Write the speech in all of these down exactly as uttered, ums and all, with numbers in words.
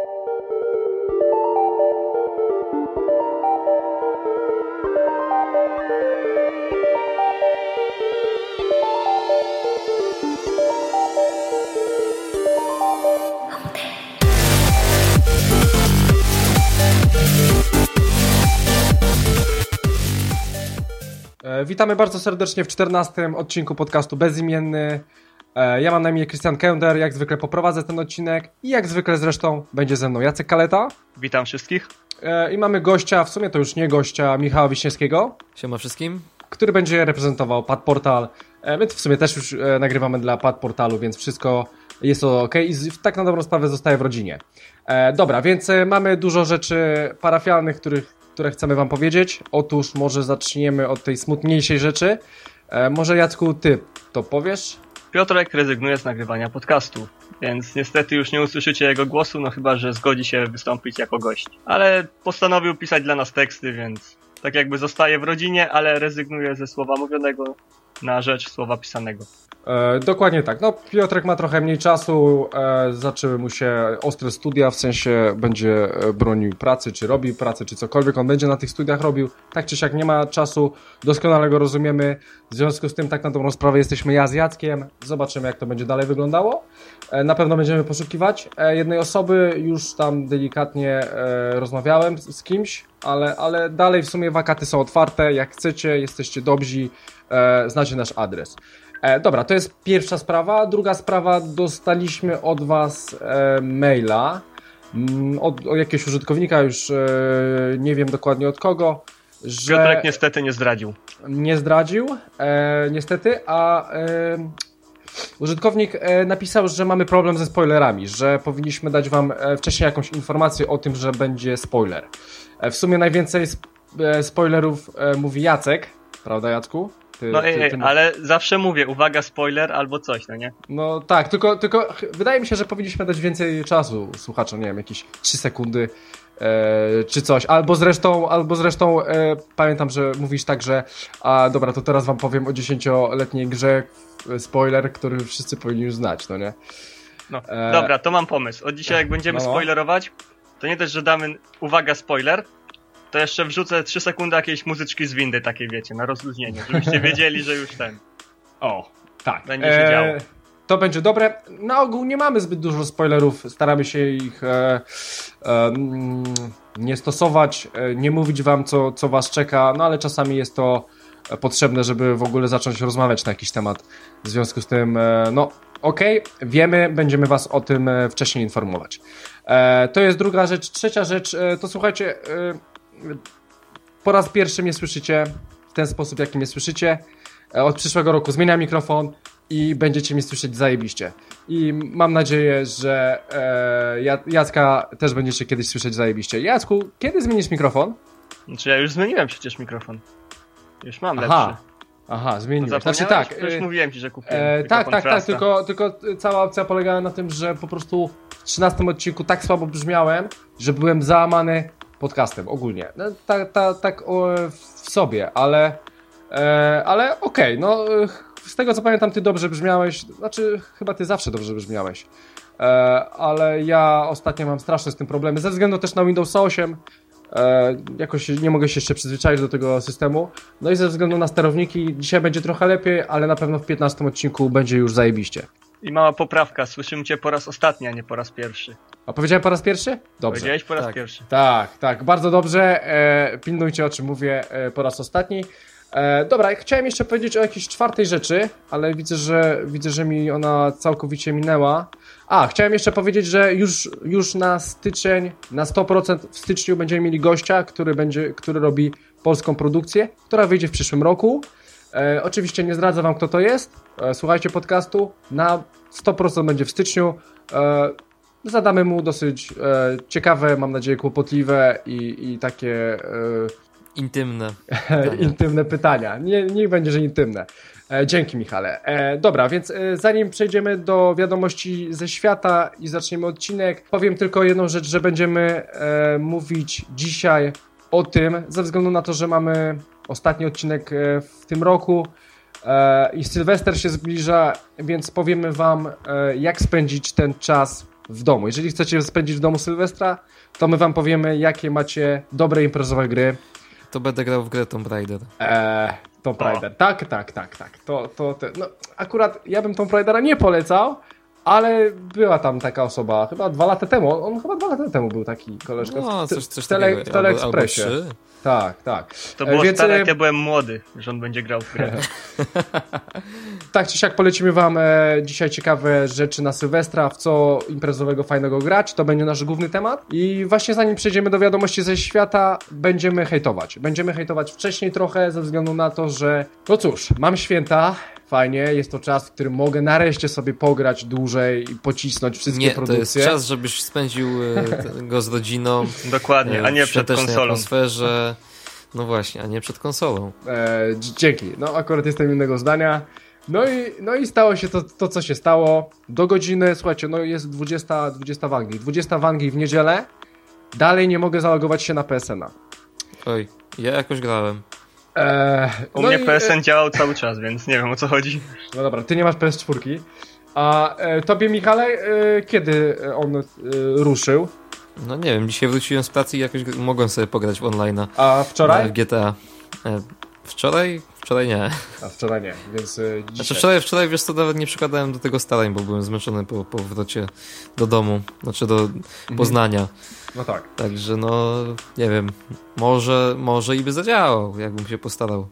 Witamy bardzo serdecznie w czternastym odcinku podcastu Bezimienny. Ja mam na imię Krystian Kender, jak zwykle poprowadzę ten odcinek i jak zwykle zresztą będzie ze mną Jacek Kaleta. Witam wszystkich. I mamy gościa, w sumie to już nie gościa, Michała Wiśniewskiego. Siema wszystkim. Który będzie reprezentował Padportal. My w sumie też już nagrywamy dla Padportalu, więc wszystko jest ok i tak na dobrą sprawę zostaje w rodzinie. Dobra, więc mamy dużo rzeczy parafialnych, których które chcemy wam powiedzieć. Otóż może zaczniemy od tej smutniejszej rzeczy. E, może Jacku, ty to powiesz? Piotrek rezygnuje z nagrywania podcastu, więc niestety już nie usłyszycie jego głosu, no chyba że zgodzi się wystąpić jako gość. Ale postanowił pisać dla nas teksty, więc tak jakby zostaje w rodzinie, ale rezygnuje ze słowa mówionego na rzecz słowa pisanego. E, dokładnie tak. No, Piotrek ma trochę mniej czasu, e, zaczęły mu się ostre studia, w sensie będzie bronił pracy, czy robi pracę, czy cokolwiek on będzie na tych studiach robił. Tak czy siak nie ma czasu, doskonale go rozumiemy. W związku z tym tak na dobrą sprawę jesteśmy ja z Jackiem. Zobaczymy, jak to będzie dalej wyglądało. E, na pewno będziemy poszukiwać e, jednej osoby. Już tam delikatnie e, rozmawiałem z, z kimś, ale, ale dalej w sumie wakaty są otwarte. Jak chcecie, jesteście dobrzy, e, znacie nasz adres. E, dobra, to jest pierwsza sprawa. Druga sprawa, dostaliśmy od was e, maila m, od, od jakiegoś użytkownika, już e, nie wiem dokładnie od kogo, że... Piotrek niestety nie zdradził. Nie zdradził, e, niestety, a e, użytkownik e, napisał, że mamy problem ze spoilerami, że powinniśmy dać wam e, wcześniej jakąś informację o tym, że będzie spoiler. E, w sumie najwięcej sp e, spoilerów e, mówi Jacek, prawda Jacku? Ty, no ej, ty, ej, ty... ale zawsze mówię, uwaga, spoiler albo coś, no nie? No tak, tylko, tylko wydaje mi się, że powinniśmy dać więcej czasu słuchaczom, nie wiem, jakieś trzy sekundy e, czy coś, albo zresztą, albo zresztą e, pamiętam, że mówisz tak, że a dobra, to teraz wam powiem o dziesięcioletniej grze, spoiler, który wszyscy powinni już znać, no nie? No, e... dobra, to mam pomysł. Od dzisiaj jak będziemy no. spoilerować, to nie też, że damy uwaga, spoiler, to jeszcze wrzucę trzy sekundy jakiejś muzyczki z windy, takiej wiecie, na rozluźnienie, żebyście wiedzieli, że już ten. O, tak. Będzie się działo. E, to będzie dobre. Na ogół nie mamy zbyt dużo spoilerów, staramy się ich e, e, nie stosować, e, nie mówić wam, co, co was czeka, no ale czasami jest to potrzebne, żeby w ogóle zacząć rozmawiać na jakiś temat. W związku z tym, e, no okej, okay, wiemy, będziemy was o tym e, wcześniej informować. E, to jest druga rzecz. Trzecia rzecz, e, to słuchajcie... E, po raz pierwszy mnie słyszycie w ten sposób, jaki mnie słyszycie. Od przyszłego roku zmieniam mikrofon i będziecie mnie słyszeć zajebiście. I mam nadzieję, że e, Jacka też będziecie kiedyś słyszeć zajebiście. Jacku, kiedy zmienisz mikrofon? Znaczy ja już zmieniłem przecież mikrofon. Już mam Aha. lepszy. Aha, zmieniłem. Znaczy tak. Już mówiłem ci, że kupiłem. E, tak, tak, tak, tylko, tylko cała opcja polegała na tym, że po prostu w trzynastym odcinku tak słabo brzmiałem, że byłem załamany podcastem ogólnie. No, tak ta, ta, w sobie, ale e, ale okej, okay, no z tego co pamiętam ty dobrze brzmiałeś, znaczy chyba ty zawsze dobrze brzmiałeś, e, ale ja ostatnio mam straszne z tym problemy, ze względu też na Windows osiem, e, jakoś nie mogę się jeszcze przyzwyczaić do tego systemu, no i ze względu na sterowniki dzisiaj będzie trochę lepiej, ale na pewno w piętnastym odcinku będzie już zajebiście. I mała poprawka, słyszymy cię po raz ostatni, a nie po raz pierwszy. A powiedziałem po raz pierwszy? Dobrze. Powiedziałeś po raz tak. pierwszy. Tak, tak, bardzo dobrze. E, pilnujcie, o czym mówię e, po raz ostatni. E, dobra, chciałem jeszcze powiedzieć o jakiejś czwartej rzeczy, ale widzę, że widzę, że mi ona całkowicie minęła. A, chciałem jeszcze powiedzieć, że już, już na styczeń, na sto procent w styczniu będziemy mieli gościa, który będzie, który robi polską produkcję, która wyjdzie w przyszłym roku. E, oczywiście nie zdradzę wam, kto to jest. E, słuchajcie podcastu. Na sto procent będzie w styczniu. E, zadamy mu dosyć e, ciekawe, mam nadzieję kłopotliwe i, i takie... E, intymne pytania. intymne pytania. Nie, niech będzie, że intymne. E, dzięki Michale. E, dobra, więc e, zanim przejdziemy do wiadomości ze świata i zaczniemy odcinek, powiem tylko jedną rzecz, że będziemy e, mówić dzisiaj o tym, ze względu na to, że mamy ostatni odcinek w tym roku e, i Sylwester się zbliża, więc powiemy wam, e, jak spędzić ten czas w domu. Jeżeli chcecie spędzić w domu Sylwestra, to my wam powiemy, jakie macie dobre imprezowe gry. To będę grał w grę Tomb Raider. Eee, Tomb Raider. Tak, tak, tak, tak. To, to, to, no, akurat ja bym Tomb Raidera nie polecał, ale była tam taka osoba, chyba dwa lata temu, on chyba dwa lata temu był taki koleżka no, w, te, coś, coś w, tele, takiego, w Teleekspresie. Albo, albo tak, tak. To było Więc, stare, jak ja byłem młody, że on będzie grał w grę. Tak czy siak polecimy wam e, dzisiaj ciekawe rzeczy na Sylwestra, w co imprezowego fajnego grać, to będzie nasz główny temat i właśnie zanim przejdziemy do wiadomości ze świata, będziemy hejtować. Będziemy hejtować wcześniej trochę, ze względu na to, że no cóż, mam święta, fajnie, jest to czas, w którym mogę nareszcie sobie pograć dłużej i pocisnąć wszystkie nie, produkcje. To jest czas, żebyś spędził e, go z rodziną. Dokładnie, a nie przed konsolą. Atmosferze. No właśnie, a nie przed konsolą. E, dzięki, no akurat jestem innego zdania. No i, no i stało się to, to, co się stało. Do godziny, słuchajcie, no jest dwudziesta, dwudziesta w Anglii. dwudziesta w Anglii w niedzielę. Dalej nie mogę zalogować się na P S N a. Oj, ja jakoś grałem. E, U no mnie i, P S N działał cały czas, więc nie wiem, o co chodzi. No dobra, ty nie masz P S cztery. A e, tobie, Michale, e, kiedy on e, ruszył? No nie wiem, dzisiaj wróciłem z pracy i jakoś mogłem sobie pograć w online'a. A wczoraj? W G T A. E, wczoraj? Wczoraj nie. A wczoraj nie, więc e, dzisiaj. Znaczy wczoraj, wczoraj wiesz co, nawet nie przykładałem do tego starań, bo byłem zmęczony po powrocie do domu, znaczy do mhm. Poznania. No tak. Także no, nie wiem, może, może i by zadziałał, jakbym się postarał.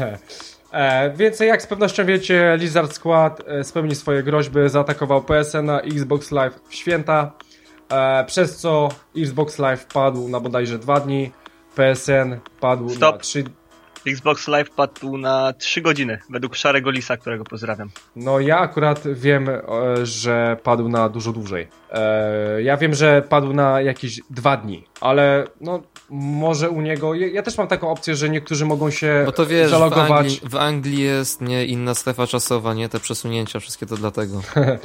E, więc jak z pewnością wiecie, Lizard Squad e, spełni swoje groźby, zaatakował P S N a i Xbox Live w święta, e, przez co Xbox Live padł na bodajże dwa dni, P S N padł Stop. na trzy. Xbox Live padł na trzy godziny, według Szarego Lisa, którego pozdrawiam. No ja akurat wiem, e, że padł na dużo dłużej. E, ja wiem, że padł na jakieś dwa dni, ale no może u niego, ja, ja też mam taką opcję, że niektórzy mogą się Bo to wiesz, zalogować. w Anglii, w Anglii jest nie inna strefa czasowa, nie te przesunięcia, wszystkie to dlatego.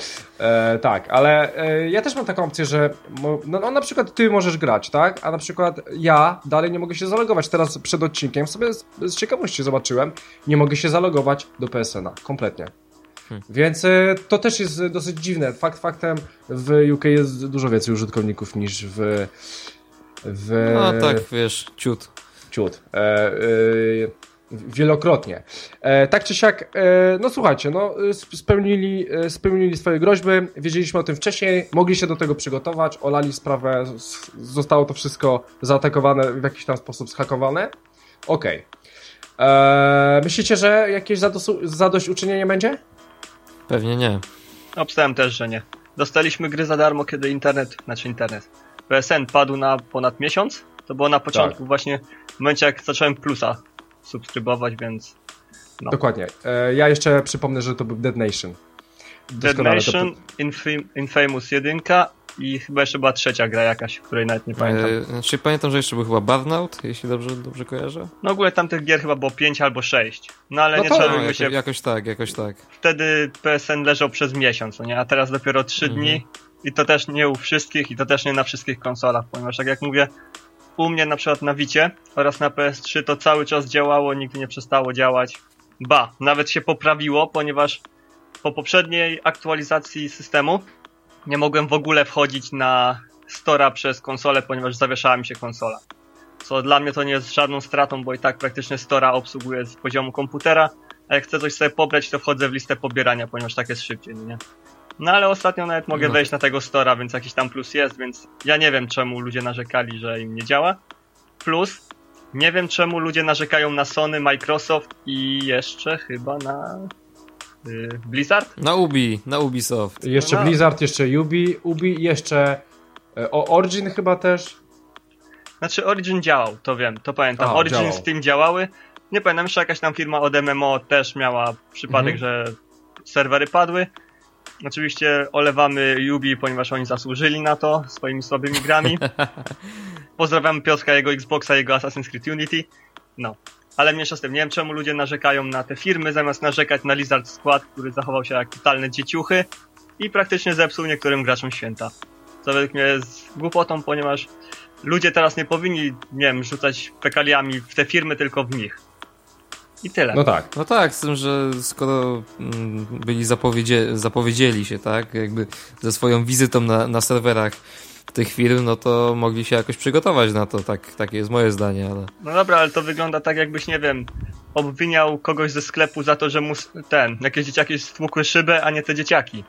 e, tak, ale e, ja też mam taką opcję, że mo, no, no na przykład ty możesz grać, tak? A na przykład ja dalej nie mogę się zalogować. Teraz przed odcinkiem sobie z, z ciekawości zobaczyłem, nie mogę się zalogować do P S N a, kompletnie. Hmm. Więc e, to też jest dosyć dziwne. Fakt faktem w U K jest dużo więcej użytkowników niż w w... No tak, wiesz, ciut. Ciut. E, e, wielokrotnie. E, tak czy siak, e, no słuchajcie, no spełnili, spełnili swoje groźby, wiedzieliśmy o tym wcześniej, mogli się do tego przygotować, olali sprawę, zostało to wszystko zaatakowane, w jakiś tam sposób zhakowane. Okej. Okay. Myślicie, że jakieś zados- zadośćuczynienie będzie? Pewnie nie. Obstałem też, że nie. Dostaliśmy gry za darmo, kiedy internet, znaczy internet, P S N padł na ponad miesiąc. To było na początku tak. Właśnie w momencie, jak zacząłem Plusa subskrybować, więc no. Dokładnie. E, ja jeszcze przypomnę, że to był Dead Nation. Dead Nation, to... Infam- Infamous jeden i chyba jeszcze była trzecia gra jakaś, której nawet nie pamiętam. E, znaczy pamiętam, że jeszcze był chyba Burnout, jeśli dobrze, dobrze kojarzę. No w ogóle tamtych gier chyba było pięć albo sześć. No ale no nie to, trzeba no, jako, się... Jakoś tak, jakoś tak. Wtedy P S N leżał przez miesiąc, no nie? A teraz dopiero trzy mhm. dni. I to też nie u wszystkich i to też nie na wszystkich konsolach, ponieważ tak jak mówię, u mnie na przykład na Vicie oraz na P S trzy to cały czas działało, nigdy nie przestało działać. Ba, nawet się poprawiło, ponieważ po poprzedniej aktualizacji systemu nie mogłem w ogóle wchodzić na Store'a przez konsolę, ponieważ zawieszała mi się konsola. Co dla mnie to nie jest żadną stratą, bo i tak praktycznie Store'a obsługuję z poziomu komputera, a jak chcę coś sobie pobrać, to wchodzę w listę pobierania, ponieważ tak jest szybciej, nie? No ale ostatnio nawet mogę no. wejść na tego Store'a, więc jakiś tam plus jest, więc ja nie wiem czemu ludzie narzekali, że im nie działa. Plus, nie wiem czemu ludzie narzekają na Sony, Microsoft i jeszcze chyba na yy, Blizzard? Na Ubi, na Ubisoft. Jeszcze no. Blizzard, jeszcze Ubi, Ubi jeszcze e, Origin chyba też. Znaczy Origin działał, to wiem, to pamiętam. A, Origin działał. z tym działały. Nie pamiętam, jeszcze jakaś tam firma od M M O też miała przypadek, mhm. że serwery padły. Oczywiście olewamy Ubi, ponieważ oni zasłużyli na to swoimi słabymi grami. Pozdrawiam Piotrka, jego Xboxa, jego Assassin's Creed Unity. No, ale mniejsza z tym, nie wiem czemu ludzie narzekają na te firmy, zamiast narzekać na Lizard Squad, który zachował się jak totalne dzieciuchy i praktycznie zepsuł niektórym graczom święta. Co według mnie jest głupotą, ponieważ ludzie teraz nie powinni, nie wiem, rzucać fekaliami w te firmy, tylko w nich. I tyle. No tak. No tak, z tym, że skoro mm, byli zapowiedzie, zapowiedzieli się, tak, jakby ze swoją wizytą na, na serwerach tych firm, no to mogli się jakoś przygotować na to, tak, takie jest moje zdanie, ale... No dobra, ale to wygląda tak, jakbyś, nie wiem, obwiniał kogoś ze sklepu za to, że mu ten, jakieś dzieciaki stłukły szybę, a nie te dzieciaki.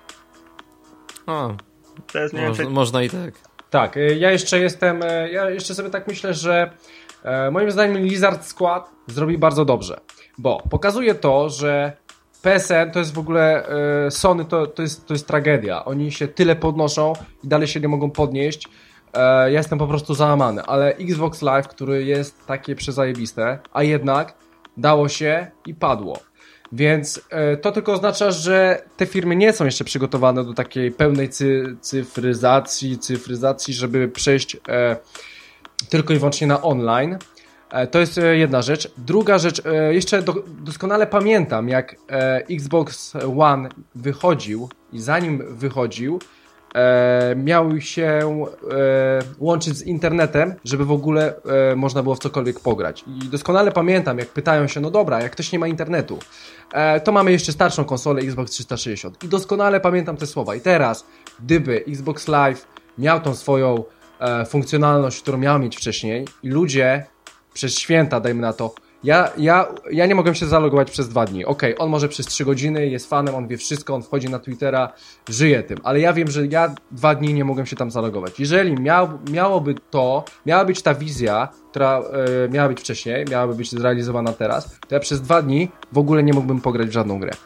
O, To jest, nie można, wiem, czy... można i tak. Tak, y, ja jeszcze jestem, y, ja jeszcze sobie tak myślę, że e, moim zdaniem Lizard Squad zrobi bardzo dobrze, bo pokazuje to, że P S N to jest w ogóle, e, Sony to, to, jest, to jest tragedia, oni się tyle podnoszą i dalej się nie mogą podnieść, e, ja jestem po prostu załamany, ale Xbox Live, który jest takie przezajebiste, a jednak dało się i padło. Więc e, to tylko oznacza, że te firmy nie są jeszcze przygotowane do takiej pełnej cy, cyfryzacji, cyfryzacji, żeby przejść e, tylko i wyłącznie na online. E, to jest e, jedna rzecz. Druga rzecz, e, jeszcze do, doskonale pamiętam, jak e, Xbox One wychodził i zanim wychodził, e, miał się e, łączyć z internetem, żeby w ogóle e, można było w cokolwiek pograć. I doskonale pamiętam, jak pytają się, no dobra, jak ktoś nie ma internetu, e, to mamy jeszcze starszą konsolę Xbox trzysta sześćdziesiąt. I doskonale pamiętam te słowa. I teraz, gdyby Xbox Live miał tą swoją e, funkcjonalność, którą miał mieć wcześniej i ludzie przez święta, dajmy na to, Ja, ja, ja nie mogłem się zalogować przez dwa dni. Okej, okay, on może przez trzy godziny, jest fanem, on wie wszystko, on wchodzi na Twittera, żyje tym. Ale ja wiem, że ja dwa dni nie mogłem się tam zalogować. Jeżeli miał, miałoby to, miała być ta wizja, która e, miała być wcześniej, miałaby być zrealizowana teraz, to ja przez dwa dni w ogóle nie mógłbym pograć w żadną grę.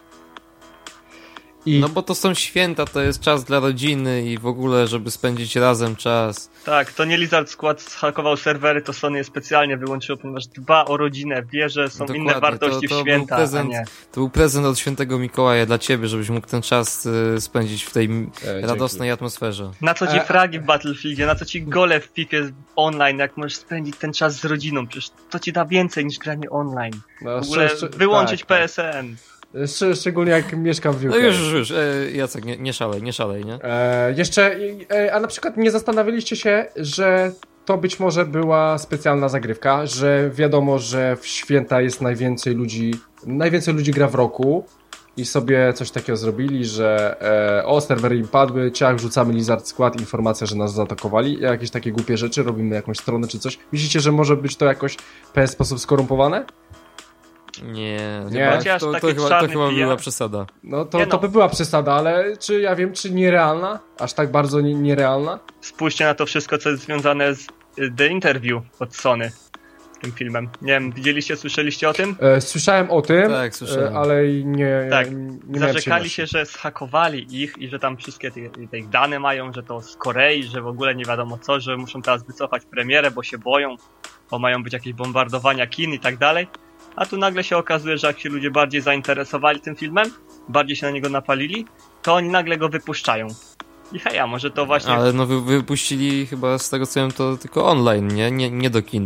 I... No bo to są święta, to jest czas dla rodziny i w ogóle, żeby spędzić razem czas. Tak, to nie Lizard Squad zhakował serwery, to Sony je specjalnie wyłączyło, ponieważ dba o rodzinę, wie, że są Dokładnie. Inne wartości to, to w święta, był prezent, a nie. To był prezent od świętego Mikołaja dla ciebie, żebyś mógł ten czas y, spędzić w tej e, radosnej atmosferze. Na co ci fragi w Battlefieldzie, na co ci gole w pipie online, jak możesz spędzić ten czas z rodziną, przecież to ci da więcej niż granie online. No, w ogóle szczerze, wyłączyć tak, P S N. Szcz- szczególnie jak mieszkam w U K. No już, już, już. E, Jacek, nie, nie szalej, nie szalej, nie? E, jeszcze, e, a na przykład nie zastanawialiście się, że to być może była specjalna zagrywka, że wiadomo, że w święta jest najwięcej ludzi, najwięcej ludzi gra w roku i sobie coś takiego zrobili, że e, o, serwery im padły, ciach, rzucamy Lizard Squad, informacja, że nas zaatakowali, jakieś takie głupie rzeczy, robimy jakąś stronę czy coś. Myślicie, że może być to jakoś w pewien sposób skorumpowane? Nie, nie. Chyba, to, to, chyba, to chyba była przesada. No to, no to by była przesada, ale czy ja wiem, czy nierealna? Aż tak bardzo nie, nierealna? Spójrzcie na to wszystko, co jest związane z The Interview od Sony, tym filmem. Nie wiem, widzieliście, słyszeliście o tym? E, słyszałem o tym, tak, słyszałem. E, ale nie, tak. nie, nie zarzekali się, że zhakowali ich i że tam wszystkie te, te ich dane mają, że to z Korei, że w ogóle nie wiadomo co, że muszą teraz wycofać premierę, bo się boją, bo mają być jakieś bombardowania kin i tak dalej. A tu nagle się okazuje, że jak się ludzie bardziej zainteresowali tym filmem, bardziej się na niego napalili, to oni nagle go wypuszczają. I hej, a może to właśnie... Ale no wy, wypuścili chyba z tego co wiem to tylko online, nie? Nie, nie do kin.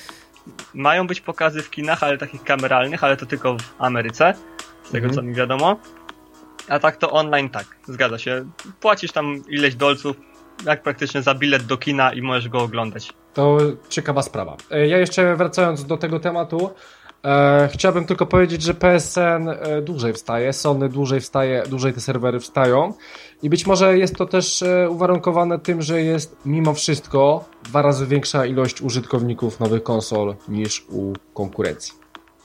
Mają być pokazy w kinach, ale takich kameralnych, ale to tylko w Ameryce, z tego mhm. co mi wiadomo. A tak to online tak, zgadza się. Płacisz tam ileś dolców, jak praktycznie za bilet do kina i możesz go oglądać. To ciekawa sprawa. Ja jeszcze wracając do tego tematu, E, chciałbym tylko powiedzieć, że P S N e, dłużej wstaje, Sony dłużej wstaje, dłużej te serwery wstają i być może jest to też e, uwarunkowane tym, że jest mimo wszystko dwa razy większa ilość użytkowników nowych konsol niż u konkurencji.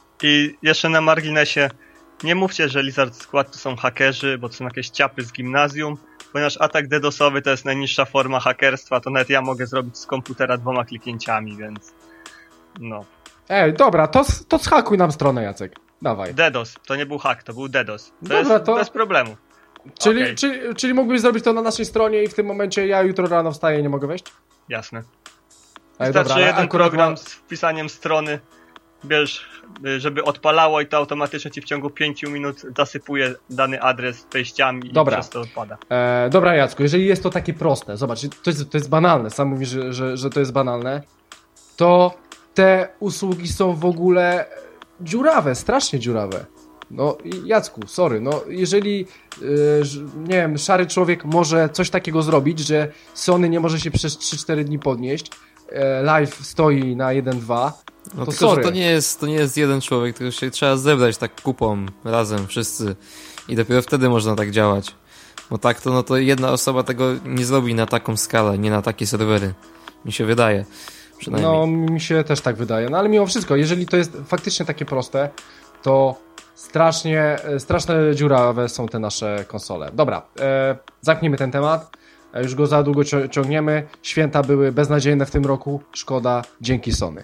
I jeszcze na marginesie, nie mówcie, że Lizard Squad to są hakerzy, bo to są jakieś ciapy z gimnazjum, ponieważ atak DDoSowy to jest najniższa forma hakerstwa, to nawet ja mogę zrobić z komputera dwoma kliknięciami, więc no. Ej, dobra, to, to zhakuj nam stronę, Jacek. Dawaj. DDoS, to nie był hack, to był DDoS. To dobra, jest to... bez problemu. Czyli, okay. czyli, czyli mógłbyś zrobić to na naszej stronie i w tym momencie ja jutro rano wstaję i nie mogę wejść? Jasne. Ej, Wystarczy dobra, jeden akurat program ma... z wpisaniem strony, bierz, żeby odpalało i to automatycznie ci w ciągu pięciu minut zasypuje dany adres wejściami dobra. I przez to odpada. E, dobra, Jacku, jeżeli jest to takie proste, zobacz, to jest, to jest banalne, sam mówisz, że, że, że to jest banalne, to te usługi są w ogóle dziurawe, strasznie dziurawe. No Jacku, sorry, no jeżeli yy, nie wiem, szary człowiek może coś takiego zrobić, że Sony nie może się przez trzy cztery dni podnieść, e, live stoi na jeden dwa, no to tylko, sorry. że to nie jest, to nie jest jeden człowiek, tylko się trzeba zebrać tak kupą razem wszyscy i dopiero wtedy można tak działać. Bo tak to, no to jedna osoba tego nie zrobi na taką skalę, nie na takie serwery. Mi się wydaje. Przynajmniej. No, mi się też tak wydaje. No ale mimo wszystko, jeżeli to jest faktycznie takie proste, to strasznie, straszne dziurawe są te nasze konsole. Dobra, e, zamknijmy ten temat. E, już go za długo ciągniemy. Święta były beznadziejne w tym roku. Szkoda, dzięki Sony.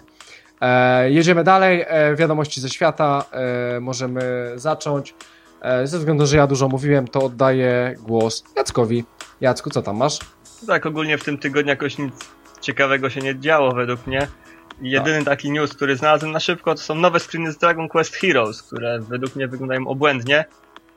E, jedziemy dalej. E, wiadomości ze świata. E, możemy zacząć. E, ze względu, że ja dużo mówiłem, to oddaję głos Jackowi. Jacku, co tam masz? Tak, ogólnie w tym tygodniu jakoś nic ciekawego się nie działo według mnie. I jedyny tak. taki news, który znalazłem na szybko, to są nowe screeny z Dragon Quest Heroes, które według mnie wyglądają obłędnie.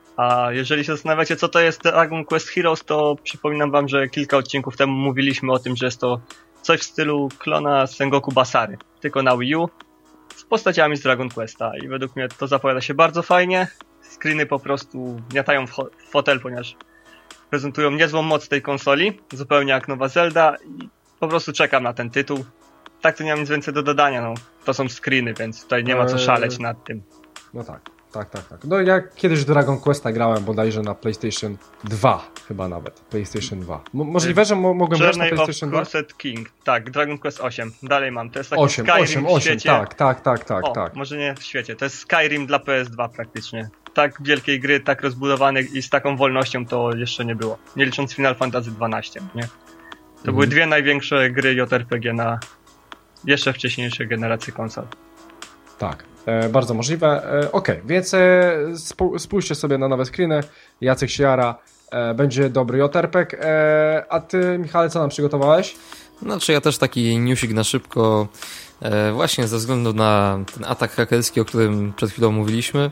A jeżeli się zastanawiacie, co to jest Dragon Quest Heroes, to przypominam wam, że kilka odcinków temu mówiliśmy o tym, że jest to coś w stylu klona Sengoku Basary, tylko na Wii U, z postaciami z Dragon Questa. I według mnie to zapowiada się bardzo fajnie. Screeny po prostu gniatają w, ho- w fotel, ponieważ prezentują niezłą moc tej konsoli, zupełnie jak nowa Zelda i po prostu czekam na ten tytuł. Tak to nie mam nic więcej do dodania, no. To są screeny, więc tutaj nie ma co szaleć nad tym. No tak, tak, tak, tak. No ja kiedyś Dragon Questa grałem bodajże na PlayStation dwa, chyba nawet. PlayStation dwa. M- możliwe, że mo- mogłem grać na PlayStation dwa? Cursed King. Tak, Dragon Quest osiem. Dalej mam. To jest taki osiem, Skyrim osiem, w osiem, świecie. tak, tak, tak, tak, o, tak. może nie w świecie. To jest Skyrim dla P S dwa praktycznie. Tak wielkiej gry, tak rozbudowanych i z taką wolnością to jeszcze nie było. Nie licząc Final Fantasy dwanaście, nie? To Mhm. były dwie największe gry J R P G na jeszcze wcześniejszej generacji konsol. Tak, e, bardzo możliwe. E, Okej, okay, więc e, sp- spójrzcie sobie na nowe screeny. Jacek się jara, e, będzie dobry J R P G. E, a ty, Michale, co nam przygotowałeś? Znaczy ja też taki newsik na szybko, e, właśnie ze względu na ten atak hakerski, o którym przed chwilą mówiliśmy.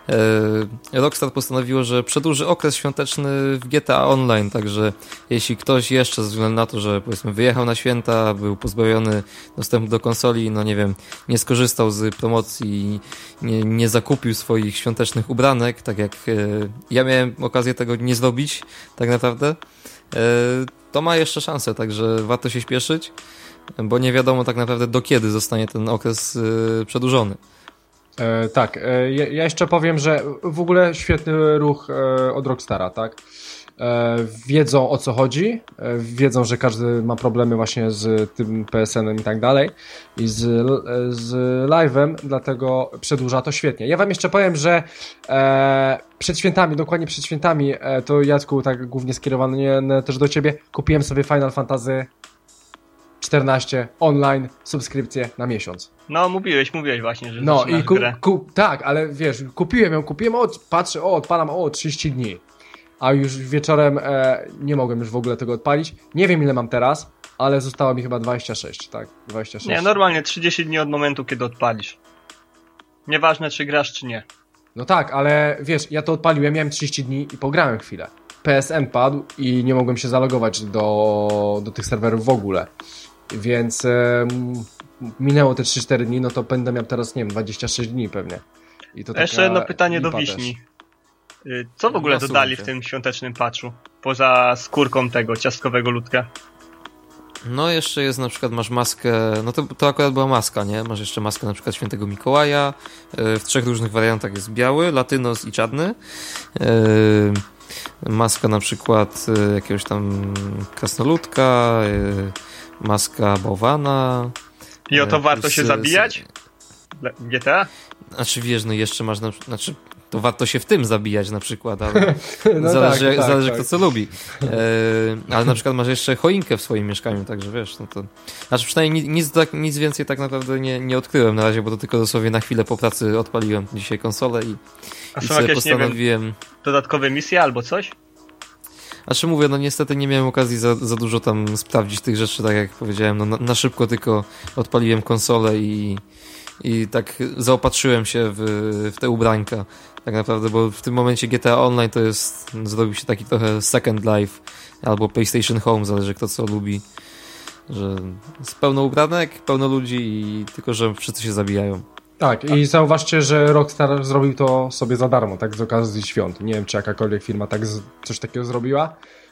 E, Rockstar postanowiło, że przedłuży okres świąteczny w G T A Online, także jeśli ktoś jeszcze ze względu na to, że powiedzmy wyjechał na święta, był pozbawiony dostępu do konsoli, no nie wiem, nie skorzystał z promocji, nie, nie zakupił swoich świątecznych ubranek, tak jak e, ja miałem okazję tego nie zrobić tak naprawdę, e, to ma jeszcze szansę, także warto się śpieszyć, bo nie wiadomo tak naprawdę do kiedy zostanie ten okres e, przedłużony. E, tak, e, ja jeszcze powiem, że w ogóle świetny ruch e, od Rockstara, tak? E, wiedzą o co chodzi, e, wiedzą, że każdy ma problemy właśnie z tym P S N-em i tak dalej i z, z live'em, dlatego przedłuża to świetnie. Ja wam jeszcze powiem, że e, przed świętami, dokładnie przed świętami, e, to Jacku, tak głównie skierowane też do ciebie, kupiłem sobie Final Fantasy czternaście online subskrypcję na miesiąc. No, mówiłeś, mówiłeś właśnie, że no i ku, grę. Ku, tak, ale wiesz, kupiłem ją, kupiłem, o, patrzę, o, odpalam, o, trzydzieści dni. A już wieczorem e, nie mogłem już w ogóle tego odpalić. Nie wiem ile mam teraz, ale zostało mi chyba dwadzieścia sześć, tak? dwadzieścia sześć. Nie, normalnie trzydzieści dni od momentu, kiedy odpalisz. Nieważne, czy grasz, czy nie. No tak, ale wiesz, ja to odpaliłem, miałem trzydzieści dni i pograłem chwilę. P S N padł i nie mogłem się zalogować do, do tych serwerów w ogóle. Więc e, minęło te trzy cztery dni, no to będę miał teraz, nie wiem, dwadzieścia sześć dni pewnie. I to jeszcze jedno pytanie do Wiśni. Też. Co w ogóle dodali w tym świątecznym patchu? Poza skórką tego ciastkowego ludka. No jeszcze jest na przykład, masz maskę, no to, to akurat była maska, nie? Masz jeszcze maskę na przykład Świętego Mikołaja, w trzech różnych wariantach jest biały, latynos i czarny. Maska na przykład jakiegoś tam krasnoludka, maska bałwana. I o to warto się zabijać? W G T A? Znaczy wiesz, no jeszcze masz, na, znaczy to warto się w tym zabijać na przykład, ale no zależy, tak, tak, zależy tak. kto co lubi. E, ale na przykład masz jeszcze choinkę w swoim mieszkaniu, także wiesz, no to... Znaczy przynajmniej nic, nic, nic więcej tak naprawdę nie, nie odkryłem na razie, bo to tylko dosłownie na chwilę po pracy odpaliłem dzisiaj konsolę i, A i są sobie jakieś, postanowiłem... nie wiem, dodatkowe misje albo coś? Znaczy mówię, no niestety nie miałem okazji za, za dużo tam sprawdzić tych rzeczy, tak jak powiedziałem, no na, na szybko tylko odpaliłem konsolę i, i tak zaopatrzyłem się w, w te ubrańka, tak naprawdę, bo w tym momencie G T A Online to jest, zrobił się taki trochę Second Life albo PlayStation Home, zależy kto co lubi, że jest pełno ubranek, pełno ludzi i tylko, że wszyscy się zabijają. Tak, i zauważcie, że Rockstar zrobił to sobie za darmo, tak z okazji świąt. Nie wiem, czy jakakolwiek firma tak z, coś takiego zrobiła.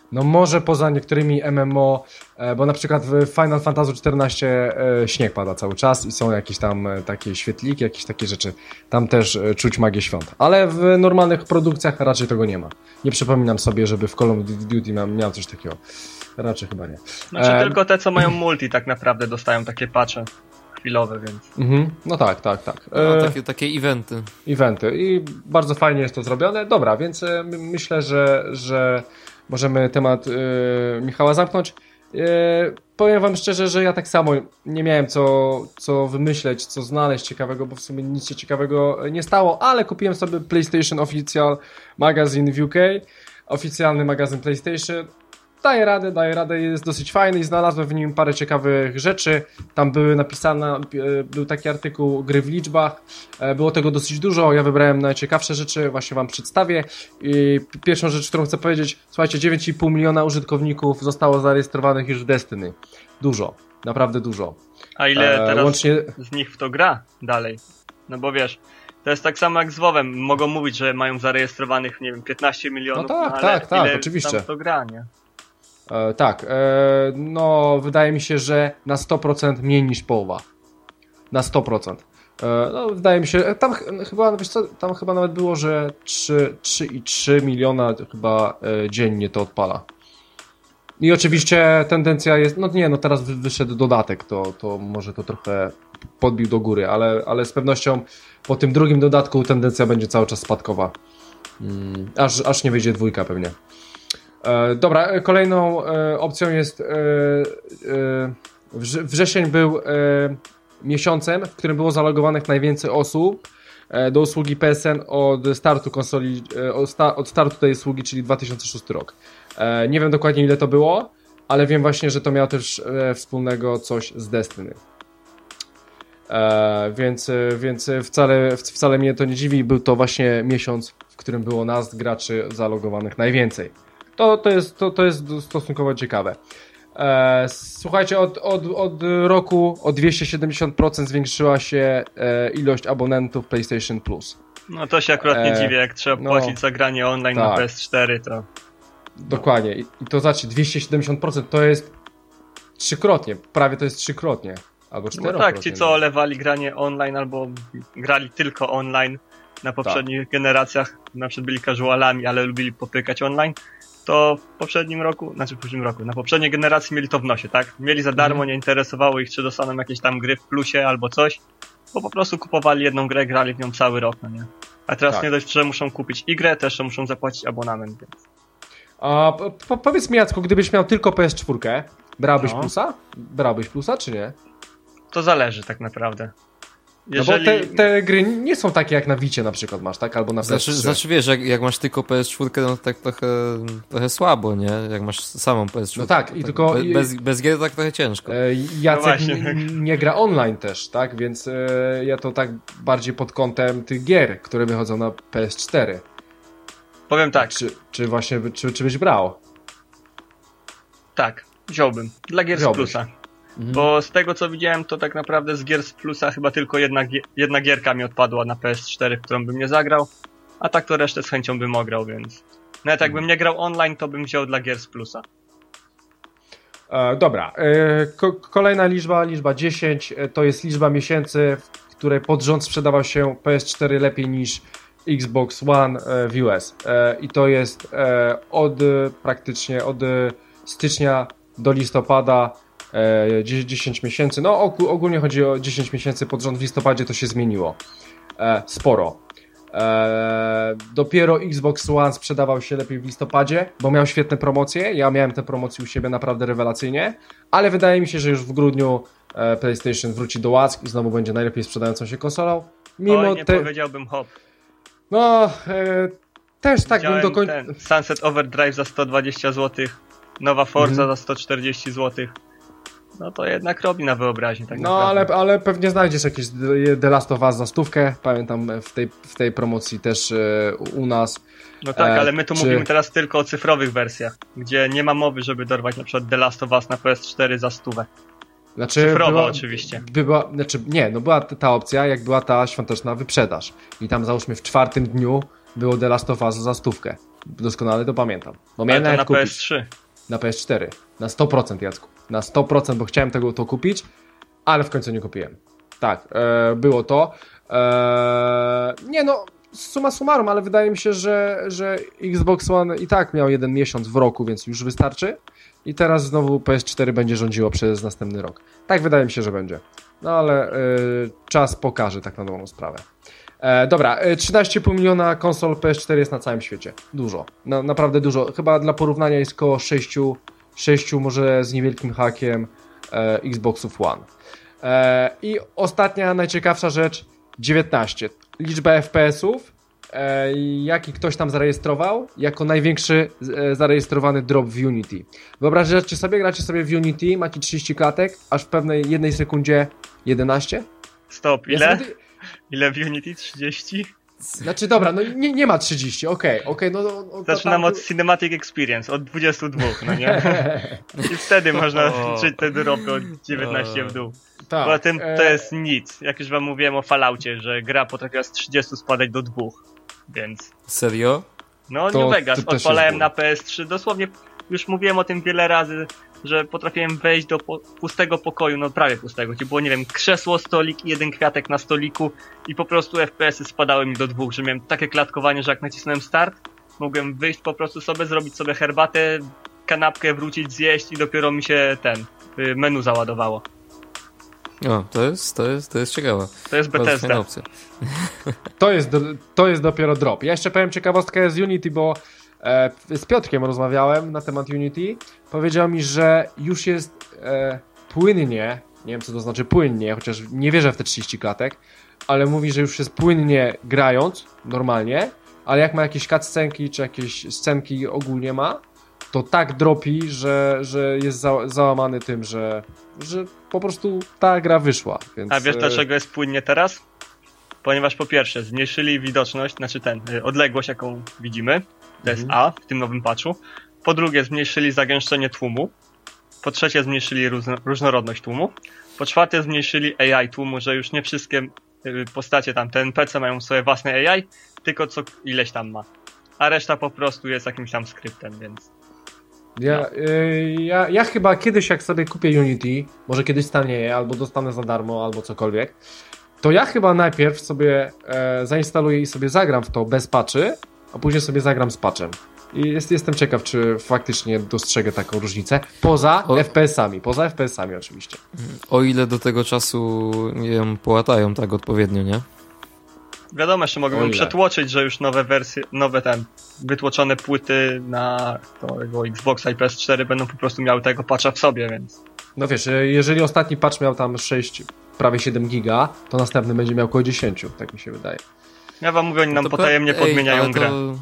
No może poza niektórymi M M O, bo na przykład w Final Fantasy czternaście śnieg pada cały czas i są jakieś tam takie świetliki, jakieś takie rzeczy. Tam też czuć magię świąt. Ale w normalnych produkcjach raczej tego nie ma. Nie przypominam sobie, żeby w Call of Duty miał, miał coś takiego. Raczej chyba nie. Znaczy e... tylko te, co mają multi tak naprawdę dostają takie patche chwilowe, więc... Mhm. No tak, tak, tak. No, takie, takie eventy. Eventy i bardzo fajnie jest to zrobione. Dobra, więc myślę, że, że możemy temat yy, Michała zamknąć. Yy, powiem wam szczerze, że ja tak samo nie miałem co, co wymyśleć, co znaleźć ciekawego, bo w sumie nic się ciekawego nie stało, ale kupiłem sobie PlayStation Official Magazine w U K, oficjalny magazyn PlayStation. Daje radę, daje radę, jest dosyć fajny i znalazłem w nim parę ciekawych rzeczy. Tam były napisane, był taki artykuł gry w liczbach, było tego dosyć dużo, ja wybrałem najciekawsze rzeczy, właśnie wam przedstawię. I pierwszą rzecz, którą chcę powiedzieć, słuchajcie, dziewięć i pół miliona użytkowników zostało zarejestrowanych już w Destiny. Dużo, naprawdę dużo. A ile teraz e, łącznie... z nich w to gra dalej? No bo wiesz, to jest tak samo jak z WoWem, mogą mówić, że mają zarejestrowanych, nie wiem, piętnaście milionów, no tak, no ale tak, tak, ile oczywiście. tam w to gra, nie? E, tak, e, no wydaje mi się, że na sto procent mniej niż połowa. Na sto procent. E, no wydaje mi się, tam chyba, wiesz co, tam chyba nawet było, że trzy i trzy miliona chyba e, dziennie to odpala. I oczywiście tendencja jest, no nie, no teraz wyszedł dodatek, to, to może to trochę podbił do góry, ale, ale z pewnością po tym drugim dodatku tendencja będzie cały czas spadkowa. Mm, aż, aż nie wyjdzie dwójka pewnie. E, dobra, kolejną e, opcją jest e, e, wrzesień był e, miesiącem, w którym było zalogowanych najwięcej osób e, do usługi P S N od startu konsoli, e, od, sta, od startu tej usługi, czyli dwa tysiące szósty rok. E, nie wiem dokładnie ile to było, ale wiem właśnie, że to miało też e, wspólnego coś z Destiny. E, więc, więc wcale, wcale mnie to nie dziwi, był to właśnie miesiąc, w którym było nas, graczy, zalogowanych najwięcej. To, to, jest, to, to jest stosunkowo ciekawe. E, słuchajcie, od, od, od roku o dwieście siedemdziesiąt procent zwiększyła się e, ilość abonentów PlayStation Plus. No to się akurat nie e, dziwię, jak trzeba no, płacić za granie online tak. na P S cztery, to... Dokładnie. I, i to znaczy dwieście siedemdziesiąt procent to jest trzykrotnie, prawie to jest trzykrotnie. Albo czterokrotnie. No tak, ci co olewali granie online albo grali tylko online na poprzednich tak. generacjach, na przykład byli casualami, ale lubili popykać online, to w poprzednim roku, znaczy w poprzednim roku, na poprzedniej generacji mieli to w nosie, tak? Mieli za darmo, mhm. nie interesowało ich, czy dostaną jakieś tam gry w plusie albo coś, bo po prostu kupowali jedną grę, grali w nią cały rok, no nie? A teraz tak. nie dość, że muszą kupić i grę, też muszą zapłacić abonament, więc... A po, powiedz mi, Jacku, gdybyś miał tylko P S cztery, brałbyś no. plusa? Brałbyś plusa, czy nie? To zależy tak naprawdę. Jeżeli... No bo te, te gry nie są takie jak na Wicie na przykład masz, tak? Albo na P S trzy. Znaczy, znaczy wiesz, jak, jak masz tylko P S cztery, no to tak trochę, trochę słabo, nie? Jak masz samą P S cztery. No tak, i tak tylko... Bez, bez, bez gier tak trochę ciężko. E, Jacek no nie, nie gra online też, tak? Więc e, ja to tak bardziej pod kątem tych gier, które wychodzą na P S cztery. Powiem tak. Czy, czy właśnie, czy, czy byś brał? Tak, wziąłbym. Dla gier z plusa. Mhm. Bo z tego co widziałem, to tak naprawdę z gier z plusa chyba tylko jedna, jedna gierka mi odpadła na P S cztery, w którą bym nie zagrał, a tak to resztę z chęcią bym ograł, więc nawet jakbym nie grał online, to bym wziął dla gier z plusa. E, dobra, e, ko- kolejna liczba, liczba dziesięć, e, to jest liczba miesięcy, w której pod rząd sprzedawał się P S cztery lepiej niż Xbox One e, w U S. E, I to jest e, od praktycznie od stycznia do listopada e, dziesięć miesięcy. No og- ogólnie chodzi o dziesięć miesięcy pod rząd. W listopadzie to się zmieniło. E, sporo. E, dopiero Xbox One sprzedawał się lepiej w listopadzie, bo miał świetne promocje. Ja miałem te promocje u siebie naprawdę rewelacyjnie, ale wydaje mi się, że już w grudniu e, PlayStation wróci do łask i znowu będzie najlepiej sprzedającą się konsolą. Mimo Oj, nie te... powiedziałbym hop. No, e, też tak bym do końca... Sunset Overdrive za sto dwadzieścia złotych, nowa Forza mm. za sto czterdzieści złotych. No to jednak robi na wyobraźnię. Tak no ale, ale pewnie znajdziesz jakieś The Last of Us za stówkę. Pamiętam w tej, w tej promocji też e, u nas. No tak, e, ale my tu czy... mówimy teraz tylko o cyfrowych wersjach, gdzie nie ma mowy, żeby dorwać na przykład The Last of Us na P S cztery za stówę. Znaczy, Cyfrowa była, oczywiście. Była, znaczy, nie, no była ta opcja, jak była ta świąteczna wyprzedaż. I tam załóżmy w czwartym dniu było The Last of Us za stówkę. Doskonale to pamiętam. Bo ale to na kupić. P S trzy. na P S cztery. Na sto procent, Jacku. Na sto procent, bo chciałem tego to kupić, ale w końcu nie kupiłem. Tak, e, było to. E, nie no, summa summarum, ale wydaje mi się, że, że Xbox One i tak miał jeden miesiąc w roku, więc już wystarczy. I teraz znowu P S cztery będzie rządziło przez następny rok. Tak wydaje mi się, że będzie. No ale y, czas pokaże tak na dobrą sprawę. E, dobra, trzynaście i pół miliona konsol P S cztery jest na całym świecie. Dużo. Na, naprawdę dużo. Chyba dla porównania jest około sześć, może z niewielkim hakiem e, Xboxów One. E, I ostatnia, najciekawsza rzecz. dziewiętnaście. Liczba F P S-ów, e, jaki ktoś tam zarejestrował, jako największy e, zarejestrowany drop w Unity. Wyobraźcie sobie, gracie sobie w Unity, macie trzydzieści klatek, aż w pewnej jednej sekundzie jedenaście? Stop, ile? Ja sobie... Ile w Unity? trzydzieści? Znaczy dobra, no nie, nie ma trzydzieści, okej, okay, okej, okay, no, no... Zaczynam tam... od Cinematic Experience, od dwudziestu dwóch, no nie? I wtedy można liczyć te dropy od dziewiętnaście w dół. Tak, poza tym to e... jest nic. Jak już wam mówiłem o Falloutie, że gra potrafiła z trzydziestu spadać do dwóch, więc... Serio? No, to, New Vegas, to odpalałem na P S trzy, dosłownie już mówiłem o tym wiele razy, że potrafiłem wejść do po pustego pokoju, no prawie pustego, gdzie było, nie wiem, krzesło, stolik i jeden kwiatek na stoliku i po prostu F P S-y spadały mi do dwóch, że miałem takie klatkowanie, że jak nacisnąłem start, mogłem wyjść po prostu sobie, zrobić sobie herbatę, kanapkę, wrócić, zjeść i dopiero mi się ten menu załadowało. No, O, to jest, to jest, to jest ciekawe. To jest Bethesda. To jest, do, to jest dopiero drop. Ja jeszcze powiem ciekawostkę z Unity, bo e, z Piotrkiem rozmawiałem na temat Unity. Powiedział mi, że już jest e, płynnie, nie wiem co to znaczy płynnie, chociaż nie wierzę w te trzydzieści klatek, ale mówi, że już jest płynnie grając, normalnie, ale jak ma jakieś cutscenki, czy jakieś scenki ogólnie ma, to tak dropi, że, że jest za, załamany tym, że, że po prostu ta gra wyszła. Więc... A wiesz dlaczego jest płynnie teraz? Ponieważ po pierwsze zmniejszyli widoczność, znaczy ten, odległość jaką widzimy, to jest mhm. A w tym nowym patchu. Po drugie zmniejszyli zagęszczenie tłumu. Po trzecie zmniejszyli różno, różnorodność tłumu. Po czwarte zmniejszyli A I tłumu, że już nie wszystkie postacie tam, te N P C mają swoje własne A I, tylko co ileś tam ma. A reszta po prostu jest jakimś tam skryptem, więc... Ja, no. y, ja, ja chyba kiedyś jak sobie kupię Unity, może kiedyś stanieje, albo dostanę za darmo, albo cokolwiek, to ja chyba najpierw sobie e, zainstaluję i sobie zagram w to bez patchy, a później sobie zagram z patchem. I jest, jestem ciekaw, czy faktycznie dostrzegę taką różnicę. Poza o... F P S-ami, poza F P S-ami oczywiście. O ile do tego czasu ją połatają tak odpowiednio, nie? Wiadomo, że mogą przetłoczyć, że już nowe wersje, nowe ten, wytłoczone płyty na tego Xboxa i P S cztery będą po prostu miały tego patcha w sobie, więc... No wiesz, jeżeli ostatni patch miał tam sześć, prawie siedem giga, to następny będzie miał około dziesięć, tak mi się wydaje. Ja wam mówię, oni nam no potajemnie pra... podmieniają Ej, grę. To...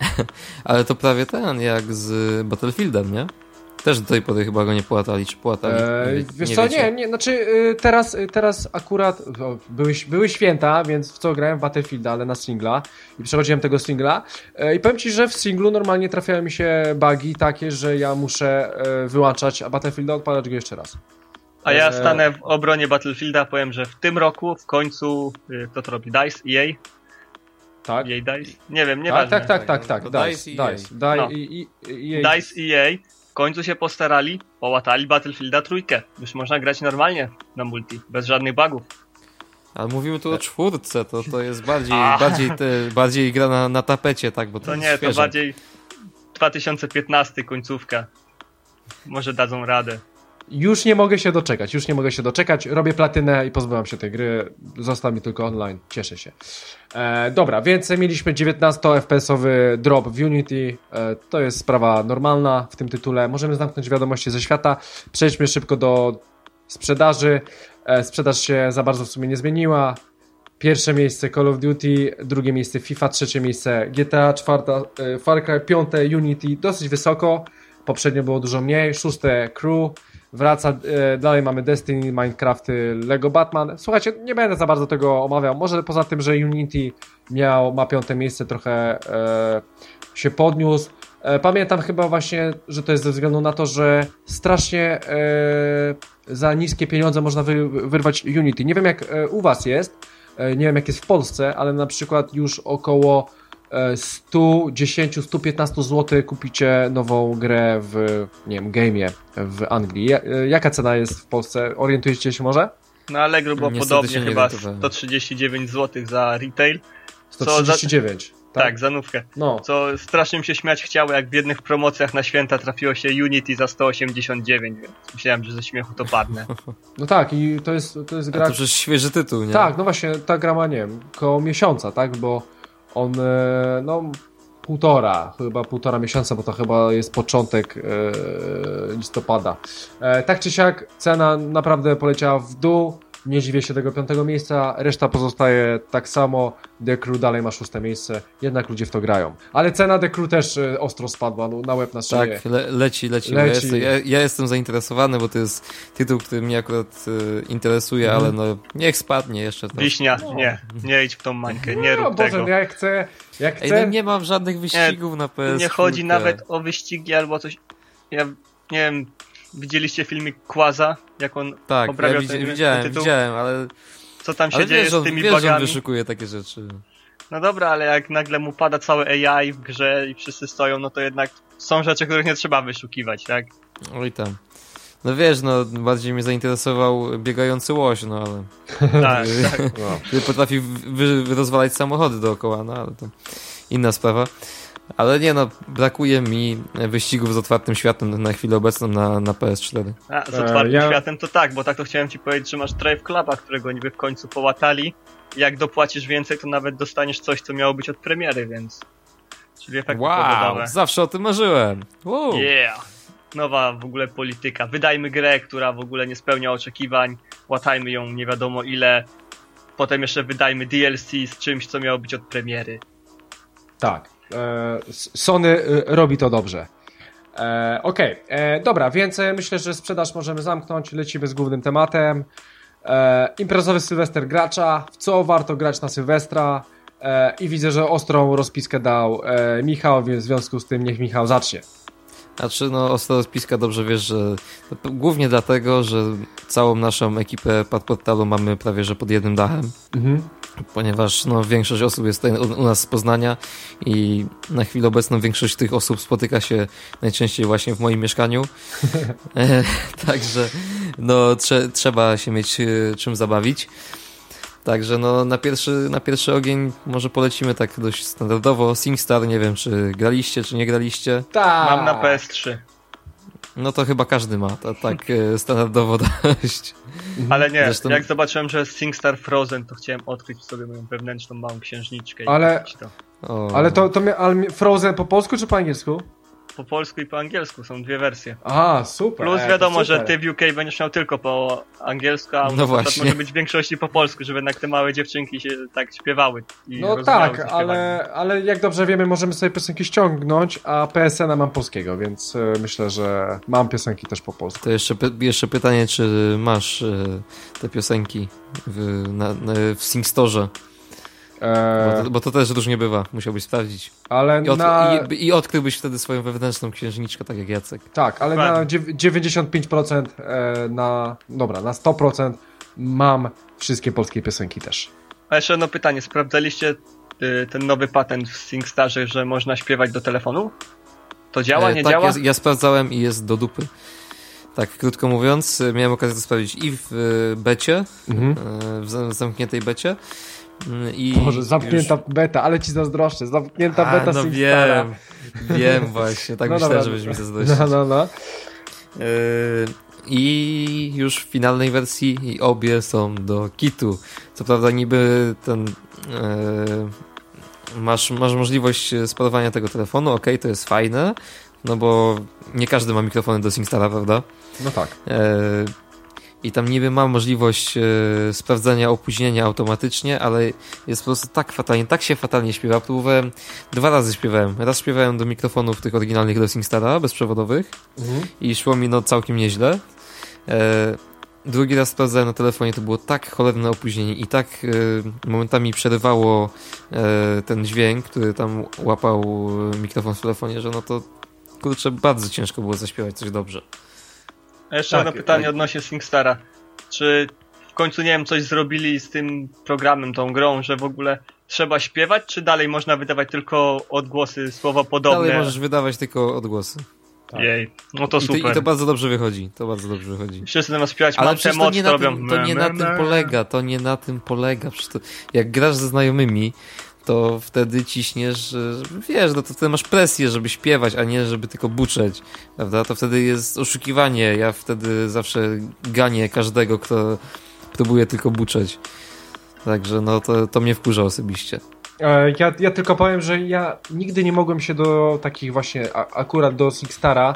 ale to prawie ten, jak z Battlefieldem, nie? Też do tej pory chyba go nie płatali, czy płatali? Eee, nie, wiesz nie co, wiecie? nie, nie, znaczy y, teraz, y, teraz akurat o, były, były święta, więc w co grałem w Battlefielda, ale na singla i przechodziłem tego singla y, i powiem ci, że w singlu normalnie trafiają mi się bugi takie, że ja muszę y, wyłączać Battlefielda, odpalać go jeszcze raz. A ja stanę w obronie Battlefielda, powiem, że w tym roku w końcu, y, kto to robi, DICE, E A? Tak. E A DICE? Nie wiem, nie tak, ważne. tak, tak, tak, tak, to DICE, DICE, DICE, DICE, no. i, i, i, DICE E A w końcu się postarali, połatali Battlefielda trójkę. Już można grać normalnie na multi, bez żadnych bugów. Ale mówimy tu o czwórce, to, to jest bardziej, bardziej, te, bardziej gra na, na tapecie, tak? Bo to, to jest nie, świeże. to bardziej dwa tysiące piętnasty końcówka. Może dadzą radę. Już nie mogę się doczekać, już nie mogę się doczekać. Robię platynę i pozbyłam się tej gry. Został mi tylko online. Cieszę się. E, dobra, więc mieliśmy dziewiętnaście F P S-owy drop w Unity. E, to jest sprawa normalna w tym tytule. Możemy zamknąć wiadomości ze świata. Przejdźmy szybko do sprzedaży. E, sprzedaż się za bardzo w sumie nie zmieniła. Pierwsze miejsce Call of Duty, drugie miejsce FIFA, trzecie miejsce G T A, czwarte e, Far Cry, piąte Unity. Dosyć wysoko. Poprzednio było dużo mniej. Szóste Crew. Wraca, e, dalej mamy Destiny, Minecraft, Lego Batman. Słuchajcie, nie będę za bardzo tego omawiał. Może poza tym, że Unity miał, ma piąte miejsce, trochę e, się podniósł. E, pamiętam chyba właśnie, że to jest ze względu na to, że strasznie e, za niskie pieniądze można wy, wyrwać Unity. Nie wiem jak e, u was jest, e, nie wiem jak jest w Polsce, ale na przykład już około sto dziesięć do stu piętnastu złotych kupicie nową grę w, nie wiem, game'ie w Anglii. Jaka cena jest w Polsce? Orientujecie się może? Na Allegro było Niestety podobnie, chyba orientowałem. sto trzydzieści dziewięć złotych za retail. sto trzydzieści dziewięć. Tak, Tak, za nówkę. No. Co strasznie mi się śmiać chciało, jak w jednych promocjach na święta trafiło się Unity za sto osiemdziesiąt dziewięć, więc myślałem, że ze śmiechu to padnę. No tak, i to jest, to jest A gra... to przecież świeży tytuł, nie? Tak, no właśnie, ta gra ma, nie wiem, koło miesiąca, tak, bo on, e, no, półtora, chyba półtora miesiąca, bo to chyba jest początek e, listopada. E, tak czy siak, cena naprawdę poleciała w dół, nie dziwię się tego piątego miejsca, reszta pozostaje tak samo, The Crew dalej ma szóste miejsce, jednak ludzie w to grają. Ale cena The Crew też e, ostro spadła, no, na łeb na szyję. Tak, le, leci, leci. Leci. Ja, jestem, ja, ja jestem zainteresowany, bo to jest tytuł, który mnie akurat e, interesuje, Mhm. ale no niech spadnie jeszcze. To. Wiśnia, nie, nie idź w tą mańkę, nie No rób Boże, tego. ja chcę, jak Ej, chcę... no nie mam żadnych wyścigów na P S. Nie chodzi nawet o wyścigi albo coś. Ja nie wiem, widzieliście filmik Quaza, jak on Tak, ja obrabiał widzi, ten, widziałem, ten tytuł? widziałem, ale, Co tam się ale dzieje wiesz, on, z tymi wiesz, on bugami? wyszukuje takie rzeczy. No dobra, ale jak nagle mu pada całe A I w grze i wszyscy stoją, no to jednak są rzeczy, których nie trzeba wyszukiwać, tak? Oj tam. No wiesz, no bardziej mnie zainteresował biegający łoś, no ale... Tak, tak. No. Który potrafi wy, wy rozwalać samochody dookoła, no ale to inna sprawa. Ale nie no, brakuje mi wyścigów z otwartym światem na chwilę obecną na, na P S cztery. A, z E, otwartym ja- światem to tak, bo tak to chciałem ci powiedzieć, że masz Drive Cluba, którego niby w końcu połatali. Jak dopłacisz więcej, to nawet dostaniesz coś, co miało być od premiery, więc... Czyli efekty Wow, pogodowe. zawsze o tym marzyłem. Wow. Yeah! Nowa w ogóle polityka. Wydajmy grę, która w ogóle nie spełnia oczekiwań, łatajmy ją nie wiadomo ile, potem jeszcze wydajmy D L C z czymś, co miało być od premiery. Tak. E, Sony e, robi to dobrze. E, Okej, okay. Dobra, więc e, myślę, że sprzedaż możemy zamknąć. Lecimy z głównym tematem. E, imprezowy Sylwester gracza. W co warto grać na Sylwestra? E, I widzę, że ostrą rozpiskę dał e, Michał, więc w związku z tym niech Michał zacznie. Znaczy, no, ostra rozpiska, dobrze wiesz, że to p- głównie dlatego, że całą naszą ekipę Padportalu mamy prawie że pod jednym dachem, Mhm. ponieważ no, większość osób jest tutaj u, u nas z Poznania i na chwilę obecną większość tych osób spotyka się najczęściej właśnie w moim mieszkaniu. e, także no, trze, trzeba się mieć e, czym zabawić. Także no, na pierwszy, na pierwszy ogień może polecimy tak dość standardowo. SingStar, nie wiem czy graliście, czy nie graliście. Tak. Mam na P S trzy. No to chyba każdy ma, to tak e, standardowo dość. Ale nie, Zresztą- jak zobaczyłem, że jest SingStar Frozen, to chciałem odkryć sobie moją wewnętrzną małą księżniczkę. Ale- I kupić to. O. Ale to, to mia- ale Frozen po polsku czy po angielsku? Po polsku i po angielsku są dwie wersje. Aha, super. Plus e, to wiadomo, że super. ty w U K będziesz miał tylko po angielsku, a u No nas akurat właśnie. może być w większości po polsku, żeby jednak te małe dziewczynki się tak śpiewały. I No rozumiały, tak, co śpiewają. ale, ale jak dobrze wiemy, możemy sobie piosenki ściągnąć, a P S N mam polskiego, więc e, myślę, że mam piosenki też po polsku. To jeszcze, py- jeszcze pytanie, czy masz e, te piosenki w, na, na, w SingStorze? Bo, E, to, bo to też różnie bywa, musiałbyś sprawdzić. ale I, od, na... i, I odkryłbyś wtedy swoją wewnętrzną księżniczkę, tak jak Jacek. Tak, ale na Dokładnie. dziew- dziewięćdziesiąt pięć procent e, na... Dobra, na sto procent mam wszystkie polskie piosenki też. A jeszcze jedno pytanie, sprawdzaliście y, ten nowy patent w SingStarze, że można śpiewać do telefonu? To działa, E, nie tak, działa? Ja, ja sprawdzałem i jest do dupy. Tak, krótko mówiąc, e, miałem okazję to sprawdzić i w e, becie, Mhm. e, w za- zamkniętej becie. mm, I Boże, zamknięta beta, ale ci zazdroszczę, zamknięta A, beta no SingStara. wiem, wiem właśnie, tak No myślałem, dobra. żebyś mi zazdrościł. No, no, no. Yy, I już w finalnej wersji i obie są do kitu. Co prawda niby ten yy, masz, masz możliwość sparowania tego telefonu, okej, to jest fajne, no bo nie każdy ma mikrofony do SingStara, prawda? No tak. Yy, I tam niby ma możliwość yy, sprawdzania opóźnienia automatycznie, ale jest po prostu tak fatalnie, tak się fatalnie śpiewa. Próbowałem, dwa razy śpiewałem. Raz śpiewałem do mikrofonów tych oryginalnych do SingStara, bezprzewodowych, Mhm. i szło mi no całkiem nieźle. E, drugi raz sprawdzałem na telefonie, to było tak cholerne opóźnienie i tak e, momentami przerywało e, ten dźwięk, który tam łapał e, mikrofon w telefonie, że no to kurczę, bardzo ciężko było zaśpiewać coś dobrze. A jeszcze Tak, jedno pytanie tak. odnośnie SingStara. Czy w końcu, nie wiem, coś zrobili z tym programem, tą grą, że w ogóle trzeba śpiewać, czy dalej można wydawać tylko odgłosy słowopodobne? Dalej możesz wydawać tylko odgłosy. Tak. Jej, no to super. I to, I to bardzo dobrze wychodzi, to bardzo dobrze wychodzi. Wszyscy zamiast śpiewać ale Matę Moc, to, to robią... tym, To nie na tym polega, to nie na tym polega. Przecież to, jak grasz ze znajomymi, to wtedy ciśniesz, że, wiesz, no to wtedy masz presję, żeby śpiewać, a nie żeby tylko buczeć, prawda? To wtedy jest oszukiwanie. Ja wtedy zawsze ganię każdego, kto próbuje tylko buczeć. Także no to, to mnie wkurza osobiście. Ja, ja tylko powiem, że ja nigdy nie mogłem się do takich właśnie, a, akurat do Singstara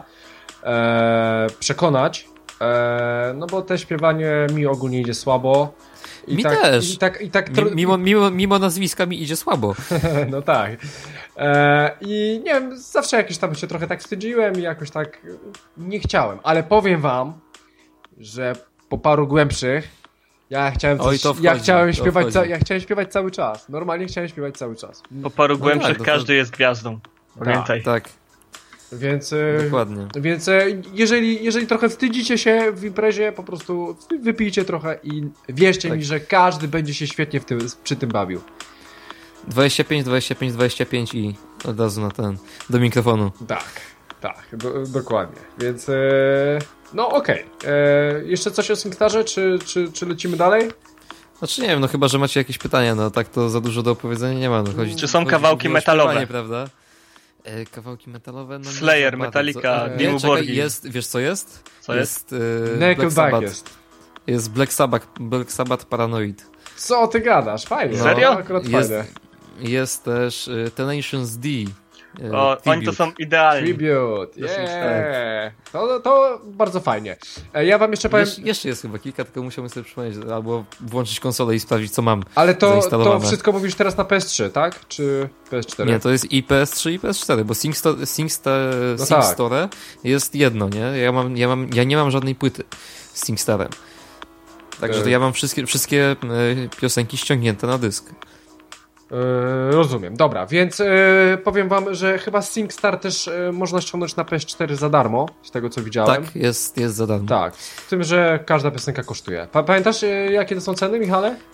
e, przekonać, e, no bo te śpiewanie mi ogólnie idzie słabo. I mi tak, też. I tak, i tak tro... mimo, mimo, mimo nazwiska mi idzie słabo. No tak. E, I nie wiem, zawsze jakoś tam się trochę tak wstydziłem i jakoś tak nie chciałem, ale powiem wam, że po paru głębszych Ja chciałem, coś, Oj, to wchodzi, ja, chciałem śpiewać ca, wchodzi. ja chciałem śpiewać cały czas. Normalnie chciałem śpiewać cały czas. Po paru No głębszych tak, no to- każdy jest gwiazdą. Pamiętaj. Tak, Więc, e, dokładnie. więc e, jeżeli, jeżeli trochę wstydzicie się w imprezie, po prostu wypijcie trochę i wierzcie Tak. mi, że każdy będzie się świetnie w tym, przy tym bawił. dwadzieścia pięć, dwadzieścia pięć, dwadzieścia pięć i od razu na ten, do mikrofonu. Tak, tak, do, dokładnie. Więc e, no okej. E, Jeszcze coś o Singstarze, czy, czy, czy lecimy dalej? Znaczy nie wiem, no chyba, że macie jakieś pytania, no tak to za dużo do opowiedzenia nie ma. No, chodzi, Czy są chodzi kawałki o metalowe? śpiewanie, prawda? E, kawałki metalowe? No nie Slayer, za bardzo. Metallica, Co- Dimmu Nie, czekaj, Borgir. jest, wiesz co jest? Co jest? e, Black Nickelback Sabbath. jest. Jest Black Sabbath, Black Sabbath Paranoid. Co ty gadasz? Fajnie. Serio? No, akurat Jest, fajne. jest też e, Tenacious D. e, O, oni to Tribute. są idealni. Tribute. Do Yeah. To, to bardzo fajnie. E, Ja wam jeszcze powiem, Jesz, jeszcze jest chyba kilka, tylko musiałbym sobie przypomnieć, albo włączyć konsolę i sprawdzić, co mam. ale to, to zainstalowane. wszystko mówisz teraz na P S trzy, tak? Czy P S cztery? Nie, to jest i P S trzy i P S cztery, bo SingStore, SingStore, No SingStore jest jedno, nie? Ja, mam, ja, mam, ja nie mam żadnej płyty z SingStarem. Także to E. ja mam wszystkie, wszystkie e, piosenki ściągnięte na dysk. E, rozumiem, dobra, więc e, powiem wam, że chyba SingStar też e, można ściągnąć na P S cztery za darmo, z tego co widziałem. Tak, jest, jest za darmo. Tak, z tym, że każda piosenka kosztuje. Pa pamiętasz, e, jakie to są ceny, Michale? E,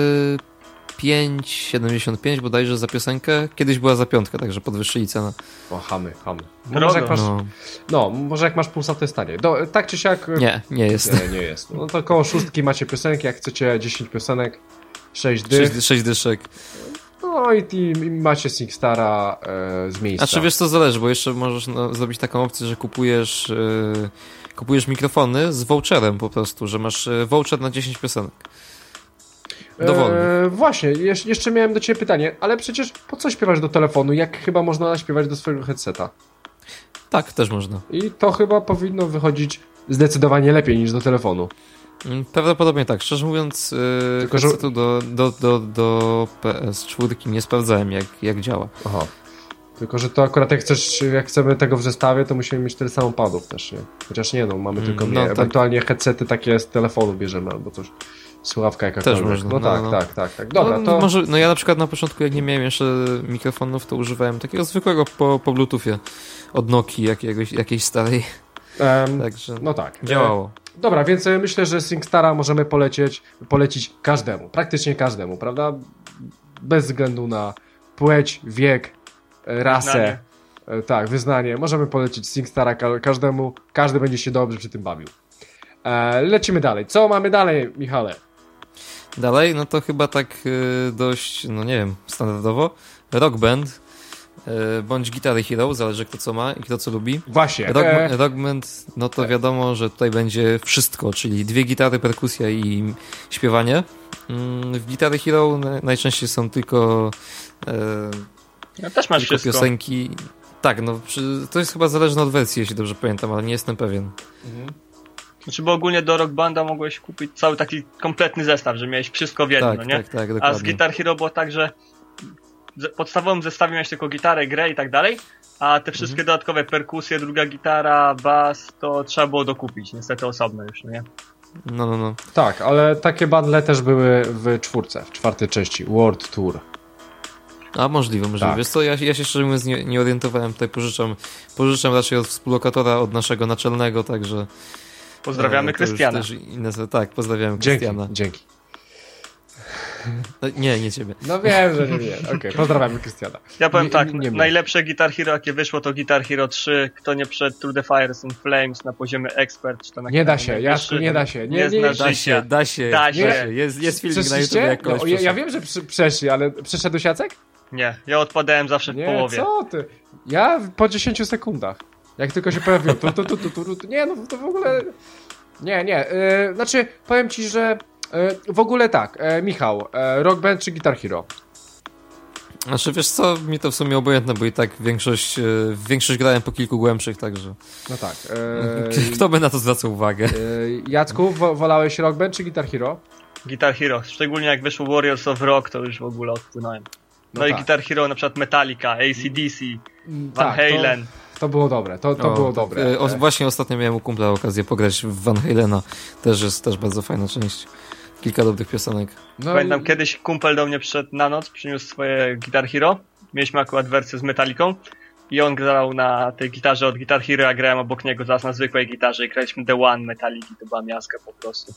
pięć siedemdziesiąt pięć bodajże za piosenkę. Kiedyś była za piątkę, także podwyższyli cenę. O, chamy, chamy. Drogo. Może jak masz, no. No, może jak masz Pulsa, to jest taniej. Do, tak czy siak... nie, nie jest. Nie, nie jest. No to koło szóstki macie piosenki, jak chcecie dziesięć piosenek, sześć dych. sześć, sześć dyszek. No i, i, i macie SingStara e, z miejsca. A czy wiesz co zależy, bo jeszcze możesz no, zrobić taką opcję, że kupujesz yy, kupujesz mikrofony z voucherem po prostu, że masz yy, voucher na dziesięć piosenek. Dowolnych. E, właśnie, jeż, jeszcze miałem do ciebie pytanie, ale przecież po co śpiewasz do telefonu, jak chyba można naśpiewać do swojego headseta? Tak, też można. I to chyba powinno wychodzić zdecydowanie lepiej niż do telefonu. Mm, Prawdopodobnie tak. Szczerze mówiąc, yy, Tylko, że- headsetu do, do, do, do P S cztery nie sprawdzałem, jak, jak działa. Aha. Tylko, że to akurat jak chcesz, jak chcemy tego w zestawie, to musimy mieć tyle samo padów też, nie? Chociaż nie, no, mamy Mm, tylko no mnie. tak. Ewentualnie headsety takie z telefonu bierzemy, albo coś. Słuchawka jakakolwiek. Też można, No, no, tak, no. tak, tak, tak. Dobra, no, to... może, no ja na przykład na początku, jak nie miałem jeszcze mikrofonów, to używałem takiego zwykłego po, po Bluetoothie od Nokii jakiegoś, jakiejś starej. em, Także no tak. działało. E, dobra, więc e, myślę, że SingStara możemy polecieć, polecić każdemu, praktycznie każdemu, prawda? Bez względu na płeć, wiek, e, rasę. Wyznanie. E, tak, wyznanie. Możemy polecić SingStara ka każdemu. Każdy będzie się dobrze przy tym bawił. E, lecimy dalej. Co mamy dalej, Michale? Dalej, no to chyba tak y, dość, no nie wiem, standardowo. Rock Band, y, bądź Guitar Hero, zależy kto co ma i kto co lubi. Właśnie. Rock, E, rock Band, no to wiadomo, że tutaj będzie wszystko, czyli dwie gitary, perkusja i śpiewanie. Mm, w Guitar Hero na- najczęściej są tylko, e, No też masz tylko wszystko. piosenki. Tak, no przy, to jest chyba zależne od wersji, jeśli dobrze pamiętam, ale nie jestem pewien. mhm. Znaczy, bo ogólnie do Rock Banda mogłeś kupić cały taki kompletny zestaw, że miałeś wszystko w jednym, Tak, no nie? tak, tak, A dokładnie. z Guitar Hero było tak, że w podstawowym zestawie miałeś tylko gitarę, grę i tak dalej, a te wszystkie Mhm. dodatkowe perkusje, druga gitara, bas, to trzeba było dokupić, niestety osobno już, no nie? No, no, no. Tak, ale takie bundle też były w czwórce, w czwartej części. World Tour. A możliwe, możliwe. Tak. Wiesz co, ja, ja się szczerze mówiąc nie, nie orientowałem, tutaj pożyczam, pożyczam raczej od współlokatora, od naszego naczelnego, także Pozdrawiamy to już Krystiana. też inne, tak, pozdrawiamy Dzięki, Krystiana. dzięki. No, nie, nie ciebie. No wiem, że nie, nie. Okej, okay, pozdrawiamy Krystiana. Ja powiem Nie- tak, nie- nie mnie. najlepsze Guitar Hero jakie wyszło to Guitar Hero trzy, kto nie przed Through the Fires and Flames na poziomie Expert, czy to na Nie da kanale się, najwyższy, Jacku, nie da się. Nie, nie nie, znasz Da życia. się, da się, Da da się. się. Jest, jest filmik na YouTube, Przeszliście? jak koleś No, ja, ja przeszedł. wiem, że przy, przeszli, ale przeszedłeś Jacek? Nie, ja odpadałem zawsze w Nie, połowie. co ty? Ja po dziesięciu sekundach. Jak tylko się pojawiło, tu, tu, tu, tu, tu, tu. Nie, no to w ogóle... Nie, nie. Yy, znaczy, powiem ci, że yy, w ogóle tak. Yy, Michał, yy, Rock Band czy Guitar Hero? Znaczy, wiesz co, mi to w sumie obojętne, bo i tak większość, e, większość grałem po kilku głębszych, także No tak. Yy, kto by na to zwracał uwagę? yy, Jacku, wo, wolałeś Rock Band czy Guitar Hero? Guitar Hero, szczególnie jak wyszło Warriors of Rock, to już w ogóle odpłynąłem. No, No i tak. Guitar Hero, na przykład Metallica, A C D C, Mm, Van tak, to- Halen. To było dobre, to, to O, było tak, dobre. e, O, E, właśnie ostatnio miałem u kumpla okazję pograć w Van Halena. Też jest też bardzo fajna część. Kilka dobrych piosenek. no, Pamiętam i- kiedyś kumpel do mnie przyszedł na noc, przyniósł swoje Guitar Hero. Mieliśmy akurat wersję z Metallicą. I on grał na tej gitarze od Guitar Hero, a grałem obok niego zaraz na zwykłej gitarze i graliśmy The One Metallica, to była miazga po prostu.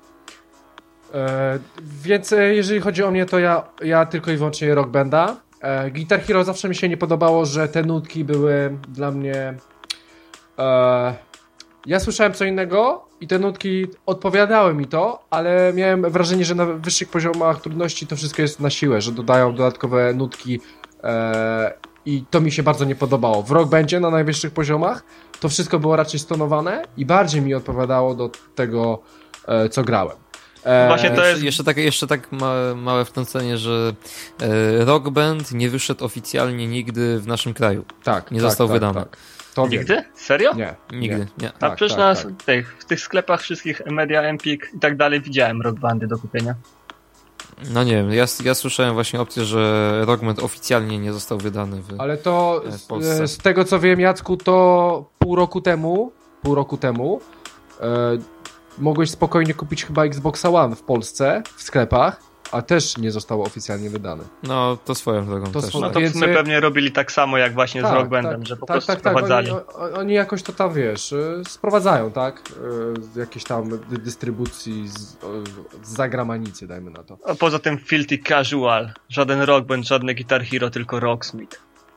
E, więc e, jeżeli chodzi o mnie, to ja, ja tylko i wyłącznie Rock Banda. E, Guitar Hero zawsze mi się nie podobało, że te nutki były dla mnie... E, ja słyszałem co innego i te nutki odpowiadały mi to, ale miałem wrażenie, że na wyższych poziomach trudności to wszystko jest na siłę, że dodają dodatkowe nutki e, i to mi się bardzo nie podobało. W Rock Bandzie na najwyższych poziomach to wszystko było raczej stonowane i bardziej mi odpowiadało do tego, e, co grałem. E, Właśnie to Jeszcze, jest- jeszcze tak, jeszcze tak małe, małe wtrącenie, że e, Rock Band nie wyszedł oficjalnie nigdy w naszym kraju. Tak, nie tak, został tak, wydany. Tak. To wiem. Nigdy? Serio? Nie. Nigdy, Nie. nie. A Tak, przecież tak, na tak. Tych, w tych sklepach wszystkich Media, Empik i tak dalej widziałem Rock Bandy do kupienia. No nie wiem, ja, ja słyszałem właśnie opcję, że Rock Band oficjalnie nie został wydany w... Ale to w z, Polsce. z tego co wiem, Jacku, to pół roku temu, pół roku temu e, mogłeś spokojnie kupić chyba Xboxa One w Polsce, w sklepach, a też nie zostało oficjalnie wydane. No, to swoją drogą To też. swo- No tak. to w Więc- sumie pewnie robili tak samo jak właśnie z Rock Bandem, że po tak, prostu tak, tak. sprowadzali. Oni, o- oni jakoś to tam, wiesz, e, sprowadzają, tak? E, z jakiejś tam dy- dystrybucji z, e, z zagranicy, dajmy na to. A poza tym Filthy Casual, żaden Rock Band, żadne Guitar Hero, tylko Rocksmith.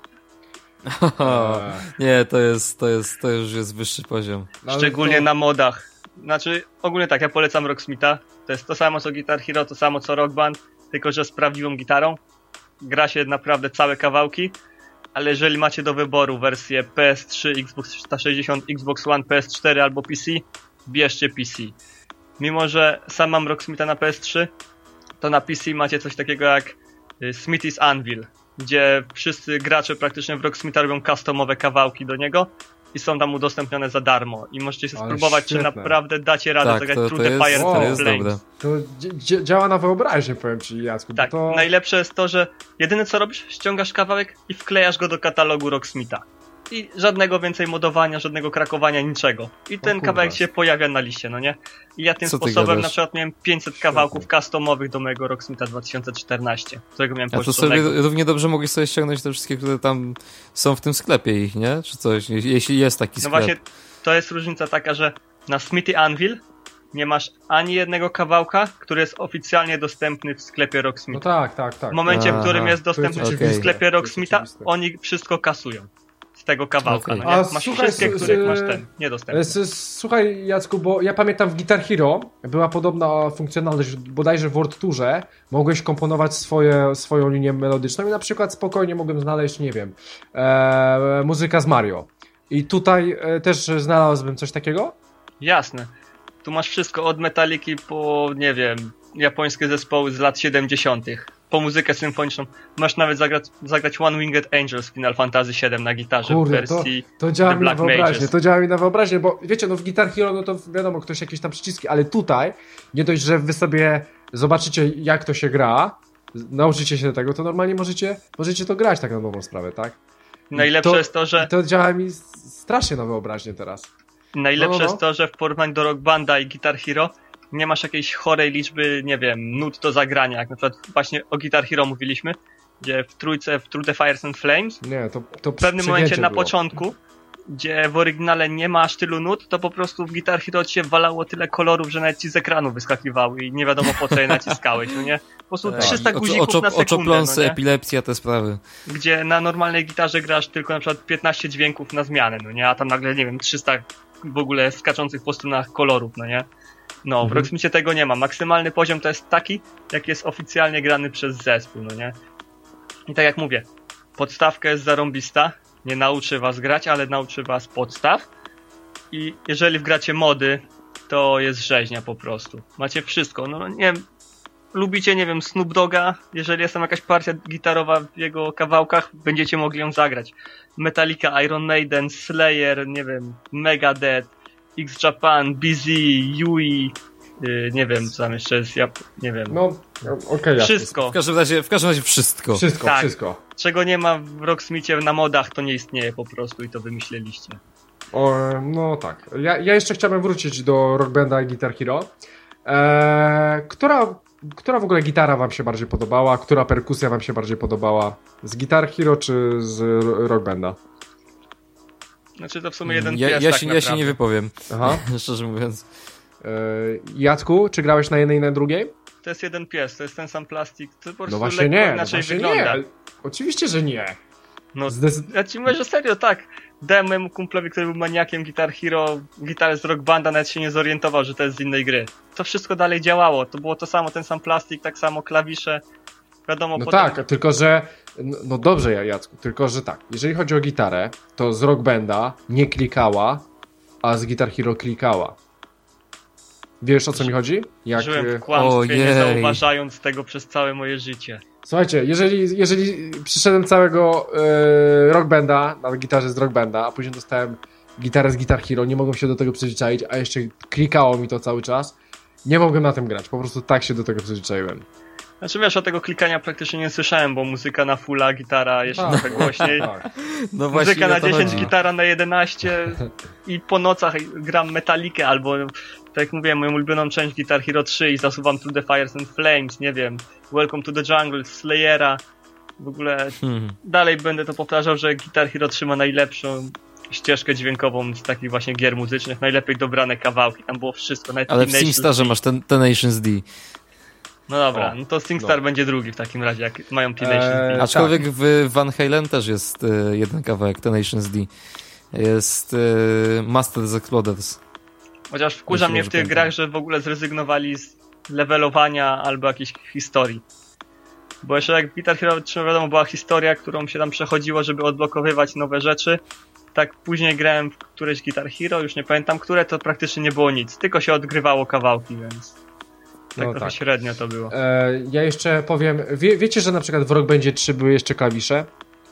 E, Nie, to jest, to jest, to już jest wyższy poziom. no ale Szczególnie to- na modach. Znaczy, ogólnie tak, ja polecam Rocksmitha. To jest to samo co Guitar Hero, to samo co Rock Band, tylko że z prawdziwą gitarą. Gra się naprawdę całe kawałki, ale jeżeli macie do wyboru wersję P S trzy, Xbox trzysta sześćdziesiąt, Xbox One, P S cztery albo P C, bierzcie P C. Mimo że sam mam Rocksmitha na P S trzy, to na P C macie coś takiego jak y, Smithy's Anvil, gdzie wszyscy gracze praktycznie w Rocksmitha robią customowe kawałki do niego i są tam udostępnione za darmo i możecie się Ale spróbować, czy świetne. naprawdę dacie radę Tak, zagrać to, Through to the jest, Fire Wow. to and jest Flames. dobre. To dzi- dzi- działa na wyobraźnię, powiem ci, Jacku. Tak, bo to... najlepsze jest to, że jedyne co robisz, ściągasz kawałek i wklejasz go do katalogu Rocksmitha. I żadnego więcej modowania, żadnego krakowania, niczego. I ten kurwa. kawałek się pojawia na liście, no nie? I ja tym Co ty sposobem gadasz? na przykład miałem pięćset kawałków customowych do mojego Rocksmitha dwa tysiące czternaście, którego miałem A to pożyczonego. sobie równie dobrze mogli sobie ściągnąć te wszystkie, które tam są w tym sklepie ich, nie? Czy coś, jeśli- jeśli jest taki No sklep. właśnie, to jest różnica taka, że na Smithy Anvil nie masz ani jednego kawałka, który jest oficjalnie dostępny w sklepie No Rocksmitha. tak, tak, tak. W momencie, w którym Aha, jest to jest dostępny oczywiste. w sklepie To jest Rocksmitha, oczywiste. oni wszystko kasują z tego kawałka. Okej. No nie? A Masz słuchaj, wszystkie, s- których s- masz ten, niedostępny. S- s- Słuchaj, Jacku, bo ja pamiętam w Guitar Hero była podobna funkcjonalność, bodajże w World Tourze mogłeś komponować swoje, swoją linię melodyczną i na przykład spokojnie mogłem znaleźć, nie wiem, e, muzyka z Mario. I tutaj e, też znalazłbym coś takiego? Jasne. Tu masz wszystko od Metalliki po, nie wiem, japońskie zespoły z lat siedemdziesiątych. Po muzykę symfoniczną. Masz nawet zagrać, zagrać One Winged Angels Final Fantasy siedem na gitarze Kurde, w wersji... To działa The mi na Black wyobraźnię, Mages. to działa mi na wyobraźnię, bo wiecie, no w Guitar Hero, no to wiadomo, ktoś jakieś tam przyciski, ale tutaj, nie dość, że wy sobie zobaczycie, jak to się gra, nauczycie się tego, to normalnie możecie, możecie to grać tak na nową sprawę, tak? Najlepsze to- jest to, że... I to działa mi strasznie na wyobraźnię teraz. Najlepsze No, no, no. jest to, że w porównaniu do Rock Banda i Guitar Hero nie masz jakiejś chorej liczby, nie wiem, nut do zagrania. Jak na przykład właśnie o Guitar Hero mówiliśmy, gdzie w trójce, w Through the Fires and Flames, Nie, to, to w pewnym momencie na było. początku gdzie w oryginale nie ma aż tylu nut, to po prostu w Guitar Hero się walało tyle kolorów, że nawet ci z ekranu wyskakiwały i nie wiadomo po co je naciskałeś, no nie? Po prostu trzysta guzików oczo, na sekundę, oczopląsy, no nie? epilepsja, te sprawy. Gdzie na normalnej gitarze grasz tylko na przykład piętnaście dźwięków na zmianę, no nie? A tam nagle, nie wiem, trzysta w ogóle skaczących po stronach kolorów, no nie? No, w Mhm. Rocksmithie tego nie ma. Maksymalny poziom to jest taki, jak jest oficjalnie grany przez zespół, no nie? I tak jak mówię, podstawka jest zarąbista, nie nauczy was grać, ale nauczy was podstaw. I jeżeli wgracie mody, to jest rzeźnia po prostu. Macie wszystko, no nie wiem, lubicie, nie wiem, Snoop Dogga, jeżeli jest tam jakaś partia gitarowa w jego kawałkach, będziecie mogli ją zagrać. Metallica, Iron Maiden, Slayer, nie wiem, Megadeth, X-Japan, B Z, Yui, yy, nie wiem, co tam jeszcze jest, ja nie wiem. No, okej, okay, wszystko. W każdym razie, w każdym razie wszystko. Wszystko, Tak. wszystko. Czego nie ma w Rocksmithie na modach, to nie istnieje po prostu i to wymyśleliście. O, no tak. Ja, ja jeszcze chciałbym wrócić do Rock Banda i Guitar Hero. Eee, która, która w ogóle gitara wam się bardziej podobała? Która perkusja wam się bardziej podobała? Z Guitar Hero czy z Rock Banda? Znaczy to w sumie jeden ja, pies ja, tak się, ja się naprawdę. nie wypowiem, Aha. szczerze mówiąc. Eee, Jacku, czy grałeś na jednej i na drugiej? To jest jeden pies, to jest ten sam plastik, to po prostu No właśnie lekko nie, no inaczej właśnie wygląda. nie. Oczywiście, że nie. No, Zdecyd- ja ci mówię, że serio, tak. Dałem mojemu kumplowi, który był maniakiem Guitar Hero, gitarę z Rock Banda, nawet się nie zorientował, że to jest z innej gry. To wszystko dalej działało, to było to samo, ten sam plastik, tak samo klawisze. Wiadomo, No potem... tak, tylko że, no, no dobrze ja Jacku, tylko że tak, jeżeli chodzi o gitarę, to z Rock Banda nie klikała, a z Guitar Hero klikała. Wiesz o co mi chodzi? Jak, Żyłem e, w kłamstwie, Ojej. nie zauważając tego przez całe moje życie. Słuchajcie, jeżeli, jeżeli przyszedłem całego e, Rock Banda na gitarze z Rock Banda, a później dostałem gitarę z Guitar Hero, nie mogłem się do tego przyzwyczaić, a jeszcze klikało mi to cały czas, nie mogłem na tym grać, po prostu tak się do tego przyzwyczaiłem. Znaczy wiesz, o tego klikania praktycznie nie słyszałem, bo muzyka na fulla, gitara jeszcze Tak, trochę głośniej. tak. No właśnie Muzyka o na to dziesięć, chodzi. gitara na jedenaście i po nocach gram Metallicę albo, tak jak mówiłem, moją ulubioną część Guitar Hero trzy i zasuwam Through the Fires and Flames, nie wiem, Welcome to the Jungle, Slayera. W ogóle Hmm. dalej będę to powtarzał, że Guitar Hero trzy ma najlepszą ścieżkę dźwiękową z takich właśnie gier muzycznych, najlepiej dobrane kawałki, tam było wszystko. Nawet Ale w Tenacious SingStarze D. masz ten Tenacious D. No dobra, O, no to SingStar no. będzie drugi w takim razie, jak mają Tenacious Eee, D. Aczkolwiek w Van Halen też jest e, jeden kawałek, Tenacious D. Jest e, Masters Exploders. Chociaż wkurza Jeśli mnie w dobrze tych pamiętam. grach, że w ogóle zrezygnowali z levelowania albo jakiejś historii. Bo jeszcze jak Guitar Hero trzy, wiadomo, była historia, którą się tam przechodziło, żeby odblokowywać nowe rzeczy. Tak później grałem w któreś Guitar Hero, już nie pamiętam które, to praktycznie nie było nic. Tylko się odgrywało kawałki, więc tak No trochę tak. średnio to było. E, ja jeszcze powiem, wie, wiecie, że na przykład w Rock Bandzie trzy były jeszcze klawisze?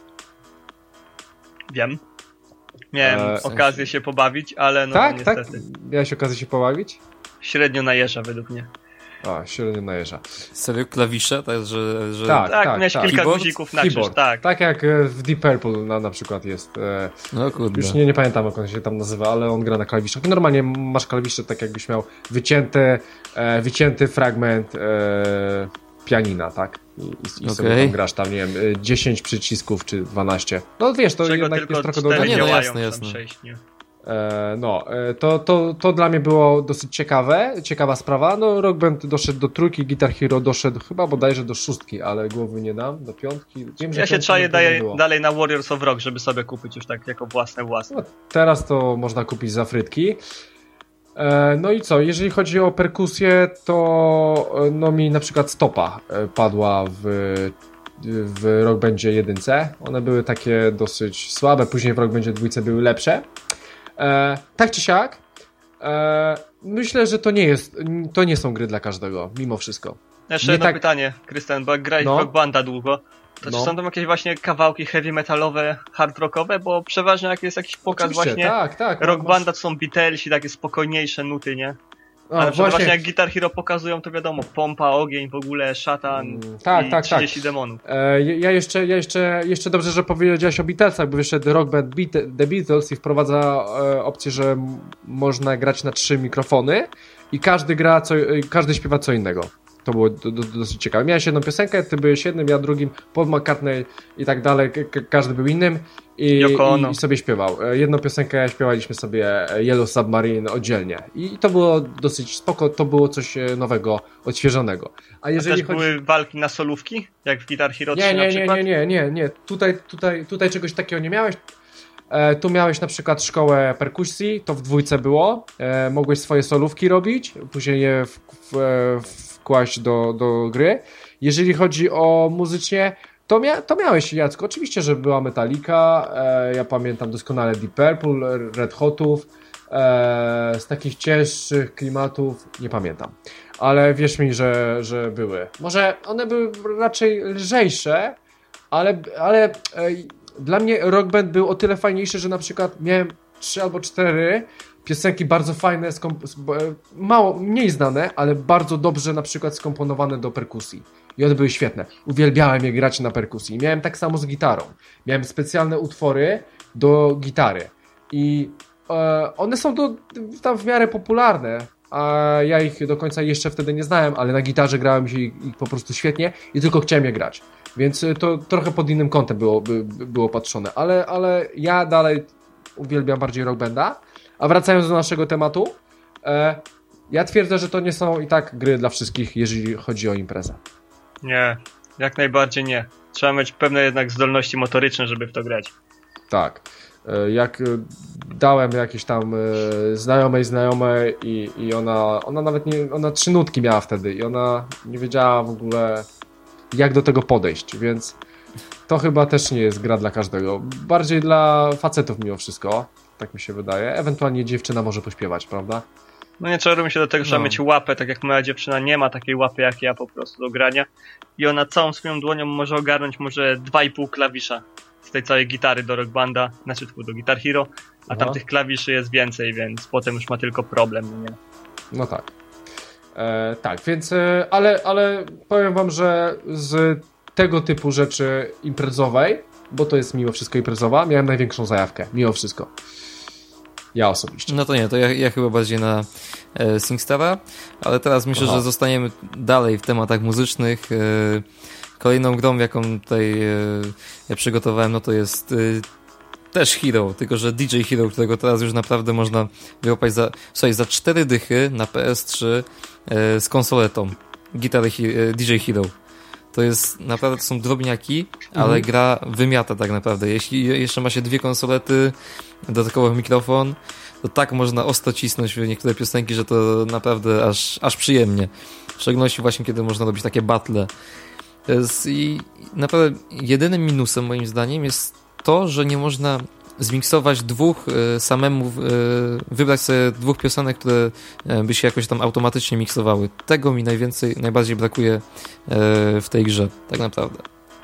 Wiem. Miałem Eee, okazję się pobawić, ale no tak, niestety. tak? Miałeś okazję się pobawić? Średnio najeżdża według mnie. A, średnio najeżdża. Serio, klawisze? Tak, że, że... Tak. Tak, miałeś kilka Keyboard? guzików na krzyż, Keyboard. tak. Tak jak e, w Deep Purple na, na przykład jest. E, No kurde. już nie, nie pamiętam jak on się tam nazywa, ale on gra na klawiszach. I normalnie masz klawisze tak jakbyś miał wycięte, e, wycięty fragment e, pianina, tak? I, i, i sobie Okej. tam grasz tam, nie wiem, e, dziesięć przycisków czy dwanaście. No wiesz, to Czego jednak tylko jest trochę do cztery No nie, no działają, jasne, tam jasne. sześć, nie? E, no, e, to, to, to dla mnie było dosyć ciekawe, ciekawa sprawa. No, Rock Band doszedł do trójki, Guitar Hero doszedł chyba bodajże do szóstki, ale głowy nie dam, do piątki. Wiem, że Ja się piątki czaję na pewno daje, było. dalej na Warriors of Rock, żeby sobie kupić już tak jako własne własne. No, teraz to można kupić za frytki. E, no i co, jeżeli chodzi o perkusję, to e, no mi na przykład stopa e, padła w, w Rock Bandzie jedynce. One były takie dosyć słabe, później w Rock Bandzie dwójce były lepsze. E, tak czy siak, e, myślę, że to nie jest, to nie są gry dla każdego, mimo wszystko. Jeszcze Nie jedno tak- pytanie, Krystian, bo jak grałeś No. w Rock Banda długo, to No. czy są tam jakieś właśnie kawałki heavy metalowe, hard rockowe? Bo przeważnie jak jest jakiś pokaz Oczywiście, właśnie tak, tak. Rock masz- Banda to są Beatlesi, takie spokojniejsze nuty, nie? A, Ale właśnie... właśnie jak Guitar Hero pokazują, to wiadomo, pompa, ogień, w ogóle szatan Mm, tak, i tak, trzydzieści demonów. E, ja jeszcze, ja jeszcze, jeszcze dobrze, że powiedziałeś o Beatlesach, bo wyszedł Rock Band Beat, The Beatles i wprowadza e, opcję, że m- można grać na trzy mikrofony i każdy gra, co, e, każdy śpiewa co innego. To było do, do, dosyć ciekawe. Miałeś jedną piosenkę, ty byłeś jednym, ja drugim, Paul McCartney i tak dalej, K- każdy był innym i, i, i sobie śpiewał. Jedną piosenkę śpiewaliśmy sobie Yellow Submarine oddzielnie i to było dosyć spoko, to było coś nowego, odświeżonego. A jeżeli A też chodzi... były walki na solówki? Jak w Guitar Hero trzy nie, nie, na nie, przykład? nie, nie, nie, nie. Tutaj, tutaj, tutaj czegoś takiego nie miałeś. E, tu miałeś na przykład szkołę perkusji, to w dwójce było. E, mogłeś swoje solówki robić, później je w, w, wkłaść do, do gry. Jeżeli chodzi o muzycznie, to, mia, to miałeś, Jacku. Oczywiście, że była Metallica, e, ja pamiętam doskonale Deep Purple, Red Hotów. E, z takich cięższych klimatów nie pamiętam. Ale wierz mi, że, że były. Może one były raczej lżejsze, ale, ale e, dla mnie Rock Band był o tyle fajniejszy, że na przykład miałem trzy albo cztery piosenki bardzo fajne, skomp- mało, mniej znane, ale bardzo dobrze na przykład skomponowane do perkusji. I one były świetne. Uwielbiałem je grać na perkusji. Miałem tak samo z gitarą. Miałem specjalne utwory do gitary. I e, one są do, tam w miarę popularne, a ja ich do końca jeszcze wtedy nie znałem, ale na gitarze grałem się ich, ich po prostu świetnie i tylko chciałem je grać. Więc to trochę pod innym kątem było, by, było patrzone. Ale, ale ja dalej uwielbiam bardziej Rock Banda. A wracając do naszego tematu, e, ja twierdzę, że to nie są i tak gry dla wszystkich, jeżeli chodzi o imprezę. Nie, jak najbardziej nie. Trzeba mieć pewne jednak zdolności motoryczne, żeby w to grać. Tak. E, jak e, dałem jakieś tam e, znajomej znajomej i, i ona, ona nawet nie, ona trzy nutki miała wtedy i ona nie wiedziała w ogóle jak do tego podejść, więc to chyba też nie jest gra dla każdego. Bardziej dla facetów mimo wszystko, tak mi się wydaje. Ewentualnie dziewczyna może pośpiewać, prawda? No nie czarujmy się do tego, że trzeba No. mieć łapę, tak jak moja dziewczyna nie ma takiej łapy jak ja po prostu do grania i ona całą swoją dłonią może ogarnąć może dwa i pół klawisza z tej całej gitary do Rock Banda, znaczy tylko do Guitar Hero, a Aha. tam tych klawiszy jest więcej, więc potem już ma tylko problem, no nie? No tak. E, tak, więc, e, ale, ale powiem wam, że z tego typu rzeczy imprezowej, bo to jest mimo wszystko imprezowa, miałem największą zajawkę, mimo wszystko. Ja osobiście. No to nie, to ja, ja chyba bardziej na e, SingStara, ale teraz myślę, Aha. że zostaniemy dalej w tematach muzycznych. E, kolejną grą, jaką tutaj e, ja przygotowałem, no to jest e, też Hero, tylko że D J Hero, którego teraz już naprawdę można wyłapać za, słuchaj, za cztery dychy na P S trzy e, z konsoletą. Gitary e, D J Hero. To jest, naprawdę to są drobniaki, ale Mhm. gra wymiata tak naprawdę. Jeśli jeszcze ma się dwie konsolety, dodatkowo mikrofon, to tak można ostro cisnąć w niektóre piosenki, że to naprawdę aż, aż przyjemnie. W szczególności właśnie, kiedy można robić takie battle. To jest i naprawdę jedynym minusem moim zdaniem jest to, że nie można zmiksować dwóch y, samemu, y, wybrać sobie dwóch piosenek, które y, by się jakoś tam automatycznie miksowały. Tego mi najwięcej, najbardziej brakuje y, w tej grze, tak naprawdę.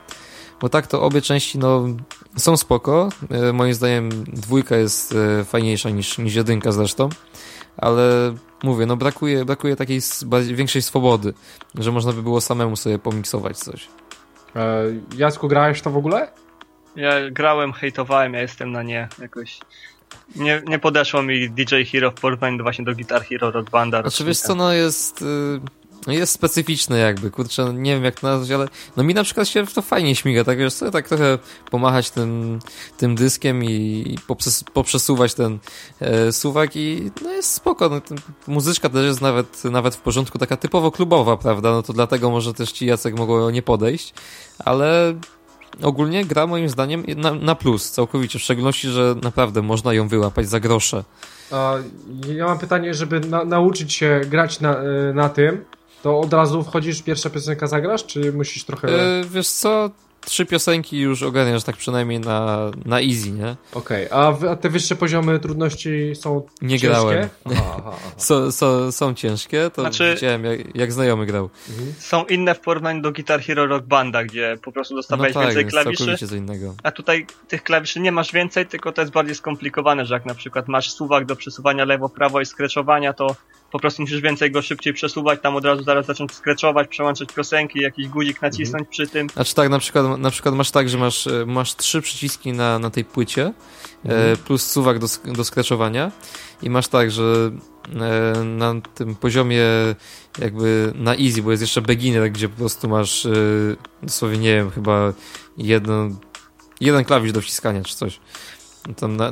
Bo tak to obie części no, są spoko. Y, moim zdaniem dwójka jest y, fajniejsza niż, niż jedynka zresztą, ale mówię, no brakuje, brakuje takiej s- bardziej, większej swobody, że można by było samemu sobie pomiksować coś. E, Jacku, grałeś w to w ogóle? Ja grałem, hejtowałem, ja jestem na nie jakoś. Nie, nie podeszło mi D J Hero w porównaniu właśnie do Guitar Hero, Rock Banda. Znaczy wiesz co, no jest y, jest specyficzne jakby, kurczę, nie wiem jak to nazwać, ale no mi na przykład się to fajnie śmiga, tak wiesz co, tak trochę pomachać tym, tym dyskiem i poprzes, poprzesuwać ten e, suwak i no jest spoko, no, ten, muzyczka też jest nawet, nawet w porządku, taka typowo klubowa, prawda, no to dlatego może też ci Jacek mogło nie podejść, ale ogólnie gra moim zdaniem na, na plus, całkowicie, w szczególności, że naprawdę można ją wyłapać za grosze. A ja mam pytanie, żeby na, nauczyć się grać na, na tym, to od razu wchodzisz, pierwsza piosenka zagrasz, czy musisz trochę... E, wiesz co, trzy piosenki już ogarniasz tak przynajmniej na, na easy, nie? Okej, okay. a, w- a te wyższe poziomy trudności są Nie ciężkie? grałem. Aha, aha, aha. So, so, są ciężkie, to Znaczy- widziałem jak, jak znajomy grał. Mhm. Są inne w porównaniu do Guitar Hero Rock Banda, gdzie po prostu No dostawałeś tak, więcej jest klawiszy, całkowicie co innego. a tutaj tych klawiszy nie masz więcej, tylko to jest bardziej skomplikowane, że jak na przykład masz suwak do przesuwania lewo, prawo i skreczowania, to po prostu musisz więcej go szybciej przesuwać, tam od razu zaraz zacząć skreczować, przełączać piosenki, jakiś guzik nacisnąć Mhm. przy tym. Znaczy tak, na przykład, na przykład masz tak, że masz, e, masz trzy przyciski na, na tej płycie, Mhm. e, plus suwak do, sk- do skraczowania i masz tak, że e, na tym poziomie jakby na easy, bo jest jeszcze beginner, gdzie po prostu masz e, dosłownie, nie wiem, chyba jedno, jeden klawisz do wciskania czy coś. Tam na, e,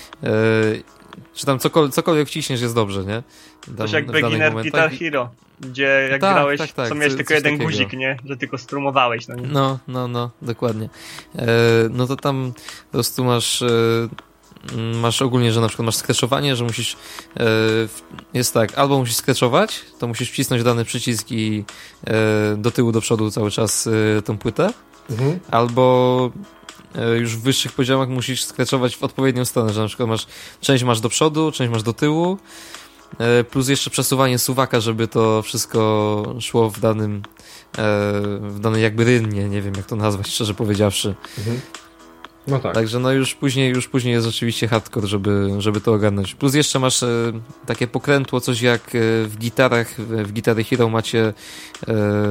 czy tam cokolwiek, cokolwiek wciśniesz jest dobrze, nie? Tam, Coś jak beginner Guitar Hero, gdzie jak tak, grałeś, tak, tak, to miałeś co, tylko jeden takiego. guzik, nie? Że tylko strumowałeś. No, nie? no, no, no dokładnie. E, no to tam po prostu masz e, masz ogólnie, że na przykład masz skreczowanie, że musisz e, jest tak, albo musisz skreczować, to musisz wcisnąć dany przycisk i e, do tyłu, do przodu cały czas e, tą płytę, Mhm. albo e, już w wyższych poziomach musisz skreczować w odpowiednią stronę, że na przykład masz część masz do przodu, część masz do tyłu, e, plus jeszcze przesuwanie suwaka, żeby to wszystko szło w danym e, w danej jakby rynnie, nie wiem jak to nazwać, szczerze powiedziawszy. Mhm. No tak. Także no już później, już później jest rzeczywiście hardcore, żeby, żeby to ogarnąć. Plus jeszcze masz e, takie pokrętło, coś jak e, w gitarach, w, w Guitar Hero macie e,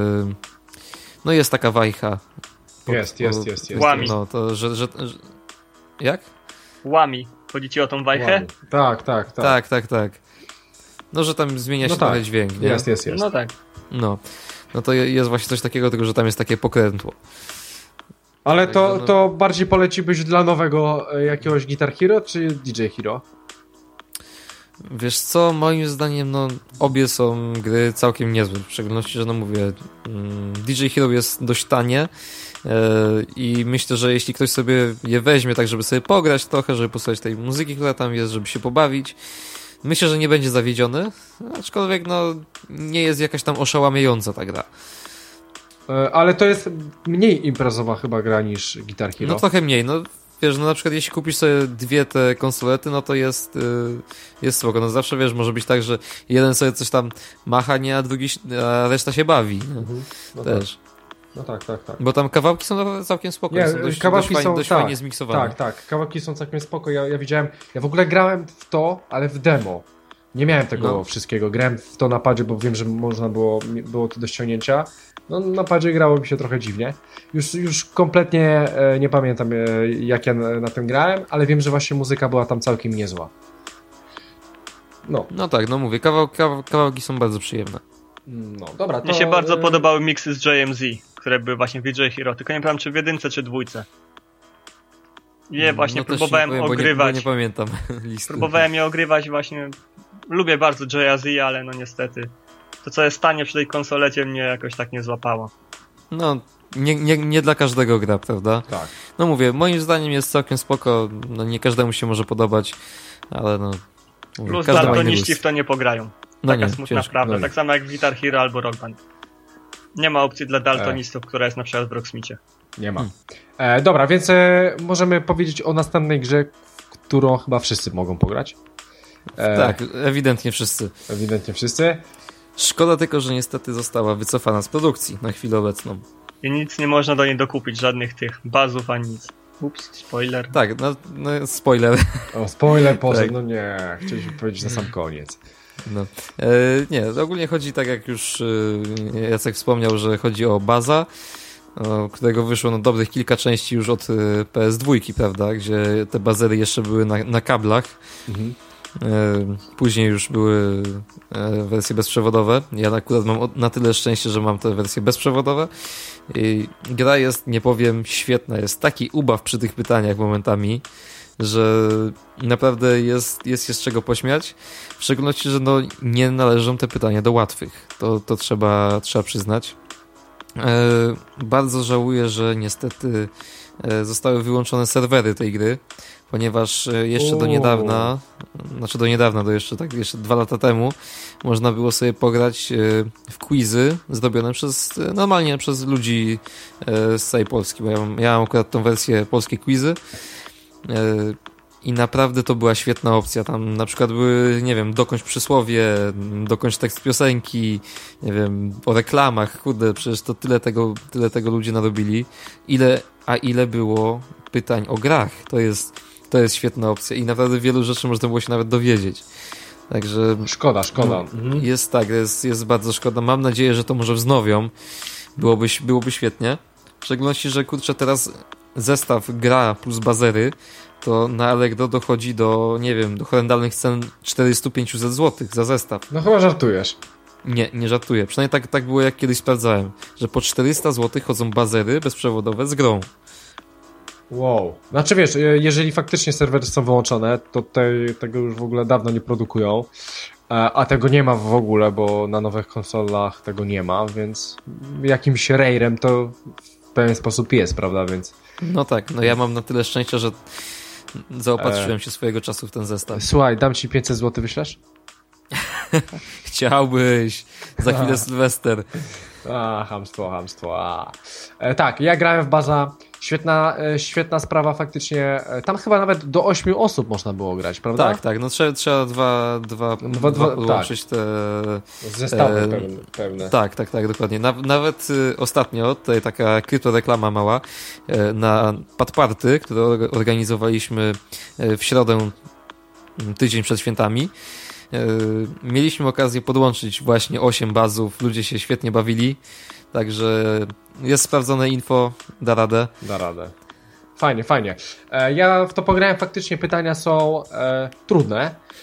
no jest taka wajcha. Po- Jest, po- jest, jest, jest. Łami. No to, że, że, że jak? Łami. Chodzi ci o tą wajchę? Ładnie. Tak, tak, tak. Tak, tak, tak. No, że tam zmienia się No tak. trochę dźwięk, nie? Jest, jest, jest. No tak. No. No to je- jest właśnie coś takiego, tylko że tam jest takie pokrętło. Ale to, Także no- to bardziej poleciłbyś dla nowego e, jakiegoś Guitar Hero czy D J Hero? Wiesz co, moim zdaniem no obie są gry całkiem niezłe, w szczególności, że no mówię, mm, D J Hero jest dość tanie yy, i myślę, że jeśli ktoś sobie je weźmie tak, żeby sobie pograć trochę, żeby posłuchać tej muzyki, która tam jest, żeby się pobawić, myślę, że nie będzie zawiedziony, aczkolwiek no nie jest jakaś tam oszałamiająca ta gra. E, Ale to jest mniej imprezowa chyba gra niż Guitar Hero. No trochę mniej, no wiesz, no na przykład jeśli kupisz sobie dwie te konsolety, no to jest, yy, jest spoko. No zawsze wiesz, może być tak, że jeden sobie coś tam macha, nie, a drugi, a reszta się bawi. Nie? Mhm. No Też. tak. No tak, tak, tak. Bo tam kawałki są naprawdę całkiem spoko, Nie, są dość, kawałki dość, są- fajnie, dość tak, fajnie zmiksowane. Tak, tak. Kawałki są całkiem spoko. Ja, ja widziałem, ja w ogóle grałem w to, ale w demo. Nie miałem tego No. wszystkiego. Grałem w to na padzie, bo wiem, że można było, było to do ściągnięcia. No na padzie grało mi się trochę dziwnie. Już, już kompletnie e, nie pamiętam e, jak ja na, na tym grałem, ale wiem, że właśnie muzyka była tam całkiem niezła. No, No tak, no mówię, kawał, kawał, kawałki są bardzo przyjemne. no dobra. To, Mnie się bardzo e, podobały miksy z J M Z, które były właśnie w D J Hero, tylko nie pamiętam czy w jedynce, czy dwójce. Je właśnie no też próbowałem nie powiem, ogrywać. Bo nie, bo nie pamiętam listy. Próbowałem je ogrywać właśnie. Lubię bardzo J Z, ale no niestety. To co jest tanie przy tej konsolecie mnie jakoś tak nie złapało. No, nie, nie, nie dla każdego gra, prawda? Tak. No mówię, moim zdaniem jest całkiem spoko, no nie każdemu się może podobać, ale no... Mówię, Plus każdy ma inny daltoniści gust. w to nie pograją. No Taka nie, smutna ciężko. prawda. No nie. Tak samo jak w Guitar Hero albo Rock Band. Nie ma opcji dla daltonistów, która jest na przykład w Rocksmithie. Nie ma. Hmm. E, dobra, więc e, możemy powiedzieć o następnej grze, w którą chyba wszyscy mogą pograć. E, Tak, ewidentnie wszyscy. Ewidentnie wszyscy. Szkoda tylko, że niestety została wycofana z produkcji na chwilę obecną. I nic nie można do niej dokupić, żadnych tych bazów ani nic. Ups, spoiler. Tak, no, no spoiler. O, spoiler poszedł, Tak. no nie, chcieliśmy powiedzieć na sam koniec. No. E, nie, ogólnie chodzi tak jak już e, Jacek wspomniał, że chodzi o Baza, o którego wyszło no, dobrych kilka części już od e, P S dwa, prawda, gdzie te bazery jeszcze były na, na kablach. Mhm. E, później już były e, wersje bezprzewodowe. Ja akurat mam o- na tyle szczęście, że mam te wersje bezprzewodowe. I gra jest, nie powiem, świetna. Jest taki ubaw przy tych pytaniach momentami, że naprawdę jest, jest się z czego pośmiać. W szczególności, że no, nie należą te pytania do łatwych. To, to trzeba, trzeba przyznać. E, bardzo żałuję, że niestety e, zostały wyłączone serwery tej gry, ponieważ e, jeszcze do O. niedawna, znaczy do niedawna, do jeszcze tak jeszcze dwa lata temu, można było sobie pograć e, w quizy zrobione przez, e, normalnie przez ludzi e, z całej Polski, bo ja mam, ja mam akurat tą wersję polskie quizy. E, I naprawdę to była świetna opcja. Tam na przykład były, nie wiem, dokończ przysłowie, dokończ tekst piosenki, nie wiem, o reklamach, kurde, przecież to tyle tego, tyle tego ludzie narobili. Ile, a ile było pytań o grach. To jest, to jest świetna opcja i naprawdę wielu rzeczy można było się nawet dowiedzieć. Także Szkoda, szkoda. no, Mhm. jest tak, jest, jest bardzo szkoda. Mam nadzieję, że to może wznowią. Byłoby, byłoby świetnie. W szczególności, że kurczę, teraz zestaw gra plus bazery, to na Allegro dochodzi do, nie wiem, do horrendalnych cen czterysta pięćset złotych za zestaw. No chyba żartujesz. Nie, nie żartuję. Przynajmniej tak, tak było, jak kiedyś sprawdzałem, że po czterysta złotych chodzą bazery bezprzewodowe z grą. Wow. Znaczy wiesz, jeżeli faktycznie serwery są wyłączone, to tej, tego już w ogóle dawno nie produkują, a tego nie ma w ogóle, bo na nowych konsolach tego nie ma, więc jakimś rejrem to w pewien sposób jest, prawda, więc... No tak, no ja mam na tyle szczęścia, że zaopatrzyłem się swojego czasu w ten zestaw. Słuchaj, dam ci pięćset złotych, wyślesz? Chciałbyś. Za chwilę Sylwester. A, chamstwo, chamstwo. A. E, tak, ja grałem w Baza. Świetna, e, świetna sprawa faktycznie. E, tam chyba nawet do ośmiu osób można było grać, prawda? Tak, tak. No trzeba, trzeba dwa, dwa, dwa, dwa dwa podłączyć tak. te... Zestawy e, pewne, pewne. Tak, tak, tak, dokładnie. Naw, nawet y, ostatnio, tutaj taka kryptoreklama mała, y, na Padparty, które organizowaliśmy y, w środę, y, tydzień przed świętami, y, mieliśmy okazję podłączyć właśnie osiem bazów, ludzie się świetnie bawili, także jest sprawdzone info, da radę. Da radę. Fajnie, fajnie. E, ja w to pograłem, faktycznie pytania są e, trudne.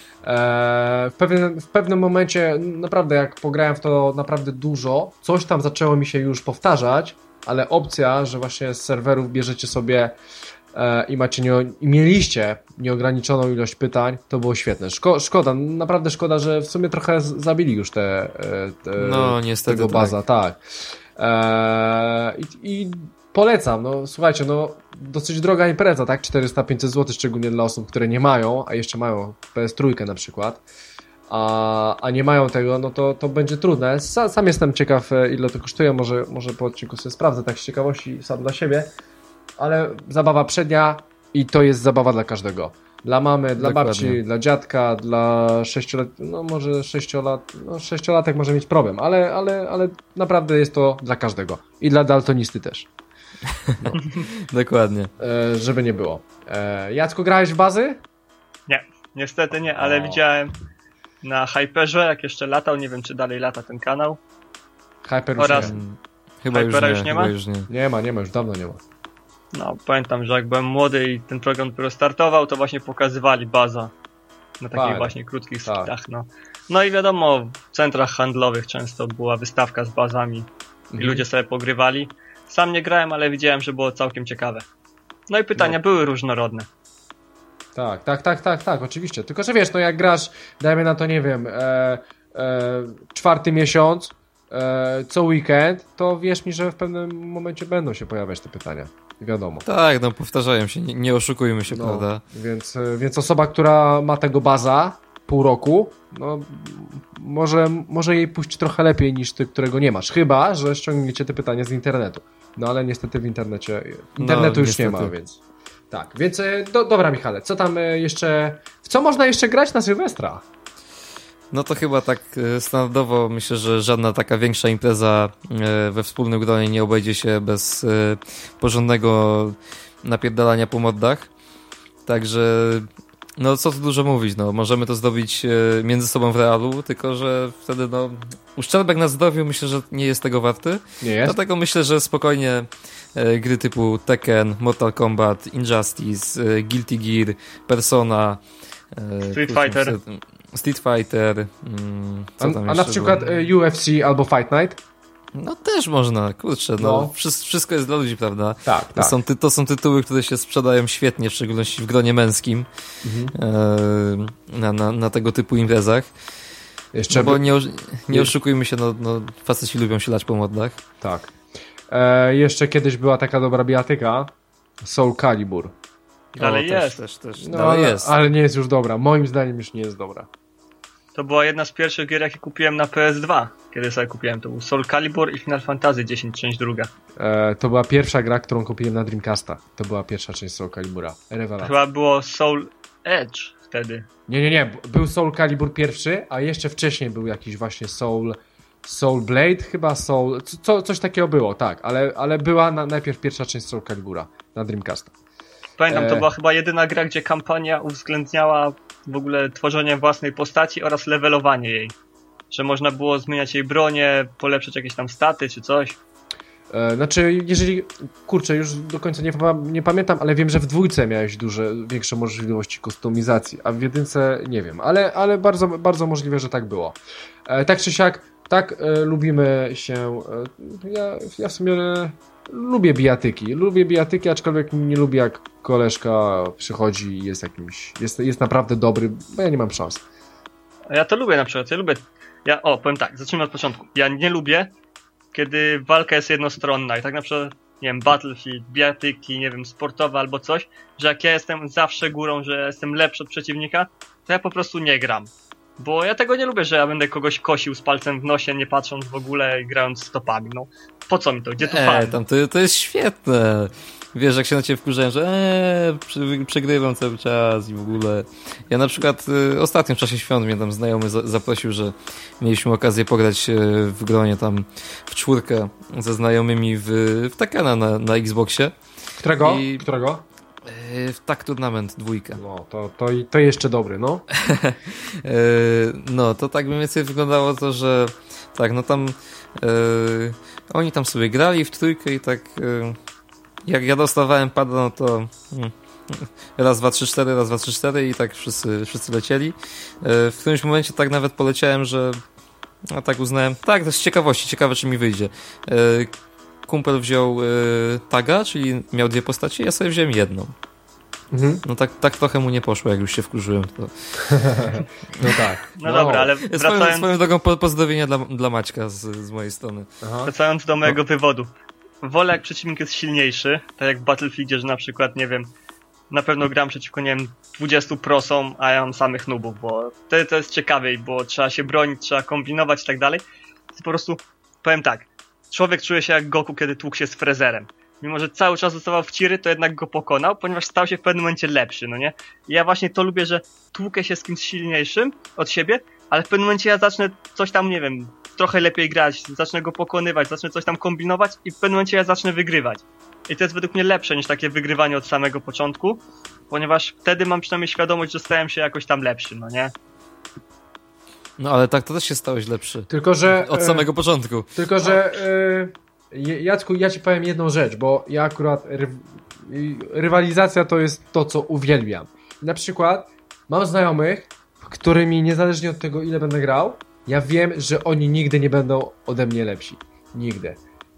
E, w, pewnym, w pewnym momencie, naprawdę jak pograłem w to naprawdę dużo, coś tam zaczęło mi się już powtarzać, ale opcja, że właśnie z serwerów bierzecie sobie e, i macie nie, i mieliście nieograniczoną ilość pytań, to było świetne. Szko, szkoda, naprawdę szkoda, że w sumie trochę z, zabili już te, te no, niestety tego baza, tak. tak. E, i, I polecam, no słuchajcie, no dosyć droga impreza, tak? czterysta pięćset złotych, szczególnie dla osób, które nie mają, a jeszcze mają P S trzy na przykład, a, a nie mają tego, no to, to będzie trudne. Sam, sam jestem ciekaw, ile to kosztuje, może, może po odcinku sobie sprawdzę, tak z ciekawości sam dla siebie, ale zabawa przednia i to jest zabawa dla każdego. Dla mamy, dla Dokładnie. babci, dla dziadka, dla sześciolat... no może sześciolat... no sześciolatek może mieć problem, ale, ale, ale naprawdę jest to dla każdego. I dla daltonisty też. No. Dokładnie. E, żeby nie było. E, Jacku, grałeś w bazy? Nie, niestety nie, ale o. widziałem na Hyperze, jak jeszcze latał, nie wiem czy dalej lata ten kanał. Hyper już Oraz- nie. Chyba już Hypera nie, już nie chyba ma? już nie. Nie ma, nie ma, już dawno nie ma. No, pamiętam, że jak byłem młody i ten program dopiero startował, to właśnie pokazywali Baza na takich Fajne. właśnie krótkich Tak. skitach, no. No i wiadomo, w centrach handlowych często była wystawka z bazami i Mhm. ludzie sobie pogrywali. Sam nie grałem, ale widziałem, że było całkiem ciekawe. No i pytania No. były różnorodne. Tak, tak, tak, tak, tak, oczywiście. Tylko, że wiesz, no jak grasz, dajmy na to, nie wiem, e, e, czwarty miesiąc, e, co weekend, to wierz mi, że w pewnym momencie będą się pojawiać te pytania. Wiadomo. Tak, no powtarzają się, nie, nie oszukujmy się, No, prawda? więc, e, więc osoba, która ma tego baza pół roku, no może, może jej pójść trochę lepiej niż ty, którego nie masz. Chyba, że ściągniecie te pytania z internetu. No ale niestety w internecie, internetu No, już niestety. nie ma, więc... Tak, więc e, do, dobra Michale, co tam e, jeszcze... W co można jeszcze grać na Sylwestra? No to chyba tak e, standardowo myślę, że żadna taka większa impreza e, we wspólnym gronie nie obejdzie się bez e, porządnego napierdalania po moddach. Także no co tu dużo mówić, no możemy to zrobić e, między sobą w realu, tylko że wtedy no uszczerbek na zdrowiu myślę, że nie jest tego warty. Nie jest? Dlatego myślę, że spokojnie e, gry typu Tekken, Mortal Kombat, Injustice, e, Guilty Gear, Persona, e, Street kurczę, Fighter. muszę- Street Fighter. Mm, co A, tam a na jeszcze przykład było? e, U F C albo Fight Night? No też można, kurczę, no, No. Wszystko, wszystko jest dla ludzi, prawda? Tak, To, tak. są ty, to są tytuły, które się sprzedają świetnie, w szczególności w gronie męskim, Mhm. e, na, na, na tego typu imprezach. Jeszcze No bo by... nie, osz- nie nie- oszukujmy się, no, no faceci lubią się lać po modach. Tak. E, jeszcze kiedyś była taka dobra bijatyka, Soul Calibur. Dalej O, też, jest. Też, też, No, dalej ale, jest. ale nie jest już dobra. Moim zdaniem już nie jest dobra. To była jedna z pierwszych gier, jakie kupiłem na P S dwa, kiedy sobie kupiłem. To był Soul Calibur i Final Fantasy dziesięć, część druga. E, to była pierwsza gra, którą kupiłem na Dreamcasta. To była pierwsza część Soul Calibura. Rewelacja. Chyba było Soul Edge wtedy. Nie, nie, nie. Był Soul Calibur pierwszy, a jeszcze wcześniej był jakiś właśnie Soul... Soul Blade chyba, Soul... Co, coś takiego było, tak. Ale, ale była na, najpierw pierwsza część Soul Calibura na Dreamcasta. Pamiętam, to E. była chyba jedyna gra, gdzie kampania uwzględniała w ogóle tworzenie własnej postaci oraz levelowanie jej. Że można było zmieniać jej bronię, polepszyć jakieś tam staty czy coś. E, znaczy, jeżeli, kurczę, już do końca nie, nie pamiętam, ale wiem, że w dwójce miałeś duże, większe możliwości kustomizacji, a w jedynce nie wiem, ale, ale bardzo, bardzo możliwe, że tak było. E, tak czy siak, tak e, lubimy się, e, ja, ja w sumie e, lubię bijatyki, lubię bijatyki, aczkolwiek nie lubię jak koleżka przychodzi i jest jakimś, jest, jest naprawdę dobry, bo ja nie mam szans. Ja to lubię na przykład, ja lubię, ja, o, powiem tak, zacznijmy od początku. Ja nie lubię, kiedy walka jest jednostronna i tak na przykład, nie wiem, Battlefield, bijatyki, nie wiem, sportowe albo coś, że jak ja jestem zawsze górą, że jestem lepszy od przeciwnika, to ja po prostu nie gram. Bo ja tego nie lubię, że ja będę kogoś kosił z palcem w nosie, nie patrząc w ogóle i grając stopami, no. Po co mi to? Gdzie tu e, fan? tam to, to jest świetne. Wiesz, jak się na ciebie wkurzają, że eee, przy, przegrywam cały czas i w ogóle. Ja na przykład y, ostatnio w czasie świąt mnie tam znajomy za, zaprosił, że mieliśmy okazję pograć y, w gronie tam w czwórkę ze znajomymi w, w Tekena na, na Xboxie. Którego? I, Którego? Y, w Tak Tournament dwójkę. No, to, to, to jeszcze dobry, no. y, no, to tak mniej więcej wyglądało to, że tak, no tam y, oni tam sobie grali w trójkę i tak... Y, Jak ja dostawałem pada, no to hmm, raz, dwa, trzy, cztery, raz, dwa, trzy, cztery i tak wszyscy, wszyscy lecieli. W którymś momencie tak nawet poleciałem, że no tak uznałem, tak, to z ciekawości, ciekawe czy mi wyjdzie. Kumpel wziął taga, czyli miał dwie postacie, ja sobie wziąłem jedną. Mhm. No tak, tak trochę mu nie poszło, jak już się wkurzyłem. To... No tak. No, no dobra, ale wracając... Swoją, swoją drogą pozdrowienia dla, dla Maćka z, z mojej strony. Aha. Wracając do mojego no. wywodu. Wolę jak przeciwnik jest silniejszy, tak jak w Battlefieldzie, że na przykład, nie wiem, na pewno gram przeciwko, nie wiem, dwudziestu prosom, a ja mam samych nubów, bo wtedy to jest ciekawiej, bo trzeba się bronić, trzeba kombinować i tak dalej. Po prostu, powiem tak, człowiek czuje się jak Goku, kiedy tłukł się z Frezerem. Mimo że cały czas dostawał wciry, to jednak go pokonał, ponieważ stał się w pewnym momencie lepszy, no nie? I ja właśnie to lubię, że tłukę się z kimś silniejszym od siebie, ale w pewnym momencie ja zacznę coś tam, nie wiem, trochę lepiej grać, zacznę go pokonywać, zacznę coś tam kombinować i w pewnym momencie ja zacznę wygrywać. I to jest według mnie lepsze niż takie wygrywanie od samego początku, ponieważ wtedy mam przynajmniej świadomość, że stałem się jakoś tam lepszy, no nie? No ale tak, to też się stałeś lepszy. Tylko, że... Od samego e, początku. Tylko, że... E, Jacku, ja ci powiem jedną rzecz, bo ja akurat... Ry, rywalizacja to jest to, co uwielbiam. Na przykład mam znajomych, którymi niezależnie od tego, ile będę grał, ja wiem, że oni nigdy nie będą ode mnie lepsi. Nigdy.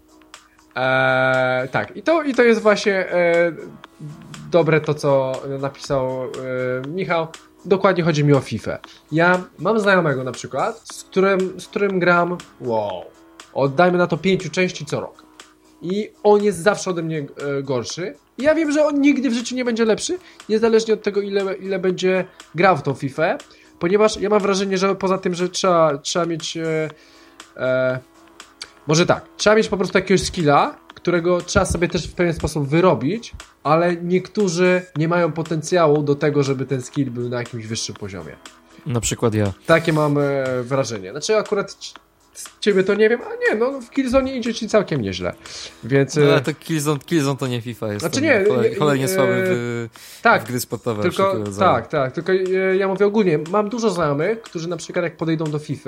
Eee, tak, i to, i to jest właśnie e, dobre to, co napisał e, Michał. Dokładnie chodzi mi o FIFA. Ja mam znajomego na przykład, z którym, z którym gram, wow, oddajmy na to pięciu części co rok. I on jest zawsze ode mnie e, gorszy. I ja wiem, że on nigdy w życiu nie będzie lepszy, niezależnie od tego, ile, ile będzie grał w tą FIFA. Ponieważ ja mam wrażenie, że poza tym, że trzeba, trzeba mieć e, e, może tak, trzeba mieć po prostu jakiegoś skilla, którego trzeba sobie też w pewien sposób wyrobić, ale niektórzy nie mają potencjału do tego, żeby ten skill był na jakimś wyższym poziomie. Na przykład ja. Takie mam e, wrażenie. Znaczy akurat ciebie to nie wiem, a nie, no w Killzone idzie ci całkiem nieźle. Więc... No ale to Killzone, Killzone to nie FIFA jest. Znaczy nie, cholernie słaby w, tak, w gry sportowe. Tylko, tak, tak, tylko ja mówię ogólnie, mam dużo znajomych, którzy na przykład jak podejdą do FIFA,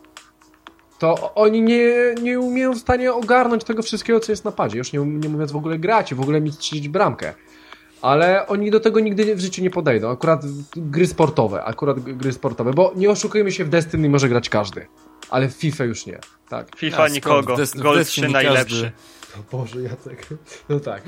to oni nie, nie umieją w stanie ogarnąć tego wszystkiego, co jest na padzie. Już nie, nie mówiąc w ogóle grać, w ogóle mieć strzelić bramkę. Ale oni do tego nigdy w życiu nie podejdą. Akurat gry sportowe, akurat gry sportowe, bo nie oszukujmy się, w Destiny może grać każdy. Ale w FIFA już nie. Tak. FIFA A, nikogo. Des- Gold trzy najlepszy. O Boże, Jacek. No tak.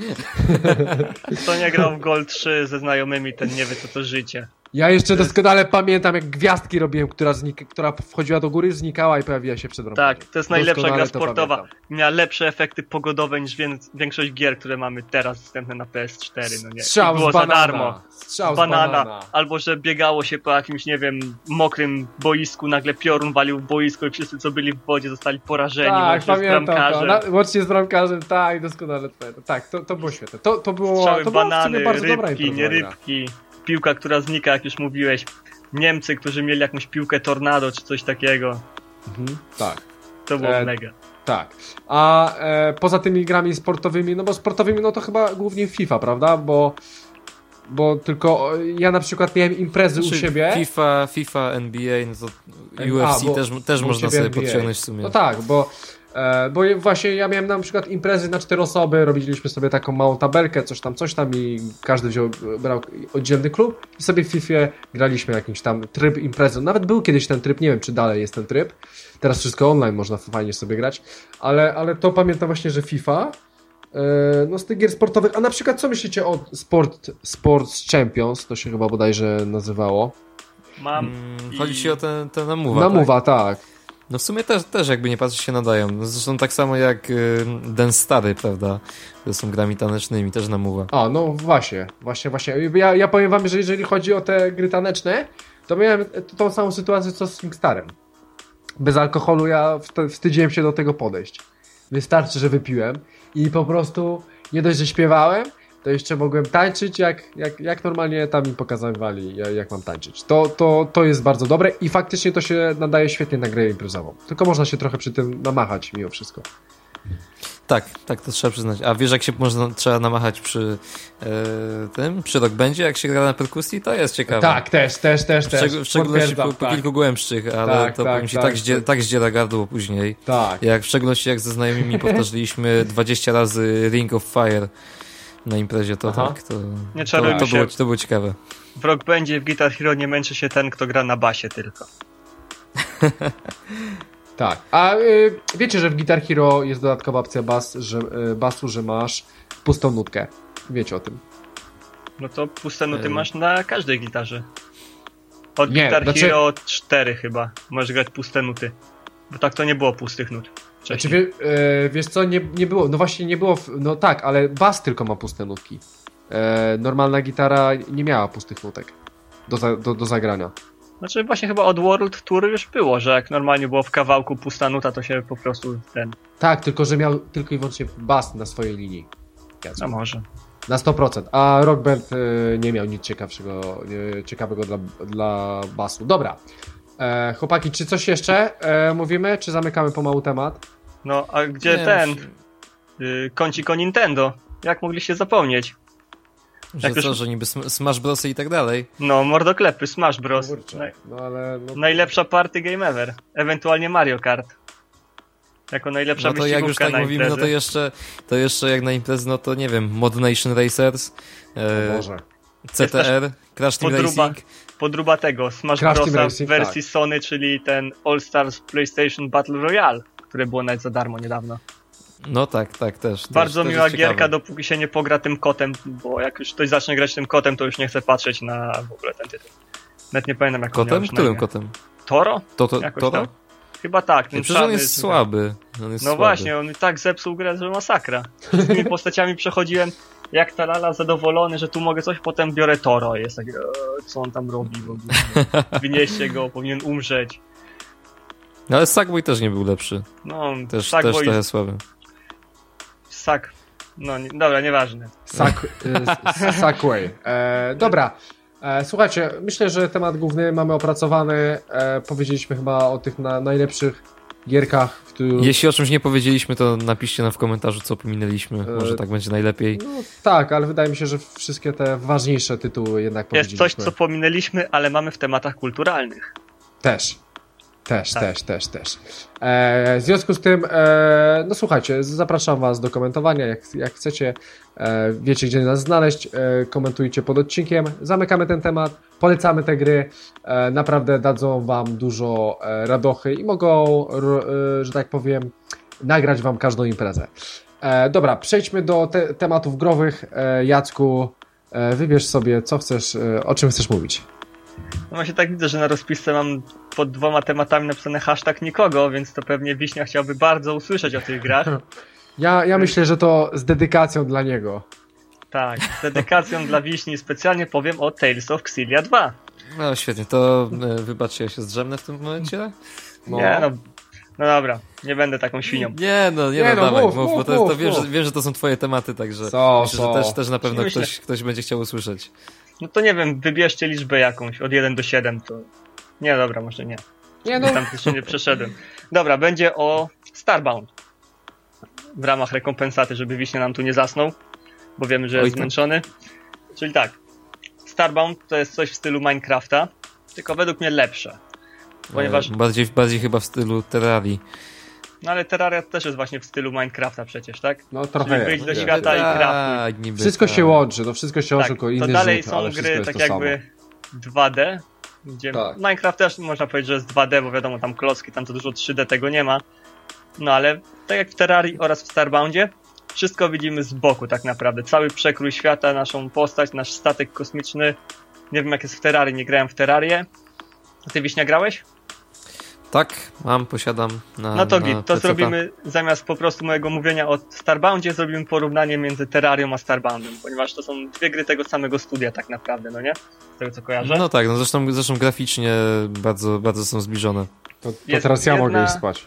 Kto nie grał w Gold trzy ze znajomymi, ten nie wie co to życie. Ja jeszcze doskonale pamiętam, jak gwiazdki robiłem, która, znik- która wchodziła do góry, znikała i pojawiła się przed rąbkiem. Tak, to jest najlepsza doskonale gra sportowa. Miała lepsze efekty pogodowe niż większość gier, które mamy teraz dostępne na P S cztery. No nie. Strzał I było z banana. za darmo. Strzał z banana. z banana. Albo że biegało się po jakimś, nie wiem, mokrym boisku, nagle piorun walił w boisko i wszyscy, co byli w wodzie, zostali porażeni. Tak, pamiętam z bramkarzem. to. Łącznie z bramkarzem, tak, doskonale. Tak, to, to było świetne. To, to było, Strzały, to była banany, bardzo rybki, nie rybki. Piłka, która znika, jak już mówiłeś. Niemcy, którzy mieli jakąś piłkę tornado, czy coś takiego. Mhm, tak. To było e, mega. Tak. A e, poza tymi grami sportowymi, no bo sportowymi, no to chyba głównie FIFA, prawda? Bo, bo tylko ja na przykład miałem imprezy znaczy, u siebie. FIFA, FIFA, N B A, no to U F C A, bo, też, też można sobie N B A podciągnąć w sumie. No tak, bo E, bo właśnie ja miałem na przykład imprezy na cztery osoby, robiliśmy sobie taką małą tabelkę, coś tam, coś tam i każdy wziął, brał oddzielny klub i sobie w Fifie graliśmy jakiś tam tryb imprezy. Nawet był kiedyś ten tryb, nie wiem czy dalej jest ten tryb. Teraz wszystko online można fajnie sobie grać, ale, ale to pamiętam właśnie, że FIFA, e, no z tych gier sportowych, a na przykład co myślicie o Sport, Sports Champions, to się chyba bodajże nazywało. Mam. Hmm, i... Chodzi ci o ten, ten namuwa, Namuwa, tak. tak. No w sumie też, też jakby nie patrzeć się nadają. No zresztą tak samo jak y, Dance Stary, prawda? To są grami tanecznymi, też namuwa. A, no właśnie, właśnie, właśnie. Ja, ja powiem wam, że jeżeli chodzi o te gry taneczne, to miałem tą samą sytuację co z SingStarem. Bez alkoholu ja wstydziłem się do tego podejść. Wystarczy, że wypiłem i po prostu nie dość, że śpiewałem, to jeszcze mogłem tańczyć, jak, jak, jak normalnie tam mi pokazywali, jak mam tańczyć. To, to, to jest bardzo dobre i faktycznie to się nadaje świetnie na grę imprezową. Tylko można się trochę przy tym namachać mimo wszystko. Tak, tak, to trzeba przyznać. A wiesz, jak się można, trzeba namachać przy e, tym, przy Rock Bandzie, jak się gra na perkusji? To jest ciekawe. Tak, też, też, też. W, szczeg- w szczególności po, po tak. kilku głębszych, ale tak, to tak, powiem ci, tak, tak, zdzie- tak. tak zdziera gardło później. Tak. Jak w szczególności jak ze znajomymi powtarzaliśmy dwadzieścia razy Ring of Fire na imprezie, to Aha. tak, to, Nie to, czarujmy to, się. było, to było ciekawe. W Rock Bandzie w Guitar Hero nie męczy się ten, kto gra na basie tylko. Tak. A y, wiecie, że w Guitar Hero jest dodatkowa opcja bas, że, y, basu, że masz pustą nutkę. Wiecie o tym. No to puste nuty Ej. masz na każdej gitarze. Od Nie, Guitar znaczy- Hero cztery chyba. Możesz grać puste nuty. Bo tak to nie było pustych nut. Znaczy, Wcześniej. wie, y, wiesz co, nie, nie było, no właśnie nie było, w, no tak, ale bas tylko ma puste nutki. E, normalna gitara nie miała pustych nutek do, za, do, do zagrania. Znaczy właśnie chyba od World Tour już było, że jak normalnie było w kawałku pusta nuta, to się po prostu ten... Tak, tylko że miał tylko i wyłącznie bas na swojej linii. No może. Na sto procent. A Rock Band y, nie miał nic ciekawszego, y, ciekawego dla, dla basu. Dobra. E, chłopaki, czy coś jeszcze e, mówimy, czy zamykamy pomału temat? No a gdzie Nie, ten? już- Y, kącik o Nintendo. Jak mogliście zapomnieć? Że Jak już- co, że niby sm- Smash Brosy i tak dalej. No, mordoklepy, Smash Bros. Kurczę, Naj- no ale... No, najlepsza party game ever. Ewentualnie Mario Kart. Jako najlepsza No to jak już wyścigówka tak na mówimy, no imprezy. to jeszcze, to jeszcze jak na imprezy, no to nie wiem, Mod Nation Racers, o e, Boże. C T R, Crash Team podruba- Racing. Podruba tego, Smash Crash Team Brosa w Racing, wersji tak. Sony, czyli ten All Stars PlayStation Battle Royale, które było nawet za darmo niedawno. No tak, tak, też. Bardzo też, miła też jest gierka, ciekawe. dopóki się nie pogra tym kotem, bo jak już ktoś zacznie grać tym kotem, to już nie chce patrzeć na w ogóle ten tytuł. Nawet nie pamiętam jak on miał Kotem? już na Którym imię. kotem? Toro? To, to, Jakoś to, tak. Chyba tak. Ten Nie, przecież on czarny jest z- słaby. On jest No słaby. właśnie, on tak zepsuł grę, że masakra. Wszystkimi postaciami przechodziłem jak ta lala zadowolony, że tu mogę coś, potem biorę Toro i jest takie, eee, co on tam robi w ogóle. Wynieście go, powinien umrzeć. No ale Sackboy też nie był lepszy. No, Też, tak, też bo trochę słaby. Sak. No, nie, dobra, nieważne. Sack, y, Sackway. E, dobra. E, słuchajcie, myślę, że temat główny mamy opracowany. E, powiedzieliśmy chyba o tych na, najlepszych gierkach, w których... Jeśli o czymś nie powiedzieliśmy, to napiszcie nam w komentarzu, co pominęliśmy. Może E, tak będzie najlepiej. No tak, ale wydaje mi się, że wszystkie te ważniejsze tytuły jednak Jest powiedzieliśmy. coś, co pominęliśmy, ale mamy w tematach kulturalnych. Też. Też, Tak. też, też, też. E, w związku z tym, e, no słuchajcie, zapraszam was do komentowania, jak, jak chcecie, e, wiecie gdzie nas znaleźć, e, komentujcie pod odcinkiem, zamykamy ten temat, polecamy te gry, e, naprawdę dadzą wam dużo e, radochy i mogą, r, e, że tak powiem, nagrać wam każdą imprezę. E, dobra, przejdźmy do te, tematów growych. E, Jacku, e, wybierz sobie, co chcesz, e, o czym chcesz mówić. No właśnie tak widzę, że na rozpisce mam pod dwoma tematami napisane hashtag nikogo, więc to pewnie Wiśnia chciałby bardzo usłyszeć o tych grach. Ja, ja myślę, że to z dedykacją dla niego. Tak, z dedykacją dla Wiśni specjalnie powiem o Tales of Xillia dwa. No świetnie, to e, wybaczcie, ja się zdrzemnę w tym momencie? No. Nie no, no dobra, nie będę taką świnią. Nie no, nie, Nie no, no, dawaj, mów, mów, mów, bo to, mów, to wiem, mów. że, wiem, że to są twoje tematy, także Co, myślę, co? że też, też na pewno Myślę. ktoś, ktoś będzie chciał usłyszeć. No to nie wiem, wybierzcie liczbę jakąś, od jeden do siedem to... Nie, dobra, może nie. Nie no, Tam jeszcze nie przeszedłem. Dobra, będzie o Starbound. W ramach rekompensaty, żeby Wiśnia nam tu nie zasnął, bo wiemy, że Oj jest tam. zmęczony. Czyli tak, Starbound to jest coś w stylu Minecrafta, tylko według mnie lepsze. Ponieważ E, bardziej, bardziej chyba w stylu Terrarii. No ale Terraria też jest właśnie w stylu Minecrafta przecież, tak? No trochę Czyli wyjść jest, do jest. świata i craftuj. Tak, niby Wszystko tak. się łączy, to wszystko się łączy, Tak, tylko to inny dalej rzut, ale są wszystko gry jest tak to jakby dwa D, gdzie Tak. Minecraft też można powiedzieć, że jest dwa D, bo wiadomo, tam klocki, tam to dużo trzy D tego nie ma. No ale tak jak w Terrarii oraz w Starboundzie, wszystko widzimy z boku tak naprawdę. Cały przekrój świata, naszą postać, nasz statek kosmiczny. Nie wiem jak jest w Terrarii, nie grałem w Terrarię. A ty, Wiśnia, grałeś? Tak, mam, posiadam na No to na git, to peceta. zrobimy, zamiast po prostu mojego mówienia o Starboundzie, zrobimy porównanie między Terrarią a Starboundem, ponieważ to są dwie gry tego samego studia tak naprawdę, no nie? Z tego co kojarzę. No tak, no zresztą, zresztą graficznie bardzo, bardzo są zbliżone. To, to Jest teraz ja jedna- mogę iść spać.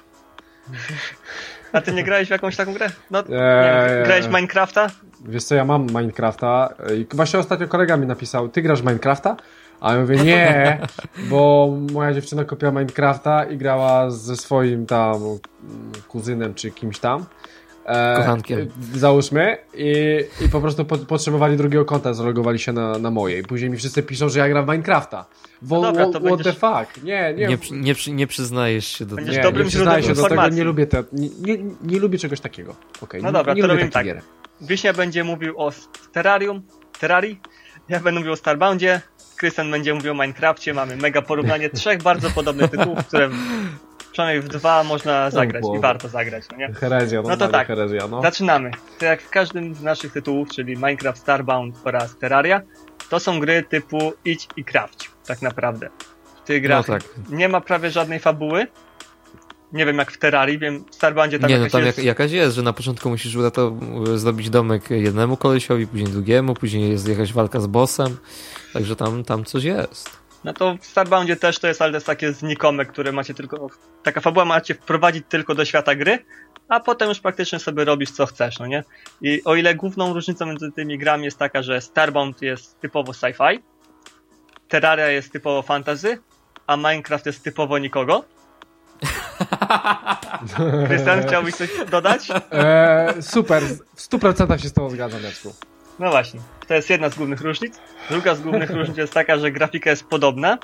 A ty nie grałeś w jakąś taką grę? No, Eee, nie wiem, grałeś w Minecrafta? Wiesz co, ja mam Minecrafta i właśnie ostatnio kolega mi napisał, ty grasz w Minecrafta? A ja mówię, nie, bo moja dziewczyna kupiła Minecrafta i grała ze swoim tam mm, kuzynem czy kimś tam. E, Kochankiem. Załóżmy i, i po prostu po, potrzebowali drugiego konta, zalogowali się na, na moje i później mi wszyscy piszą, że ja gram w Minecrafta. Wo, No dobra, to what będziesz- the fuck? Nie, nie. Nie, przy- nie, przy- nie przyznajesz się do Będziesz nie, dobrym nie przyznaję źródłem się do tego, informacji. nie lubię te, nie, nie, nie lubię czegoś takiego. Okay, No nie, dobra, nie to lubię robimy takich tak. gier. Wiśnia będzie mówił o Terrarium, Terrarii, ja będę mówił o Starboundzie, Krystian będzie mówił o Minecrafcie, mamy mega porównanie trzech bardzo podobnych tytułów, które w, przynajmniej w dwa można zagrać Boże. i warto zagrać, no nie? Herezja, no, No to tak. herezja, no. Zaczynamy. To jak w każdym z naszych tytułów, czyli Minecraft, Starbound oraz Terraria, to są gry typu idź i craft, tak naprawdę. W tych grach No tak. nie ma prawie żadnej fabuły. Nie wiem jak w Terrarii, wiem w Starboundzie tam Nie, no jakaś tam jest... jak, jakaś jest, że na początku musisz to zrobić domek jednemu kolesiowi, później drugiemu, później jest jakaś walka z bossem, także tam, tam coś jest. No to w Starboundzie też to jest, ale to jest takie znikome, które macie tylko... Taka fabuła macie wprowadzić tylko do świata gry, a potem już praktycznie sobie robisz co chcesz, no nie? I o ile główną różnicą między tymi grami jest taka, że Starbound jest typowo sci-fi, Terraria jest typowo fantasy, a Minecraft jest typowo nikogo. Krystian, chciałbyś coś dodać? E, super, w stu procentach się z tobą zgadzam, Jacku. No właśnie, to jest jedna z głównych różnic. Druga z głównych różnic jest taka, że grafika jest podobna.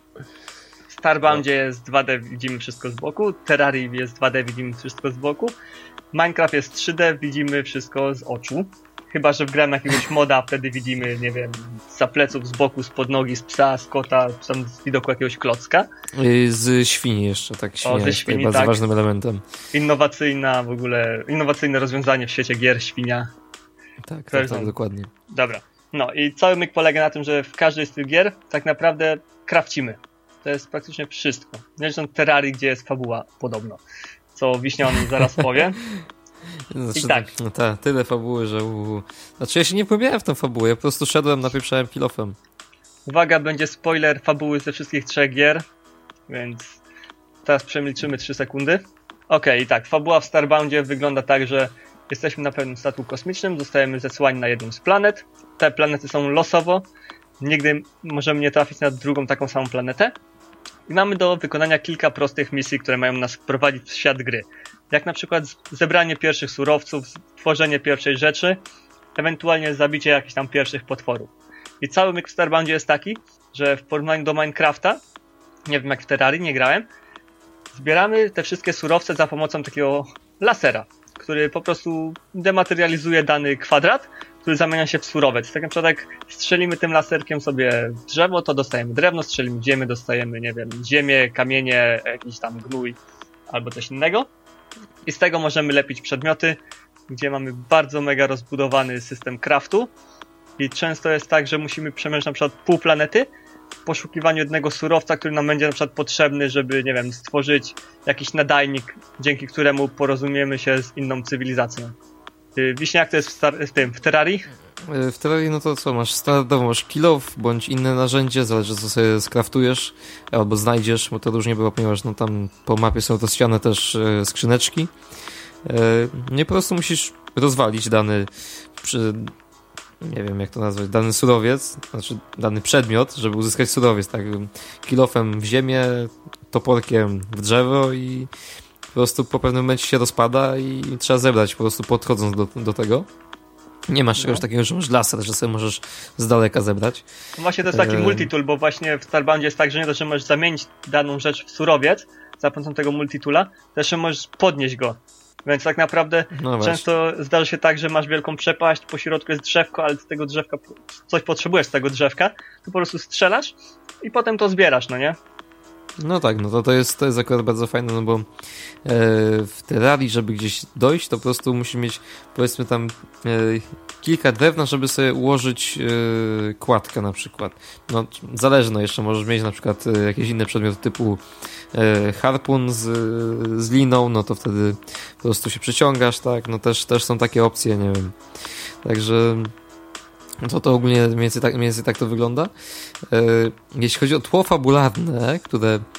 W Starboundzie jest dwa D, widzimy wszystko z boku. Terrarii jest dwa D, widzimy wszystko z boku. Minecraft jest trzy D, widzimy wszystko z oczu. Chyba że wgramy jakiegoś moda, a wtedy widzimy, nie wiem, za pleców, z boku, z pod nogi, z psa, z kota, tam z widoku jakiegoś klocka. Y, Z świni jeszcze, tak, świnia ze jest świni, tutaj bardzo tak. ważnym elementem. Innowacyjna w ogóle, innowacyjne rozwiązanie w świecie gier, świnia. Tak, tak, Person. tak, dokładnie. Dobra. No i cały myk polega na tym, że w każdej z tych gier tak naprawdę crafcimy. To jest praktycznie wszystko. Nie licząc Terrarii, gdzie jest fabuła podobno. Co Wiśnia o nim zaraz powie. Znaczy, I tak. No ta, tyle fabuły, że u... Znaczy ja się nie pogłębiałem w tą fabułę, ja po prostu szedłem, napieprzałem kilofem. Uwaga, będzie spoiler fabuły ze wszystkich trzech gier, więc teraz przemilczymy trzy sekundy. Okej, i tak, fabuła w Starboundzie wygląda tak, że jesteśmy na pewnym statku kosmicznym, zostajemy zesłani na jedną z planet. Te planety są losowo, nigdy możemy nie trafić na drugą taką samą planetę. I mamy do wykonania kilka prostych misji, które mają nas wprowadzić w świat gry. Jak na przykład zebranie pierwszych surowców, tworzenie pierwszej rzeczy, ewentualnie zabicie jakichś tam pierwszych potworów. I cały myk w Starboundzie jest taki, że w porównaniu do Minecrafta, nie wiem jak w Terrarii, nie grałem, zbieramy te wszystkie surowce za pomocą takiego lasera, który po prostu dematerializuje dany kwadrat, który zamienia się w surowiec. Tak na przykład jak strzelimy tym laserkiem sobie w drzewo, to dostajemy drewno, strzelimy w ziemię, dostajemy, nie wiem, ziemię, kamienie, jakiś tam gnój albo coś innego. I z tego możemy lepić przedmioty, gdzie mamy bardzo mega rozbudowany system craftu. I często jest tak, że musimy przemierzyć na przykład pół planety w poszukiwaniu jednego surowca, który nam będzie na przykład potrzebny, żeby, nie wiem, stworzyć jakiś nadajnik, dzięki któremu porozumiemy się z inną cywilizacją. Wiśnia, jak to jest w, star- w tym, w Terrarii? Y, W Terrarii, no to co, masz standardowo, masz kilof, bądź inne narzędzie, zależy co sobie skraftujesz, albo znajdziesz, bo to różnie było, ponieważ no tam po mapie są rozsiane też y, skrzyneczki. Y, Nie po prostu musisz rozwalić dany przy, nie wiem jak to nazwać, dany surowiec, znaczy dany przedmiot, żeby uzyskać surowiec, tak, kilofem w ziemię, toporkiem w drzewo i po prostu po pewnym momencie się rozpada i trzeba zebrać po prostu podchodząc do, do tego. Nie masz czegoś No. takiego, że masz laser, że sobie możesz z daleka zebrać. No właśnie to jest taki Eee. multitool, bo właśnie w Starboundzie jest tak, że nie to, że możesz zamienić daną rzecz w surowiec za pomocą tego multitoola, to jeszcze możesz podnieść go. Więc tak naprawdę no często zdarza się tak, że masz wielką przepaść, po środku jest drzewko, ale z tego drzewka coś potrzebujesz z tego drzewka, to po prostu strzelasz i potem to zbierasz, no nie? No tak, no to, to, jest, to jest akurat bardzo fajne, no bo e, w Terrarii, żeby gdzieś dojść, to po prostu musisz mieć, powiedzmy tam e, kilka drewna, żeby sobie ułożyć e, kładkę na przykład. No zależy, no jeszcze możesz mieć na przykład e, jakieś inne przedmioty typu e, harpun z, z liną, no to wtedy po prostu się przyciągasz, tak, no też, też są takie opcje, nie wiem. Także... To to ogólnie mniej więcej tak, mniej więcej tak to wygląda. E, jeśli chodzi o tło fabularne, które e,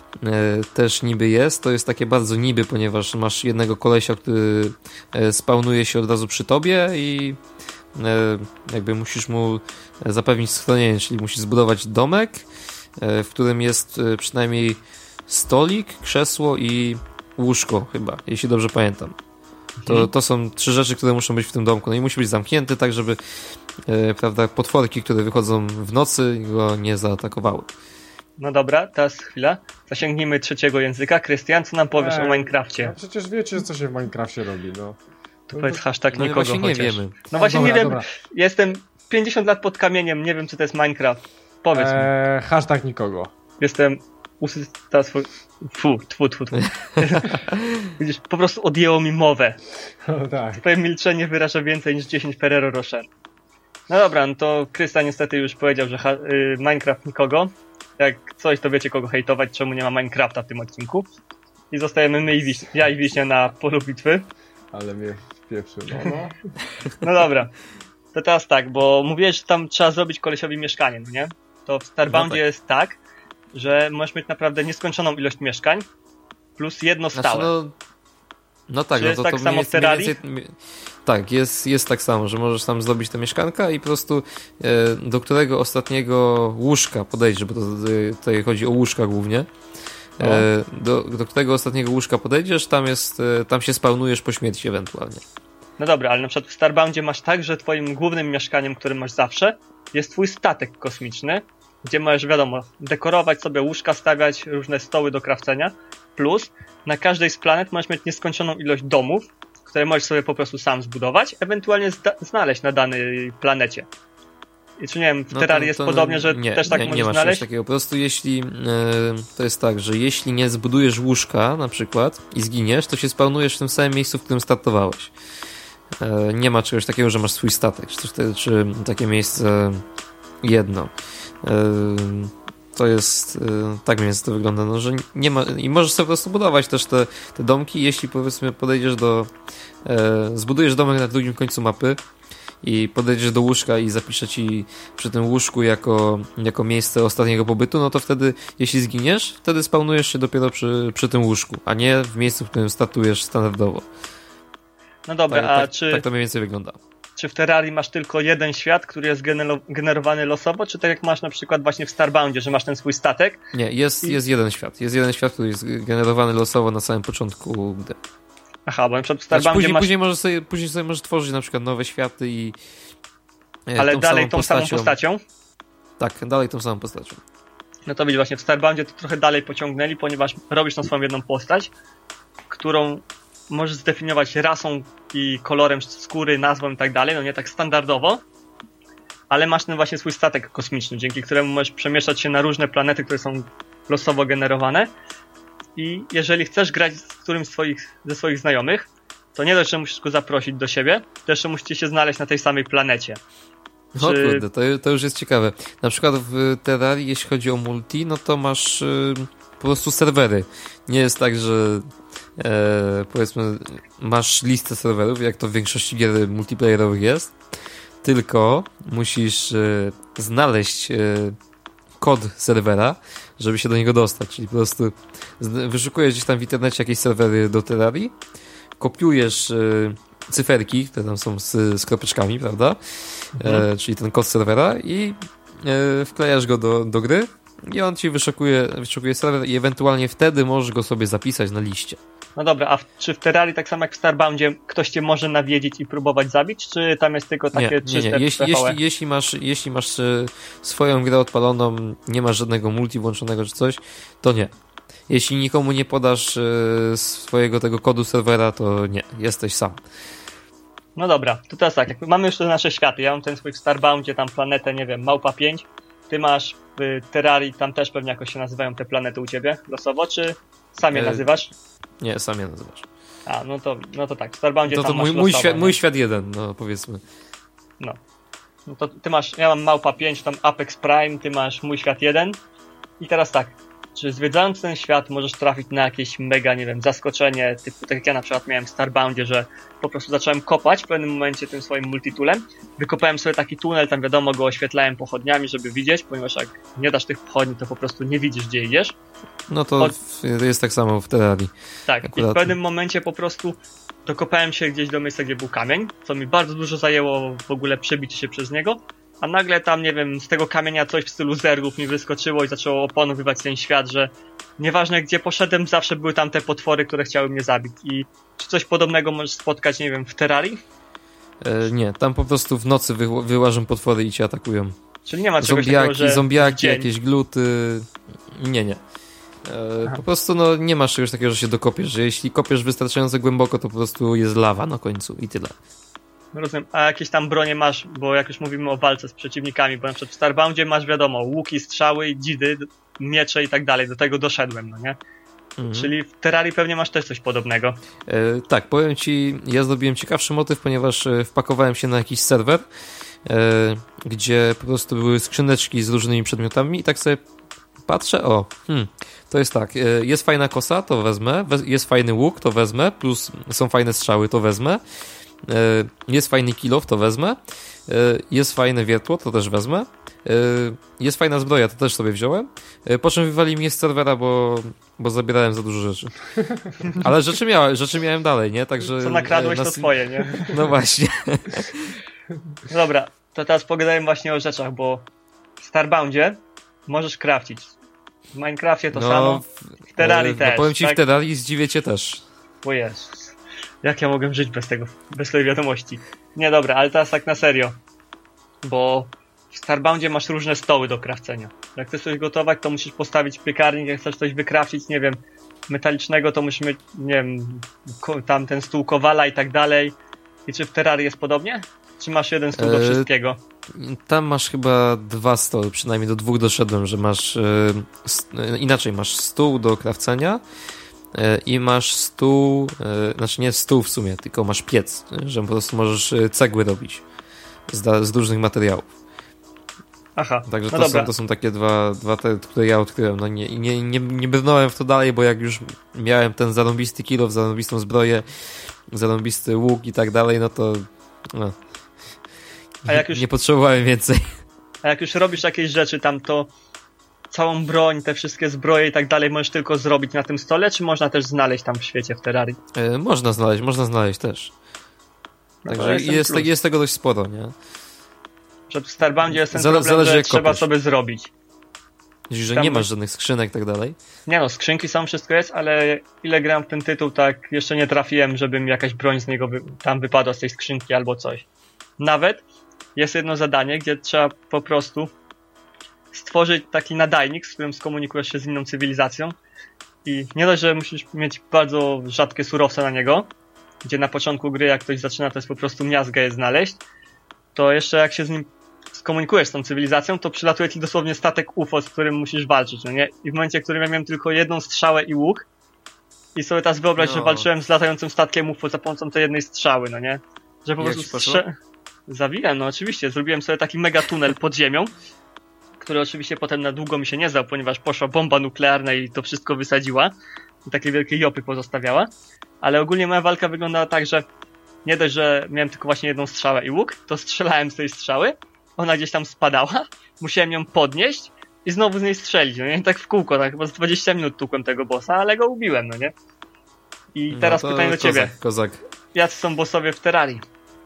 też niby jest, to jest takie bardzo niby, ponieważ masz jednego kolesia, który e, spawnuje się od razu przy tobie i e, jakby musisz mu zapewnić schronienie, czyli musisz zbudować domek, e, w którym jest e, przynajmniej stolik, krzesło i łóżko chyba, jeśli dobrze pamiętam. To, to są trzy rzeczy, które muszą być w tym domku. No i musi być zamknięty, tak żeby e, prawda, potworki, które wychodzą w nocy, go nie zaatakowały. No dobra, teraz chwila. Zasięgnijmy trzeciego języka. Krystian, co nam powiesz Ej, o Minecrafcie? No przecież wiecie, co się w Minecrafcie robi, no. To powiedz hashtag No nikogo właśnie nie chociaż. wiemy. No właśnie dobra, nie wiem, dobra. jestem pięćdziesiąt lat pod kamieniem, nie wiem, co to jest Minecraft. Powiedz mi. Eee, hashtag nikogo. Jestem usyta swój... Fu, tfu, tfu, tfu. Widzisz, po prostu odjęło mi mowę. No tak. Twoje milczenie wyraża więcej niż dziesięć Ferrero Rocher. No dobra, no to Krysta niestety już powiedział, że ha- y- Minecraft nikogo. Jak coś, to wiecie kogo hejtować, czemu nie ma Minecrafta w tym odcinku. I zostajemy my i wiś- ja i Wiśnia na polu bitwy. Ale mnie wpieprzył, no, no. No dobra. To teraz tak, bo mówiłeś, że tam trzeba zrobić kolesiowi mieszkanie, no nie? To w Starboundzie No tak. jest tak, że możesz mieć naprawdę nieskończoną ilość mieszkań plus jedno stałe. Znaczy, no, no tak, Czy no jest to, tak to samo mniej w więcej- Terrarii? mniej więcej- Tak, jest, jest tak samo, że możesz tam zrobić te mieszkanka i po prostu e, do którego ostatniego łóżka podejdziesz, bo to e, tutaj chodzi o łóżka głównie. E, do, do którego ostatniego łóżka podejdziesz, tam jest, e, tam się spawnujesz po śmierci ewentualnie. No dobra, ale na przykład w Starboundzie masz tak, że twoim głównym mieszkaniem, które masz zawsze, jest twój statek kosmiczny, gdzie możesz, wiadomo, dekorować sobie łóżka, stawiać różne stoły do krawcenia, plus na każdej z planet możesz mieć nieskończoną ilość domów, które możesz sobie po prostu sam zbudować, ewentualnie zda- znaleźć na danej planecie. I czy nie wiem, w No Terrarii to- jest to podobnie, że nie, też tak nie, możesz nie masz znaleźć? czegoś takiego. Po prostu jeśli e, to jest tak, że jeśli nie zbudujesz łóżka na przykład i zginiesz, to się spawnujesz w tym samym miejscu, w którym startowałeś. E, nie ma czegoś takiego, że masz swój statek, czy, czy, czy takie miejsce jedno. E, to jest, e, tak mniej więcej to wygląda, no, że nie ma, i możesz sobie po prostu budować też te, te domki, jeśli powiedzmy podejdziesz do, e, zbudujesz domek na drugim końcu mapy i podejdziesz do łóżka i zapisze ci przy tym łóżku jako, jako miejsce ostatniego pobytu, no to wtedy, jeśli zginiesz, wtedy spawnujesz się dopiero przy, przy tym łóżku, a nie w miejscu, w którym startujesz standardowo. No dobra, Tak, a tak, czy, tak to mniej więcej wygląda. czy w Terrarii masz tylko jeden świat, który jest genero- generowany losowo, czy tak jak masz na przykład właśnie w Starboundzie, że masz ten swój statek? Nie, jest, I- jest jeden świat. Jest jeden świat, który jest generowany losowo na samym początku gry. Aha, bo na przykład w Znaczy, Starboundzie później, masz... później, możesz sobie, później sobie możesz tworzyć na przykład nowe światy i e, Ale tą dalej samą tą samą postacią? Tak, dalej tą samą postacią. No to widzisz, właśnie w Starboundzie to trochę dalej pociągnęli, ponieważ robisz tą swoją jedną postać, którą możesz zdefiniować rasą i kolorem skóry, nazwą i tak dalej, no nie tak standardowo, ale masz ten właśnie swój statek kosmiczny, dzięki któremu możesz przemieszczać się na różne planety, które są losowo generowane i jeżeli chcesz grać z którymś z swoich, ze swoich znajomych, to nie dość, że musisz go zaprosić do siebie, to jeszcze musicie się znaleźć na tej samej planecie. No Czy- kurde, to, to już jest ciekawe. Na przykład w Terrarii, jeśli chodzi o multi, no to masz y, po prostu serwery. Nie jest tak, że e, powiedzmy masz listę serwerów, jak to w większości gier multiplayerowych jest, tylko musisz y, znaleźć y, kod serwera, żeby się do niego dostać. Czyli po prostu z- wyszukujesz gdzieś tam w internecie jakieś serwery do Terrarii, kopiujesz y, cyferki, które tam są z, z kropeczkami, prawda? Mhm. E, czyli ten kod serwera i e, wklejasz go do, do gry i on ci wyszukuje, wyszukuje serwer i ewentualnie wtedy możesz go sobie zapisać na liście. No dobra, a w, czy w Terrarii tak samo jak w Starboundzie ktoś cię może nawiedzić i próbować zabić, czy tam jest tylko takie Nie, nie, czyste nie. Jeśli, P V E? jeśli, jeśli masz, jeśli masz e, swoją grę odpaloną, nie masz żadnego multi włączonego czy coś, to nie. Jeśli nikomu nie podasz e, swojego tego kodu serwera, to nie, jesteś sam. No dobra, to teraz tak, jak mamy już te nasze światy, ja mam ten swój w Starboundzie, tam planetę, nie wiem, Małpa pięć, ty masz w Terrarii, tam też pewnie jakoś się nazywają te planety u ciebie losowo, czy sam je E, nazywasz? Nie, sam je nazywasz. A, no to, no to tak, w Starboundzie To, tam to masz mój, mój, losowo, świat, nie? mój świat jeden, no powiedzmy. No. No to ty masz, ja mam Małpa pięć, tam Apex Prime, ty masz mój świat jeden. I teraz tak, czy zwiedzając ten świat możesz trafić na jakieś mega, nie wiem, zaskoczenie, typu tak jak ja na przykład miałem w Starboundzie, że po prostu zacząłem kopać w pewnym momencie tym swoim multitoolem. Wykopałem sobie taki tunel, tam wiadomo, go oświetlałem pochodniami, żeby widzieć, ponieważ jak nie dasz tych pochodni, to po prostu nie widzisz, gdzie idziesz. No to Od... w, jest tak samo w Terrarii. Tak, akurat. I w pewnym momencie po prostu dokopałem się gdzieś do miejsca, gdzie był kamień, co mi bardzo dużo zajęło w ogóle przebić się przez niego, a nagle tam, nie wiem, z tego kamienia coś w stylu zergów mi wyskoczyło i zaczęło opanowywać ten świat, że nieważne gdzie poszedłem, zawsze były tam te potwory, które chciały mnie zabić. I czy coś podobnego możesz spotkać, nie wiem, w Terrarii? E, nie, tam po prostu w nocy wy, wyłażą potwory i cię atakują. Czyli nie ma czegoś Zombiaki, takiego, że zombiaki, dzień... jakieś gluty. Nie, nie. E, po prostu no, nie masz czegoś takiego, że się dokopiesz, że jeśli kopiesz wystarczająco głęboko, to po prostu jest lawa na końcu i tyle. Rozumiem, a jakieś tam bronie masz, bo jak już mówimy o walce z przeciwnikami, bo na przykład w Starboundzie masz, wiadomo, łuki, strzały, dzidy, miecze i tak dalej, do tego doszedłem, no nie? Mhm. Czyli w Terrarii pewnie masz też coś podobnego. E, tak, powiem ci, ja zdobiłem ciekawszy motyw, ponieważ wpakowałem się na jakiś serwer, e, gdzie po prostu były skrzyneczki z różnymi przedmiotami i tak sobie patrzę, o, hmm, to jest tak, e, jest fajna kosa, to wezmę, we, jest fajny łuk, to wezmę, plus są fajne strzały, to wezmę, e, jest fajny kilof, to wezmę, e, jest fajne wiertło, to też wezmę, e, jest fajna zbroja, to też sobie wziąłem, e, po czym wywali mnie z serwera, bo, bo zabierałem za dużo rzeczy. Ale rzeczy miałem, rzeczy miałem dalej, nie? Także co nakradłeś, e, to twoje, nie? No właśnie. Dobra, to teraz pogadajmy właśnie o rzeczach, bo w Starboundzie możesz crafcić. W Minecrafcie to no, samo, w Terrarii no, też. No powiem ci, tak? w Terrarii zdziwię cię też. O Jezus. Jak ja mogę żyć bez tego, bez tej wiadomości? Nie, dobra, ale teraz tak na serio. Bo w Starboundzie masz różne stoły do krawcenia. Jak chcesz coś gotować, to musisz postawić piekarnik, jak chcesz coś wykrawcić, nie wiem, metalicznego, to musisz mieć, nie wiem, ko- tam ten stół kowala i tak dalej. I czy w Terrarii jest podobnie? Czy masz jeden stół do E, wszystkiego? Tam masz chyba dwa stoły, przynajmniej do dwóch doszedłem, że masz e, st- inaczej, masz stół do krawcenia e, i masz stół, e, znaczy nie stół w sumie, tylko masz piec, że po prostu możesz cegły robić z, da- z różnych materiałów. Aha, Także no to, dobra. są, to są takie dwa, dwa te, które ja odkryłem. No nie, nie, nie, nie brnąłem w to dalej, bo jak już miałem ten zarąbisty kilof, zarąbistą zbroję, zarąbisty łuk i tak dalej, no to no, A jak już, nie potrzebowałem więcej. a jak już robisz jakieś rzeczy tam, to całą broń, te wszystkie zbroje i tak dalej możesz tylko zrobić na tym stole, czy można też znaleźć tam w świecie w Terrarii? E, można znaleźć, można znaleźć też. No to Także jest jest, ten plus. jest tego dość sporo, nie? Że w Starboundzie jest ten Zale- problem, zależy, że jak trzeba kopiesz. sobie zrobić. Że Tam- nie masz żadnych skrzynek i tak dalej. Nie no, skrzynki są, wszystko jest, ale ile gram w ten tytuł, tak jeszcze nie trafiłem, żeby mi jakaś broń z niego wy- tam wypadła z tej skrzynki albo coś. Nawet jest jedno zadanie, gdzie trzeba po prostu stworzyć taki nadajnik, z którym skomunikujesz się z inną cywilizacją i nie dość, że musisz mieć bardzo rzadkie surowce na niego, gdzie na początku gry jak ktoś zaczyna, to jest po prostu miazga je znaleźć, to jeszcze jak się z nim skomunikujesz z tą cywilizacją, to przylatuje ci dosłownie statek U F O, z którym musisz walczyć, no nie? I w momencie, w którym ja miałem tylko jedną strzałę i łuk i sobie teraz wyobraź, No. że walczyłem z latającym statkiem U F O za pomocą tej jednej strzały, no nie? Że po Jak prostu ci poszło? strze... Zawiłem, no oczywiście. Zrobiłem sobie taki mega tunel pod ziemią, który oczywiście potem na długo mi się nie zdał, ponieważ poszła bomba nuklearna i to wszystko wysadziła. I takie wielkie jopy pozostawiała. Ale ogólnie moja walka wyglądała tak, że nie dość, że miałem tylko właśnie jedną strzałę i łuk, to strzelałem z tej strzały, ona gdzieś tam spadała, musiałem ją podnieść i znowu z niej strzelić, no nie? Tak w kółko, tak chyba z dwadzieścia minut tukłem tego bossa, ale go ubiłem, no nie? I teraz no to pytanie do ciebie. Kozak, kozak. Jacy są bossowie w Terrarii?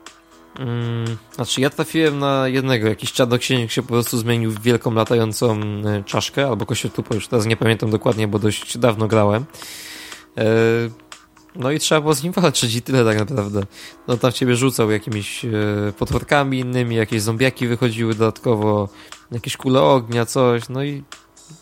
Mm, znaczy ja trafiłem na jednego, jakiś czarnoksiężnik się po prostu zmienił w wielką latającą y, czaszkę, albo kościotupę, już teraz nie pamiętam dokładnie, bo dość dawno grałem. E, no i trzeba było z nim walczyć i tyle tak naprawdę. No tam w ciebie rzucał jakimiś e, potworkami innymi, jakieś zombiaki wychodziły dodatkowo, jakieś kule ognia, coś, no i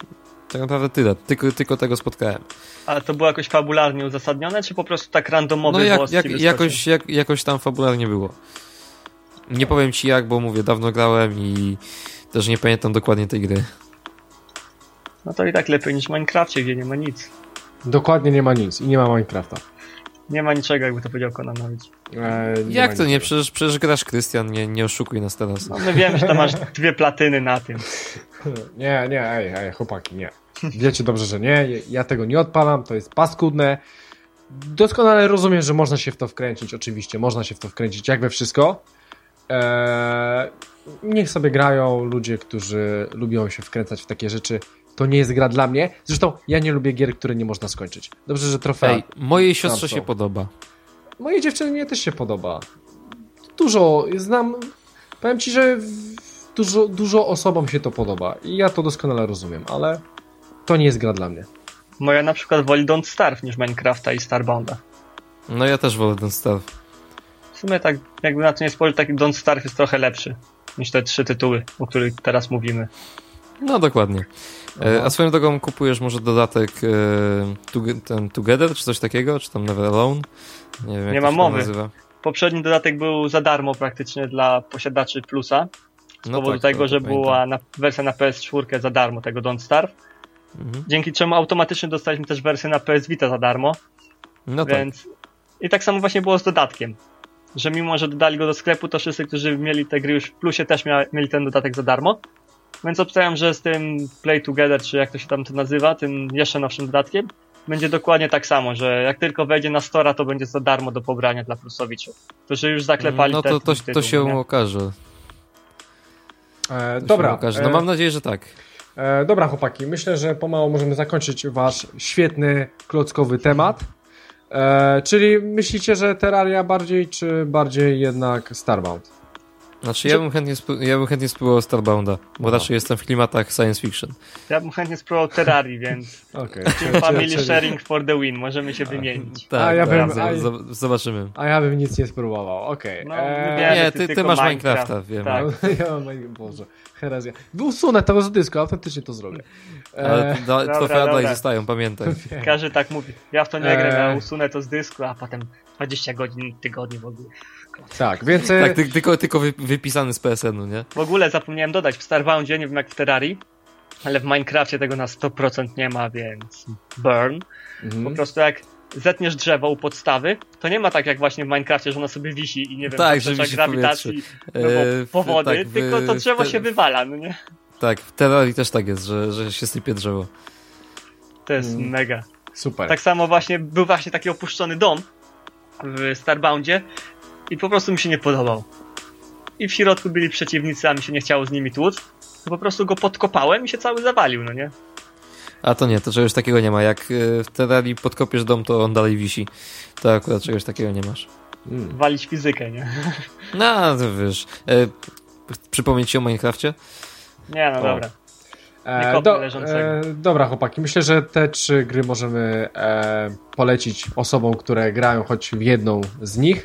Tak naprawdę tyle. Tylko, tylko tego spotkałem. Ale to było jakoś fabularnie uzasadnione, czy po prostu tak randomowy No jak, boss jak, ci jakoś, jak, jakoś tam fabularnie było. Nie powiem ci jak, bo mówię, dawno grałem i też nie pamiętam dokładnie tej gry. No to i tak lepiej niż w Minecrafcie, gdzie nie ma nic. Dokładnie nie ma nic i nie ma Minecrafta. Nie ma niczego, jakby to powiedział Kononowicz. E, nie Jak ma to nie? niczego. Przecież, przecież grasz, Krystian, nie, nie oszukuj nas teraz. No my wiemy, że tam masz dwie platyny na tym. Nie, nie, ej, ej, chłopaki, nie. Wiecie dobrze, że nie, ja tego nie odpalam, to jest paskudne. Doskonale rozumiem, że można się w to wkręcić, oczywiście, można się w to wkręcić, jak we wszystko. Eee, niech sobie grają ludzie, którzy lubią się wkręcać w takie rzeczy. To nie jest gra dla mnie. Zresztą ja nie lubię gier, które nie można skończyć. Dobrze, że trofea. Ej, mojej siostrze Tam się są. podoba. Mojej dziewczynie też się podoba. Dużo, znam, powiem ci, że dużo, dużo osobom się to podoba i ja to doskonale rozumiem, ale to nie jest gra dla mnie. Moja na przykład woli Don't Starve niż Minecrafta i Starbounda. No ja też wolę ten staw. W sumie tak, jakby na to nie spojrzeć, taki Don't Starve jest trochę lepszy niż te trzy tytuły, o których teraz mówimy. No dokładnie. E, Aha. a swoją drogą kupujesz może dodatek e, to, ten Together, czy coś takiego, czy tam Never Alone? Nie wiem, jak Nie to ma się mowy. nazywa. Poprzedni dodatek był za darmo praktycznie dla posiadaczy Plusa. Z No powodu tak, tego, to- to że pamiętam. była na, wersja na P S cztery za darmo tego Don't Starve. Mhm. Dzięki czemu automatycznie dostaliśmy też wersję na P S Vita za darmo. No tak. Więc... I tak samo właśnie było z dodatkiem. Że mimo, że dodali go do sklepu, to wszyscy, którzy mieli te gry już w plusie, też mia- mieli ten dodatek za darmo. Więc obstawiam, że z tym Play Together, czy jak to się tam to nazywa, tym jeszcze nowszym dodatkiem, będzie dokładnie tak samo, że jak tylko wejdzie na Stora, to będzie za darmo do pobrania dla plusowiczów. Którzy już zaklepali No ten to, to, tytuł, to się nie? okaże. E, To dobra, się okaże. No e, mam nadzieję, że tak. e, dobra chłopaki, myślę, że pomału możemy zakończyć wasz świetny, klockowy temat. E, czyli myślicie, że Terraria bardziej, czy bardziej jednak Starbound? Znaczy ja bym chętnie, spró- ja bym chętnie spróbował Starbounda, bo Aha. raczej jestem w klimatach science fiction. Ja bym chętnie spróbował Terrarii, więc Okej. family czyli- sharing for the win, możemy się wymienić. Tak, A ja tak, bym- za- a- za- zobaczymy. A ja bym nic nie spróbował, okej. No, E, nie wiemy, Nie, ty, ty tylko masz Minecraft. Minecrafta, wiem. Tak. No, ja mam, moje- Boże, herezja. Usunę tego z dysku, autentycznie to zrobię. Ale E, da, dobra, trofea dalej dobra. zostają, pamiętaj. Każdy tak mówi. Ja w to nie gram, ja Eee. usunę to z dysku, a potem dwadzieścia godzin, tygodni w ogóle. tak, więc... e, Tak, ty, tylko, tylko wy, wypisany z P S N u, nie? W ogóle zapomniałem dodać, w Starboundzie, nie wiem jak w Terrarii, ale w Minecrafcie tego na sto procent nie ma, więc burn. mhm. Po prostu jak zetniesz drzewo u podstawy, to nie ma tak jak właśnie w Minecrafcie, że ono sobie wisi i nie wiem, Tak, zaprzecza że wisi w grawitacji no, Eee, w- powody, tak, w- tylko to drzewo w te- się wywala, no nie? Tak, w Terrarii też tak jest, że, że się sypie drzewo. To jest Mm. mega. Super. Tak samo właśnie, był właśnie taki opuszczony dom w Starboundzie i po prostu mi się nie podobał. I w środku byli przeciwnicy, a mi się nie chciało z nimi tłuc. To po prostu go podkopałem i się cały zawalił, no nie? A to nie, to czegoś takiego nie ma. Jak e, w Terrarii podkopiesz dom, to on dalej wisi. To akurat czegoś takiego nie masz. Mm. Walić fizykę, nie? No, to wiesz. E, przypomnieć ci o Minecrafcie? Nie, no O. dobra. E, Nie kopnę do, leżącego. e, dobra chłopaki, myślę, że te trzy gry możemy e, polecić osobom, które grają choć w jedną z nich.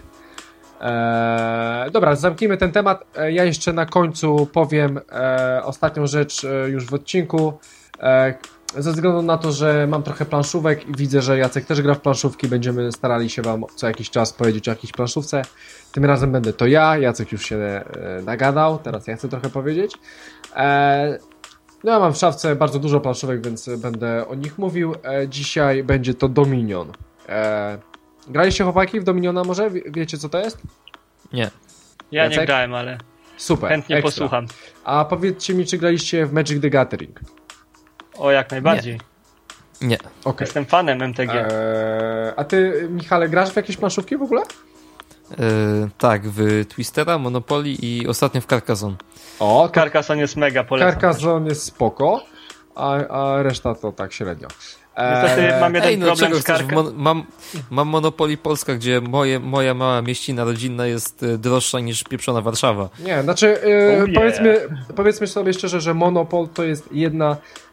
E, dobra, zamknijmy ten temat. E, ja jeszcze na końcu powiem e, ostatnią rzecz e, już w odcinku. E, ze względu na to, że mam trochę planszówek i widzę, że Jacek też gra w planszówki, będziemy starali się wam co jakiś czas powiedzieć o jakiejś planszówce. Tym razem będę to ja, Jacek już się e, nagadał, teraz ja chcę trochę powiedzieć. E, no ja mam w szafce bardzo dużo planszówek, więc będę o nich mówił. E, dzisiaj będzie to Dominion. E, graliście chłopaki w Dominiona może? Wie, wiecie co to jest? Nie. Ja Jacek? nie grałem, ale Super. chętnie ekstra. posłucham. A powiedzcie mi, czy graliście w Magic the Gathering? O, jak najbardziej. Nie. Okej. Jestem fanem M T G. Eee, a ty, Michale, grasz w jakieś planszówki w ogóle? E, tak, w Twistera, Monopoly i ostatnio w Carcassonne. O, to Carcassonne jest mega, polecam. Carcassonne jest spoko, a, a reszta to tak średnio. Niestety mam jeden Ej, no problem czego z chcesz? Carca- Mon- mam, mam Monopoly Polska, gdzie moje, moja mała mieścina rodzinna jest e, droższa niż pieprzona Warszawa. Nie, znaczy e, Oh yeah. powiedzmy, powiedzmy sobie szczerze, że Monopol to jest jedna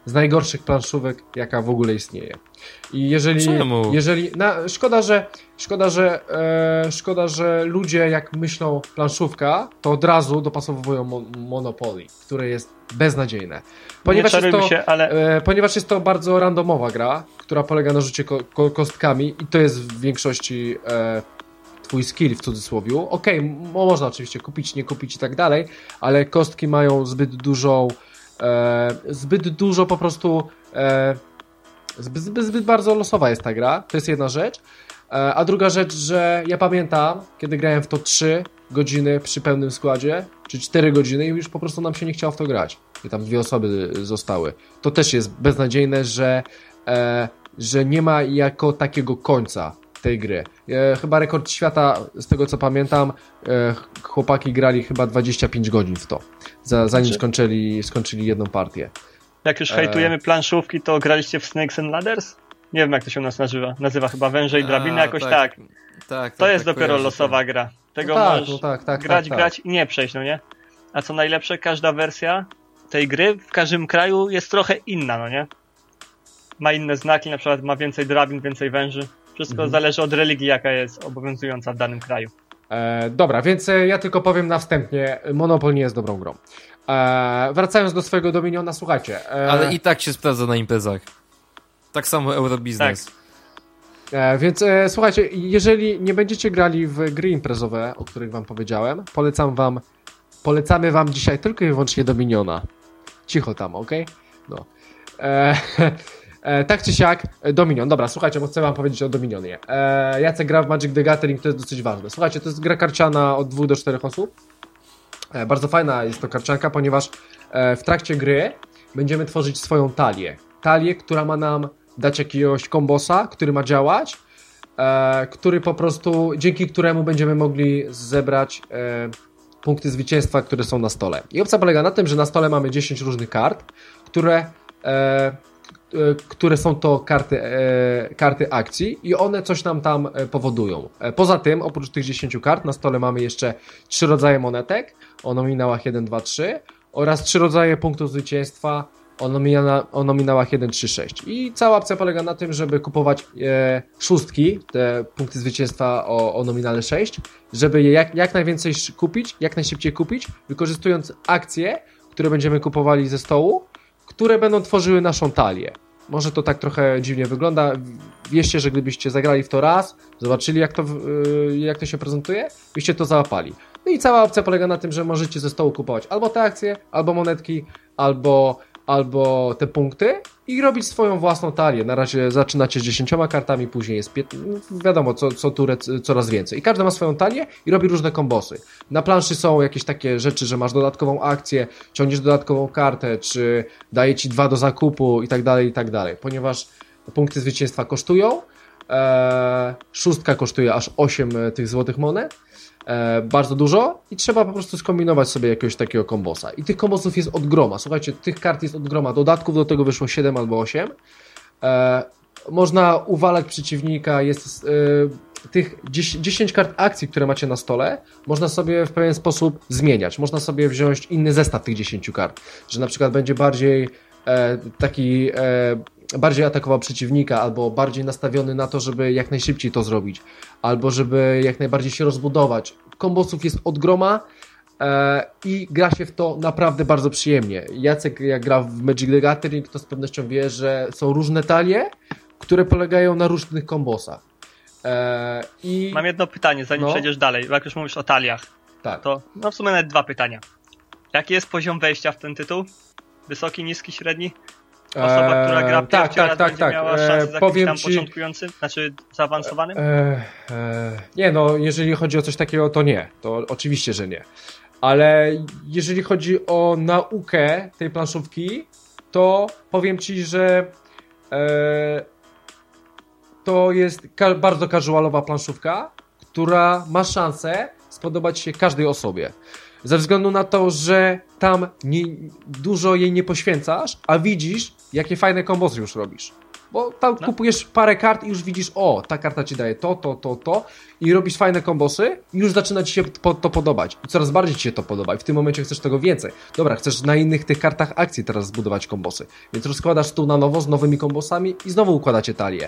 z najgorszych planszówek, jaka w ogóle istnieje. I jeżeli... Czemu? jeżeli na, szkoda, że szkoda, że e, szkoda, że ludzie jak myślą planszówka, to od razu dopasowują mon, Monopoly, które jest beznadziejne. Ponieważ jest, to, się, ale... e, ponieważ jest to bardzo randomowa gra, która polega na rzucie ko, ko, kostkami i to jest w większości e, twój skill w cudzysłowie. Okej, okay, można oczywiście kupić, nie kupić i tak dalej, ale kostki mają zbyt dużą e, zbyt dużo po prostu e, zbyt, zbyt, zbyt bardzo losowa jest ta gra, to jest jedna rzecz. E, a druga rzecz, że ja pamiętam, kiedy grałem w to trzy godziny przy pełnym składzie, czy cztery godziny i już po prostu nam się nie chciało w to grać. I tam dwie osoby zostały. To też jest beznadziejne, że, e, że nie ma jako takiego końca tej gry. E, chyba rekord świata, z tego co pamiętam, e, chłopaki grali chyba dwadzieścia pięć godzin w to, za, zanim skończyli, skończyli jedną partię. Jak już hejtujemy planszówki, to graliście w Snakes and Ladders? Nie wiem jak to się u nas nazywa. Nazywa chyba Węże i Drabiny, jakoś tak. tak. tak to tak, jest tak, dopiero kojarzę, losowa tak. gra. Tego no tak, możesz no tak, tak, grać, tak, tak. grać i nie przejść, no nie? A co najlepsze, każda wersja tej gry w każdym kraju jest trochę inna, no nie? Ma inne znaki, na przykład ma więcej drabin, więcej węży. Wszystko mhm. zależy od religii, jaka jest obowiązująca w danym kraju. E, dobra, więc e, ja tylko powiem na wstępie, Monopoly nie jest dobrą grą. E, wracając do swojego Dominiona, słuchajcie. E, Ale i tak się sprawdza na imprezach. Tak samo Eurobiznes. Tak. E, więc e, słuchajcie, jeżeli nie będziecie grali w gry imprezowe, o których wam powiedziałem, polecam wam, polecamy wam dzisiaj tylko i wyłącznie Dominiona. Cicho tam, okej? Okay? No. E, e, tak czy siak, Dominion. Dobra, słuchajcie, bo chcę wam powiedzieć o Dominionie. E, Jacek gra w Magic the Gathering, to jest dosyć ważne. Słuchajcie, to jest gra karciana od dwóch do czterech osób. E, bardzo fajna jest to karcianka, ponieważ e, w trakcie gry będziemy tworzyć swoją talię. Talię, która ma nam dać jakiegoś kombosa, który ma działać, e, który po prostu, dzięki któremu będziemy mogli zebrać e, punkty zwycięstwa, które są na stole. I opcja polega na tym, że na stole mamy dziesięć różnych kart, które, e, e, które są to karty, e, karty akcji i one coś nam tam e, powodują. E, poza tym, oprócz tych dziesięciu kart, na stole mamy jeszcze trzy rodzaje monetek o nominałach jeden, dwa, trzy oraz trzy rodzaje punktów zwycięstwa o, nomina, o nominałach jeden, trzy, sześć. I cała opcja polega na tym, żeby kupować e, szóstki, te punkty zwycięstwa o, o nominale sześć, żeby je jak, jak najwięcej kupić, jak najszybciej kupić, wykorzystując akcje, które będziemy kupowali ze stołu, które będą tworzyły naszą talię. Może to tak trochę dziwnie wygląda. Wierzcie, że gdybyście zagrali w to raz, zobaczyli jak to, yy, jak to się prezentuje, byście to załapali. No i cała opcja polega na tym, że możecie ze stołu kupować albo te akcje, albo monetki, albo, albo te punkty i robić swoją własną talię. Na razie zaczynacie z dziesięcioma kartami, później jest piętnaście, no wiadomo, co, co turę coraz więcej. I każdy ma swoją talię i robi różne kombosy. Na planszy są jakieś takie rzeczy, że masz dodatkową akcję, ciągniesz dodatkową kartę, czy daje ci dwa do zakupu i tak dalej, i tak dalej. Ponieważ punkty zwycięstwa kosztują, e, szóstka kosztuje aż osiem tych złotych monet, E, bardzo dużo i trzeba po prostu skombinować sobie jakiegoś takiego kombosa. I tych kombosów jest od groma. Słuchajcie, tych kart jest od groma. Dodatków do tego wyszło siedem albo osiem. E, można uwalać przeciwnika. Jest e, tych dziesięć kart akcji, które macie na stole, można sobie w pewien sposób zmieniać. Można sobie wziąć inny zestaw tych dziesięciu kart. Że na przykład będzie bardziej e, taki... E, bardziej atakował przeciwnika, albo bardziej nastawiony na to, żeby jak najszybciej to zrobić, albo żeby jak najbardziej się rozbudować. Kombosów jest od groma e, i gra się w to naprawdę bardzo przyjemnie. Jacek jak gra w Magic the Gathering, to z pewnością wie, że są różne talie, które polegają na różnych kombosach. E, i... Mam jedno pytanie, zanim no. przejdziesz dalej, bo jak już mówisz o taliach, tak. to no w sumie nawet dwa pytania. Jaki jest poziom wejścia w ten tytuł? Wysoki, niski, średni? Osoba, która gra eee, pierwszy tak, tak, raz tak, będzie tak. miała szansę z Powiem jakimś tam ci... początkującym, znaczy zaawansowanym? Eee, eee, nie, no jeżeli chodzi o coś takiego, to nie. To oczywiście, że nie. Ale jeżeli chodzi o naukę tej planszówki, to powiem ci, że eee, to jest ka- bardzo casualowa planszówka, która ma szansę spodobać się każdej osobie. Ze względu na to, że tam nie, dużo jej nie poświęcasz, a widzisz, jakie fajne kombosy już robisz. Bo tam no. kupujesz parę kart i już widzisz, o, ta karta ci daje to, to, to, to i robisz fajne kombosy i już zaczyna ci się to, to podobać. I coraz bardziej ci się to podoba i w tym momencie chcesz tego więcej. Dobra, chcesz na innych tych kartach akcji teraz zbudować kombosy. Więc rozkładasz stół na nowo z nowymi kombosami i znowu układacie talię.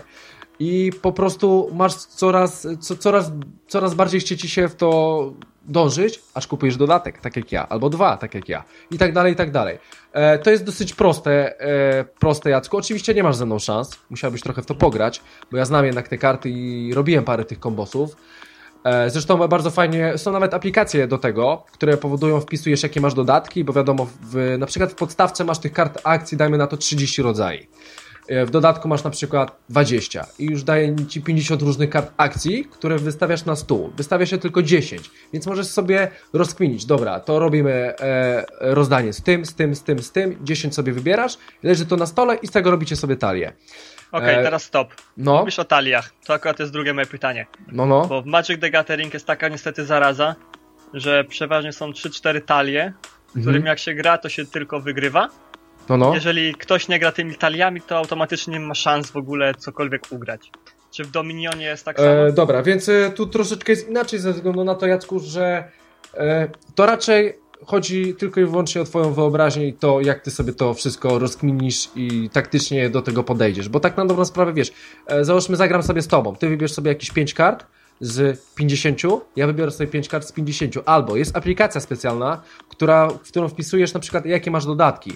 I po prostu masz coraz, co, coraz, coraz bardziej chce ci się w to dążyć, aż kupujesz dodatek, tak jak ja, albo dwa, tak jak ja. I tak dalej, i tak dalej. E, to jest dosyć proste, e, proste, Jacku. Oczywiście nie masz ze mną szans, musiałbyś trochę w to pograć, bo ja znam jednak te karty i robiłem parę tych kombosów. E, zresztą bardzo fajnie, są nawet aplikacje do tego, które powodują, wpisujesz jakie masz dodatki, bo wiadomo, w, na przykład w podstawce masz tych kart akcji, dajmy na to trzydzieści rodzajów. W dodatku masz na przykład dwadzieścia i już daje ci pięćdziesiąt różnych kart akcji, które wystawiasz na stół. Wystawia się tylko dziesięć, więc możesz sobie rozkminić. Dobra, to robimy e, rozdanie z tym, z tym, z tym, z tym. dziesięć sobie wybierasz, leży to na stole i z tego robicie sobie talię. Okej, okay, e, teraz stop. No. Mówisz o taliach. To akurat jest drugie moje pytanie. No, no. Bo w Magic the Gathering jest taka niestety zaraza, że przeważnie są trzy cztery talie, którym mhm. jak się gra, to się tylko wygrywa. No, no. Jeżeli ktoś nie gra tymi taliami, to automatycznie nie ma szans w ogóle cokolwiek ugrać. Czy w Dominionie jest tak samo? E, dobra, więc e, tu troszeczkę jest inaczej ze względu na to, Jacku, że e, to raczej chodzi tylko i wyłącznie o twoją wyobraźnię i to, jak ty sobie to wszystko rozkminisz i taktycznie do tego podejdziesz. Bo tak na dobrą sprawę, wiesz, e, załóżmy, zagram sobie z tobą. Ty wybierz sobie jakieś pięć kart z pięćdziesięciu, ja wybiorę sobie pięć kart z pięćdziesięciu. Albo jest aplikacja specjalna, która, w którą wpisujesz na przykład jakie masz dodatki.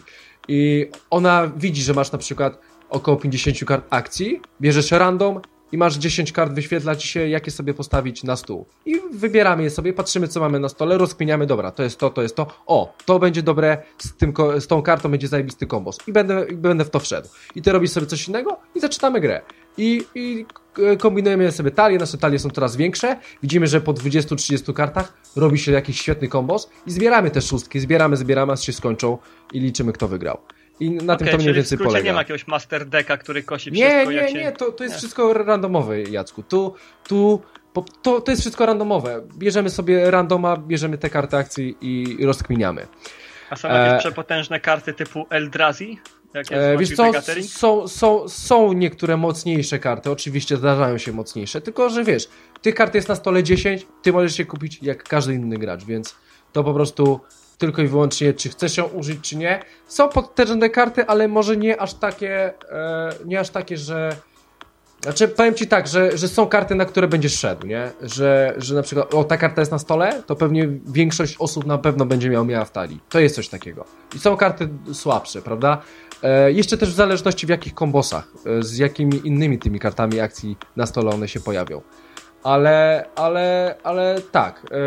I ona widzi, że masz na przykład około pięćdziesiąt kart akcji, bierzesz random i masz dziesięć kart, wyświetla ci się, jakie sobie postawić na stół. I wybieramy je sobie, patrzymy, co mamy na stole, rozkminiamy, dobra, to jest to, to jest to, o, to będzie dobre, z, tym, z tą kartą będzie zajebisty kombos. I będę, będę w to wszedł. I ty robisz sobie coś innego i zaczynamy grę. I, i kombinujemy sobie talie, nasze talie są coraz większe, widzimy, że po dwudziestu trzydziestu kartach robi się jakiś świetny kombos i zbieramy te szóstki, zbieramy, zbieramy, aż się skończą i liczymy, kto wygrał. I na okay, tym to mniej więcej polega. Nie ma jakiegoś master decka, który kosi nie, wszystko. Nie, jak nie, się... nie, to, to jest nie. wszystko randomowe, Jacku. Tu, tu, to, to jest wszystko randomowe. Bierzemy sobie randoma, bierzemy te karty akcji i rozkminiamy. A są jakieś e... przepotężne karty typu Eldrazi? E, wiesz co, są, są, są niektóre mocniejsze karty, oczywiście zdarzają się mocniejsze, tylko że wiesz, tych kart jest na stole dziesięć, ty możesz się kupić jak każdy inny gracz, więc to po prostu tylko i wyłącznie, czy chcesz ją użyć, czy nie. Są potężne karty, ale może nie aż takie, e, nie aż takie, że... Znaczy, powiem ci tak, że, że są karty, na które będziesz szedł, nie? Że, że na przykład, o, ta karta jest na stole, to pewnie większość osób na pewno będzie miała, miała w talii. To jest coś takiego. I są karty słabsze, prawda? E, jeszcze też w zależności w jakich kombosach, e, z jakimi innymi tymi kartami akcji na stole one się pojawią. Ale, ale, ale tak, e,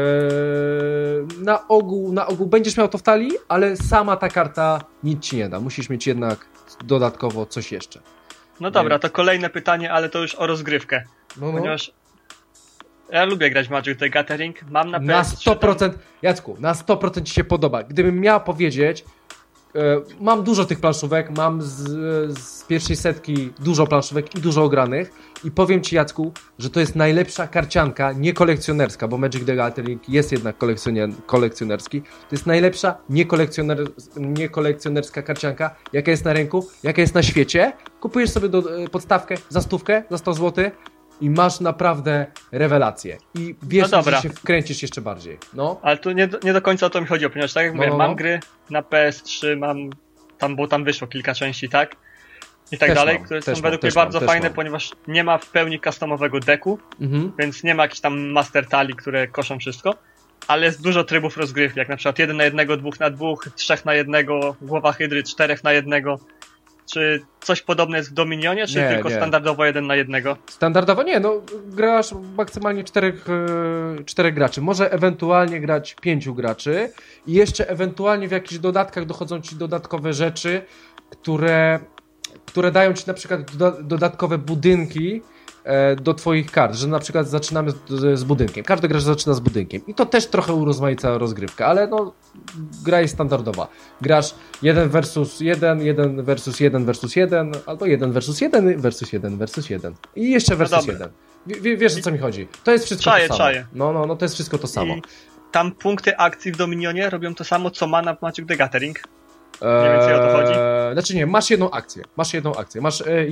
na ogół, na ogół będziesz miał to w talii, ale sama ta karta nic ci nie da. Musisz mieć jednak dodatkowo coś jeszcze. No dobra, to kolejne pytanie, ale to już o rozgrywkę. No, no. Ponieważ ja lubię grać w Magic the Gathering, mam na P S trzy... Na sto procent, tam... Jacku, na sto procent ci się podoba. Gdybym miał powiedzieć, e, mam dużo tych planszówek, mam z, z pierwszej setki dużo planszówek i dużo ogranych i powiem ci, Jacku, że to jest najlepsza karcianka, nie kolekcjonerska, bo Magic the Gathering jest jednak kolekcjonerski. To jest najlepsza niekolekcjoner, niekolekcjonerska karcianka, jaka jest na rynku, jaka jest na świecie. Kupujesz sobie do, podstawkę za stówkę, za sto złotych i masz naprawdę rewelację. I wiesz, no że się wkręcisz jeszcze bardziej. No. Ale tu nie, nie do końca o to mi chodzi, ponieważ tak jak mówię, no, no. mam gry na P S trzy, mam tam, bo tam wyszło kilka części, tak? I tak też dalej, mam, które są mam, według mnie bardzo mam, fajne, mam. ponieważ nie ma w pełni customowego decku, mhm. więc nie ma jakichś tam master talii, które koszą wszystko, ale jest dużo trybów rozgrywki, jak na przykład jeden na jednego, dwóch na dwóch, trzech na jednego, głowa hydry, czterech na jednego. Czy coś podobne jest w Dominionie, czy nie, tylko nie. standardowo jeden na jednego? Standardowo nie, no grasz maksymalnie czterech, yy, czterech graczy. Może ewentualnie grać pięciu graczy i jeszcze ewentualnie w jakichś dodatkach dochodzą ci dodatkowe rzeczy, które, które dają ci na przykład do, dodatkowe budynki e, do twoich kart, że na przykład zaczynamy z, z budynkiem. Każdy gracz zaczyna z budynkiem i to też trochę urozmaica rozgrywkę, ale no gra jest standardowa. Grasz jeden versus jeden, jeden versus jeden versus jeden, albo jeden versus jeden versus jeden versus jeden i jeszcze versus no jeden. W, wiesz, o co mi chodzi? To jest wszystko czaję, to samo. Czaję. No, no, no, to jest wszystko to samo. I tam punkty akcji w Dominionie robią to samo, co mana w Magic the Gathering? Mniej więcej o to chodzi? Eee, znaczy nie, masz jedną akcję. Masz jedną akcję. Masz e, e,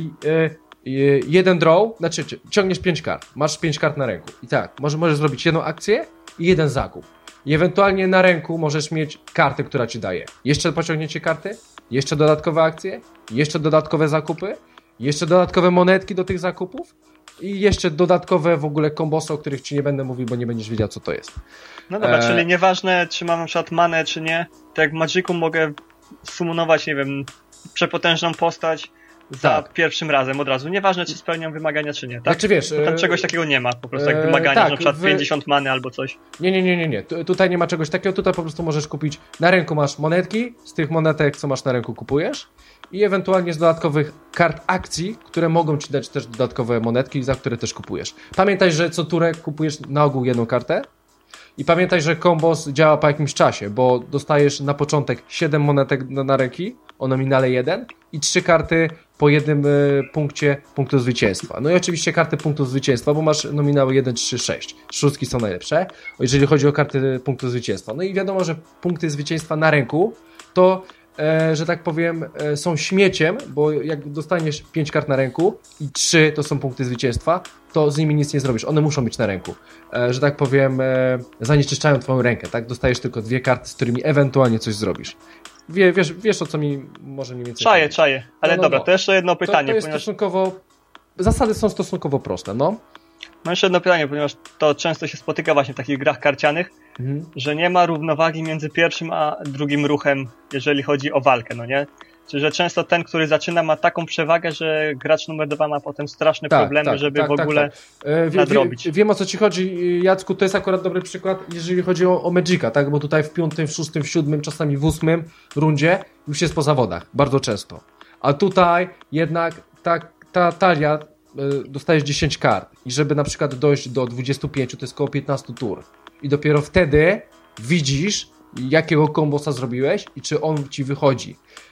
e, jeden draw, znaczy ciągniesz pięć kart. Masz pięć kart na ręku. I tak, może, możesz zrobić jedną akcję i jeden zakup. I ewentualnie na ręku możesz mieć kartę, która ci daje. Jeszcze pociągnięcie karty, jeszcze dodatkowe akcje, jeszcze dodatkowe zakupy, jeszcze dodatkowe monetki do tych zakupów i jeszcze dodatkowe w ogóle kombosy, o których ci nie będę mówił, bo nie będziesz wiedział, co to jest. No dobra, E... czyli nieważne, czy mam na przykład manę, czy nie, to jak w Magicu mogę sumunować, nie wiem, przepotężną postać za Tak. pierwszym razem od razu. Nieważne, czy spełniam wymagania, czy nie, tak? Znaczy wiesz... Bo tam e... czegoś takiego nie ma, po prostu jak e... wymagania, tak, na przykład w... pięćdziesiąt many albo coś. Nie, nie, nie, nie, nie. Tu, tutaj nie ma czegoś takiego, tutaj po prostu możesz kupić, na ręku masz monetki, z tych monetek, co masz na ręku, kupujesz i ewentualnie z dodatkowych kart akcji, które mogą ci dać też dodatkowe monetki, za które też kupujesz. Pamiętaj, że co turę kupujesz na ogół jedną kartę i pamiętaj, że kombos działa po jakimś czasie, bo dostajesz na początek siedem monetek na, na ręki o nominale jeden i trzy karty po jednym y, punkcie punktu zwycięstwa. No i oczywiście karty punktu zwycięstwa, bo masz nominały jeden, trzy, sześć. Szóstki są najlepsze, jeżeli chodzi o karty punktu zwycięstwa. No i wiadomo, że punkty zwycięstwa na ręku to, e, że tak powiem, e, są śmieciem, bo jak dostaniesz pięć kart na ręku i trzy to są punkty zwycięstwa, to z nimi nic nie zrobisz. One muszą być na ręku. E, że tak powiem, e, zanieczyszczają twoją rękę, tak? Dostajesz tylko dwie karty, z którymi ewentualnie coś zrobisz. Wie, wiesz, wiesz o co mi może mniej więcej... Czaję, czaję. Ale no, no, dobra, no. to jeszcze jedno pytanie. To, to jest ponieważ... stosunkowo... Zasady są stosunkowo proste, no. Mam jeszcze jedno pytanie, ponieważ to często się spotyka właśnie w takich grach karcianych, Mhm. że nie ma równowagi między pierwszym a drugim ruchem, jeżeli chodzi o walkę, no nie? Czyli, że często ten, który zaczyna, ma taką przewagę, że gracz numer dwa ma potem straszne Tak, problemy, tak, żeby tak, w ogóle tak, tak. E, wie, nadrobić. Wie, wiem o co ci chodzi, Jacku, to jest akurat dobry przykład, jeżeli chodzi o, o Magica, tak? Bo tutaj w piątym, w szóstym, w siódmym, czasami w ósmym rundzie już jest po zawodach, bardzo często. A tutaj jednak ta, ta talia, y, dostajesz dziesięć kart i żeby na przykład dojść do dwudziestu pięciu, to jest około piętnaście tur. I dopiero wtedy widzisz, jakiego kombosa zrobiłeś i czy on ci wychodzi.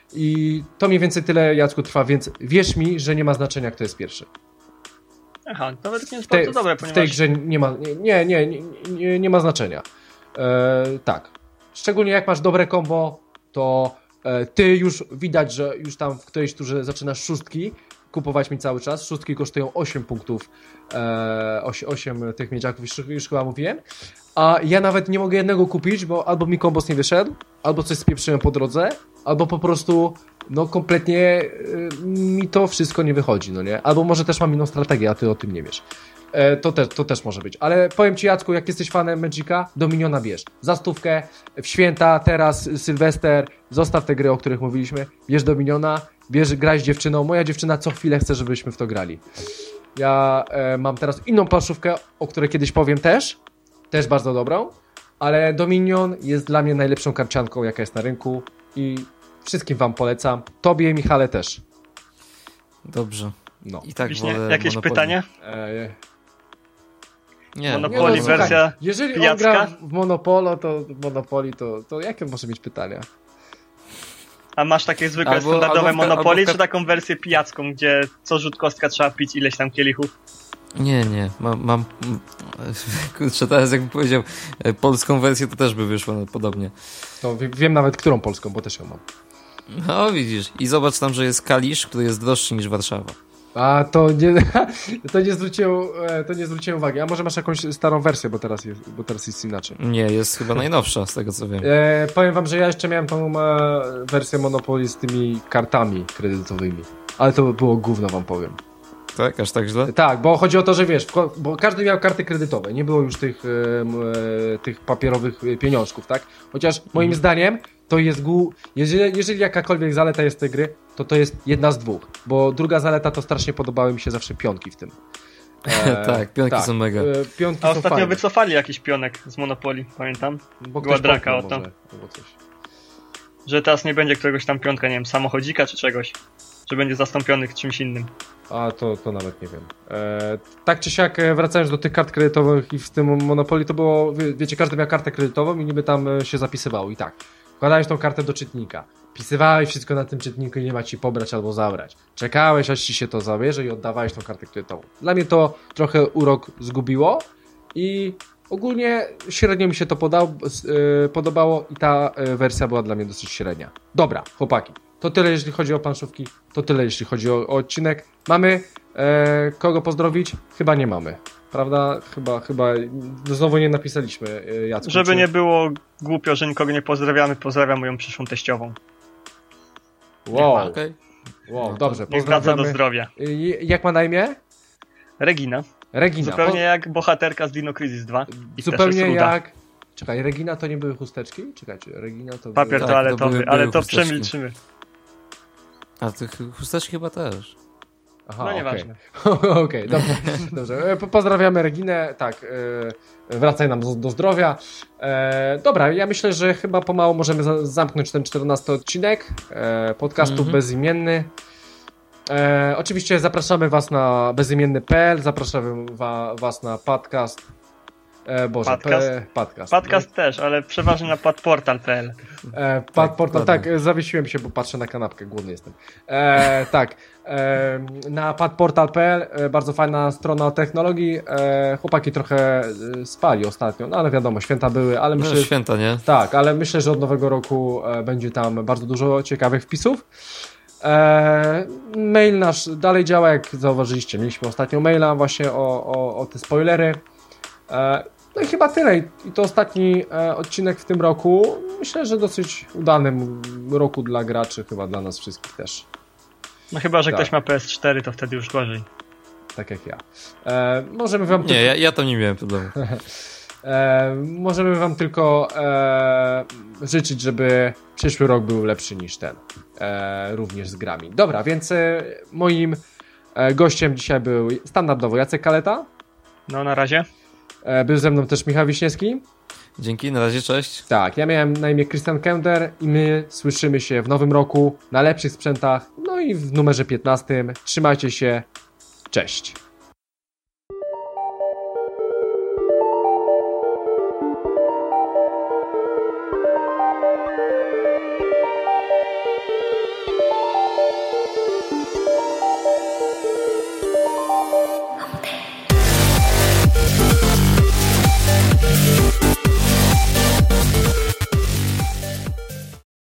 I to mniej więcej tyle, Jacku, trwa, więc wierz mi, że nie ma znaczenia, kto jest pierwszy. Aha, to według mnie jest W tej, bardzo dobre, w ponieważ... tej grze nie ma, nie, nie, nie, nie, nie ma znaczenia. E, tak. Szczególnie jak masz dobre combo, to e, ty już widać, że już tam w którejś turze zaczynasz szóstki kupować mi cały czas. Szóstki kosztują osiem punktów, e, osiem tych miedziaków, już, już chyba mówiłem. A ja nawet nie mogę jednego kupić, bo albo mi kombos nie wyszedł, albo coś spieprzyłem po drodze, albo po prostu no kompletnie y, mi to wszystko nie wychodzi, no nie? Albo może też mam inną strategię, a ty o tym nie wiesz. E, to, te, to też może być. Ale powiem ci, Jacku, jak jesteś fanem Magica, Dominiona bierz. Za stówkę, w święta, teraz Sylwester, zostaw te gry, o których mówiliśmy, bierz Dominiona, bierz, graj z dziewczyną. Moja dziewczyna co chwilę chce, żebyśmy w to grali. Ja e, mam teraz inną planszówkę, o której kiedyś powiem też, też bardzo dobrą, ale Dominion jest dla mnie najlepszą karcianką, jaka jest na rynku i wszystkim wam polecam. Tobie, Michale, też. Dobrze. No. I tak Wiśnie, wolę jakieś Monopoly. pytanie? E, Nie, Monopoly nie, no, wersja- słuchaj. jeżeli on pijacka? gra w Monopolo, to w Monopoly, to, to jakie może mieć pytania? A masz takie zwykłe, Albo- standardowe albo w ka- Monopoly, albo w ka- czy taką wersję pijacką, gdzie co rzut kostka trzeba pić ileś tam kielichów? Nie, nie, mam, mam kurczę, teraz jakbym powiedział e, polską wersję, to też by wyszło podobnie. To wie, wiem nawet, którą polską, bo też ją mam. No widzisz, i zobacz tam, że jest Kalisz, który jest droższy niż Warszawa. A to nie, to nie zwróciłem, e, to nie zwróciłem uwagi. A może masz jakąś starą wersję, bo teraz jest, bo teraz jest inaczej. Nie, jest chyba najnowsza, z tego co wiem. E, powiem wam, że ja jeszcze miałem tą e, wersję Monopoly z tymi kartami kredytowymi. Ale to było gówno, wam powiem. Tak? Aż tak źle? Tak, bo chodzi o to, że wiesz, wko- bo każdy miał karty kredytowe, nie było już tych, e, m, e, tych papierowych e, pieniążków, tak? Chociaż moim Mhm. zdaniem to jest gu... jeżeli, jeżeli jakakolwiek zaleta jest tej gry, to to jest jedna z dwóch, bo druga zaleta to strasznie podobały mi się zawsze pionki w tym. E, Tak, pionki są mega. E, pionki A są ostatnio fajne, wycofali jakiś pionek z Monopoly, pamiętam. bo była ktoś draka popchnął o to. może, albo coś. Że teraz nie będzie któregoś tam piątka, nie wiem, samochodzika czy czegoś. Że będzie zastąpiony czymś innym. A to, to nawet nie wiem. E, tak czy siak, e, wracając do tych kart kredytowych i w tym Monopoly, to było, wie, wiecie, każdy miał kartę kredytową i niby tam e, się zapisywało. I tak, wkładałeś tą kartę do czytnika, pisywałeś wszystko na tym czytniku i nie ma ci pobrać albo zabrać. Czekałeś, aż ci się to zabierze i oddawałeś tą kartę kredytową. Dla mnie to trochę urok zgubiło i ogólnie średnio mi się to podał, yy, podobało i ta yy, wersja była dla mnie dosyć średnia. Dobra, chłopaki, to tyle jeśli chodzi o planszówki, to tyle jeśli chodzi o, o odcinek. Mamy yy, kogo pozdrowić? Chyba nie mamy. Prawda? Chyba, chyba znowu nie napisaliśmy, yy, Jacku. Żeby czy... nie było głupio, że nikogo nie pozdrawiamy, pozdrawiam moją przyszłą teściową. Wow, Okay. wow, dobrze, Niech wraca pozdrawiamy. do zdrowia. Yy, jak ma na imię? Regina. Regina. Zupełnie po... jak bohaterka z Dino Crisis dwa. I Zupełnie jak... Czekaj, Regina to nie były chusteczki? Czekajcie, Regina to Papier były... Tak, toaletowy, to były- ale były to chusteczki. przemilczymy. A tych chusteczki chyba też. Aha, No okej. nieważne. Okej, okay, dobrze. dobrze. E, po- Pozdrawiamy Reginę. Tak, e, wracaj nam do, do zdrowia. E, dobra, ja myślę, że chyba pomału możemy za, zamknąć ten czternasty odcinek e, podcastu Mhm. Bezimienny. E, oczywiście zapraszamy was na bezimienny kropka p l, zapraszamy wa, was na podcast. E, Boże, Podcast? P, podcast. Podcast też, ale przeważnie na padportal kropka p l. E, Tak, pad, portal, dokładnie. tak, zawiesiłem się, bo patrzę na kanapkę, głodny jestem. E, tak, e, na padportal kropka p l, e, bardzo fajna strona o technologii. E, chłopaki trochę e, spali ostatnio, no ale wiadomo, święta były, ale No, myślę, święta, nie? tak, ale myślę, że od nowego roku e, będzie tam bardzo dużo ciekawych wpisów. E, mail nasz dalej działa, jak zauważyliście. Mieliśmy ostatnio maila właśnie o, o, o te spoilery. E, no i chyba tyle. I to ostatni e, odcinek w tym roku. Myślę, że dosyć udanym roku dla graczy, chyba dla nas wszystkich też. No chyba, że Tak. ktoś ma P S cztery, to wtedy już gorzej. Tak jak ja. E, możemy wam Nie, ja, ja tam nie miałem problemu. E, możemy wam tylko e, życzyć, żeby przyszły rok był lepszy niż ten. E, również z grami. Dobra, więc e, moim e, gościem dzisiaj był standardowo Jacek Kaleta. No na razie. E, był ze mną też Michał Wiśniewski. Dzięki, na razie, cześć. Tak, ja miałem na imię Christian Kender i my słyszymy się w nowym roku na lepszych sprzętach, no i w numerze piętnastym. Trzymajcie się. Cześć.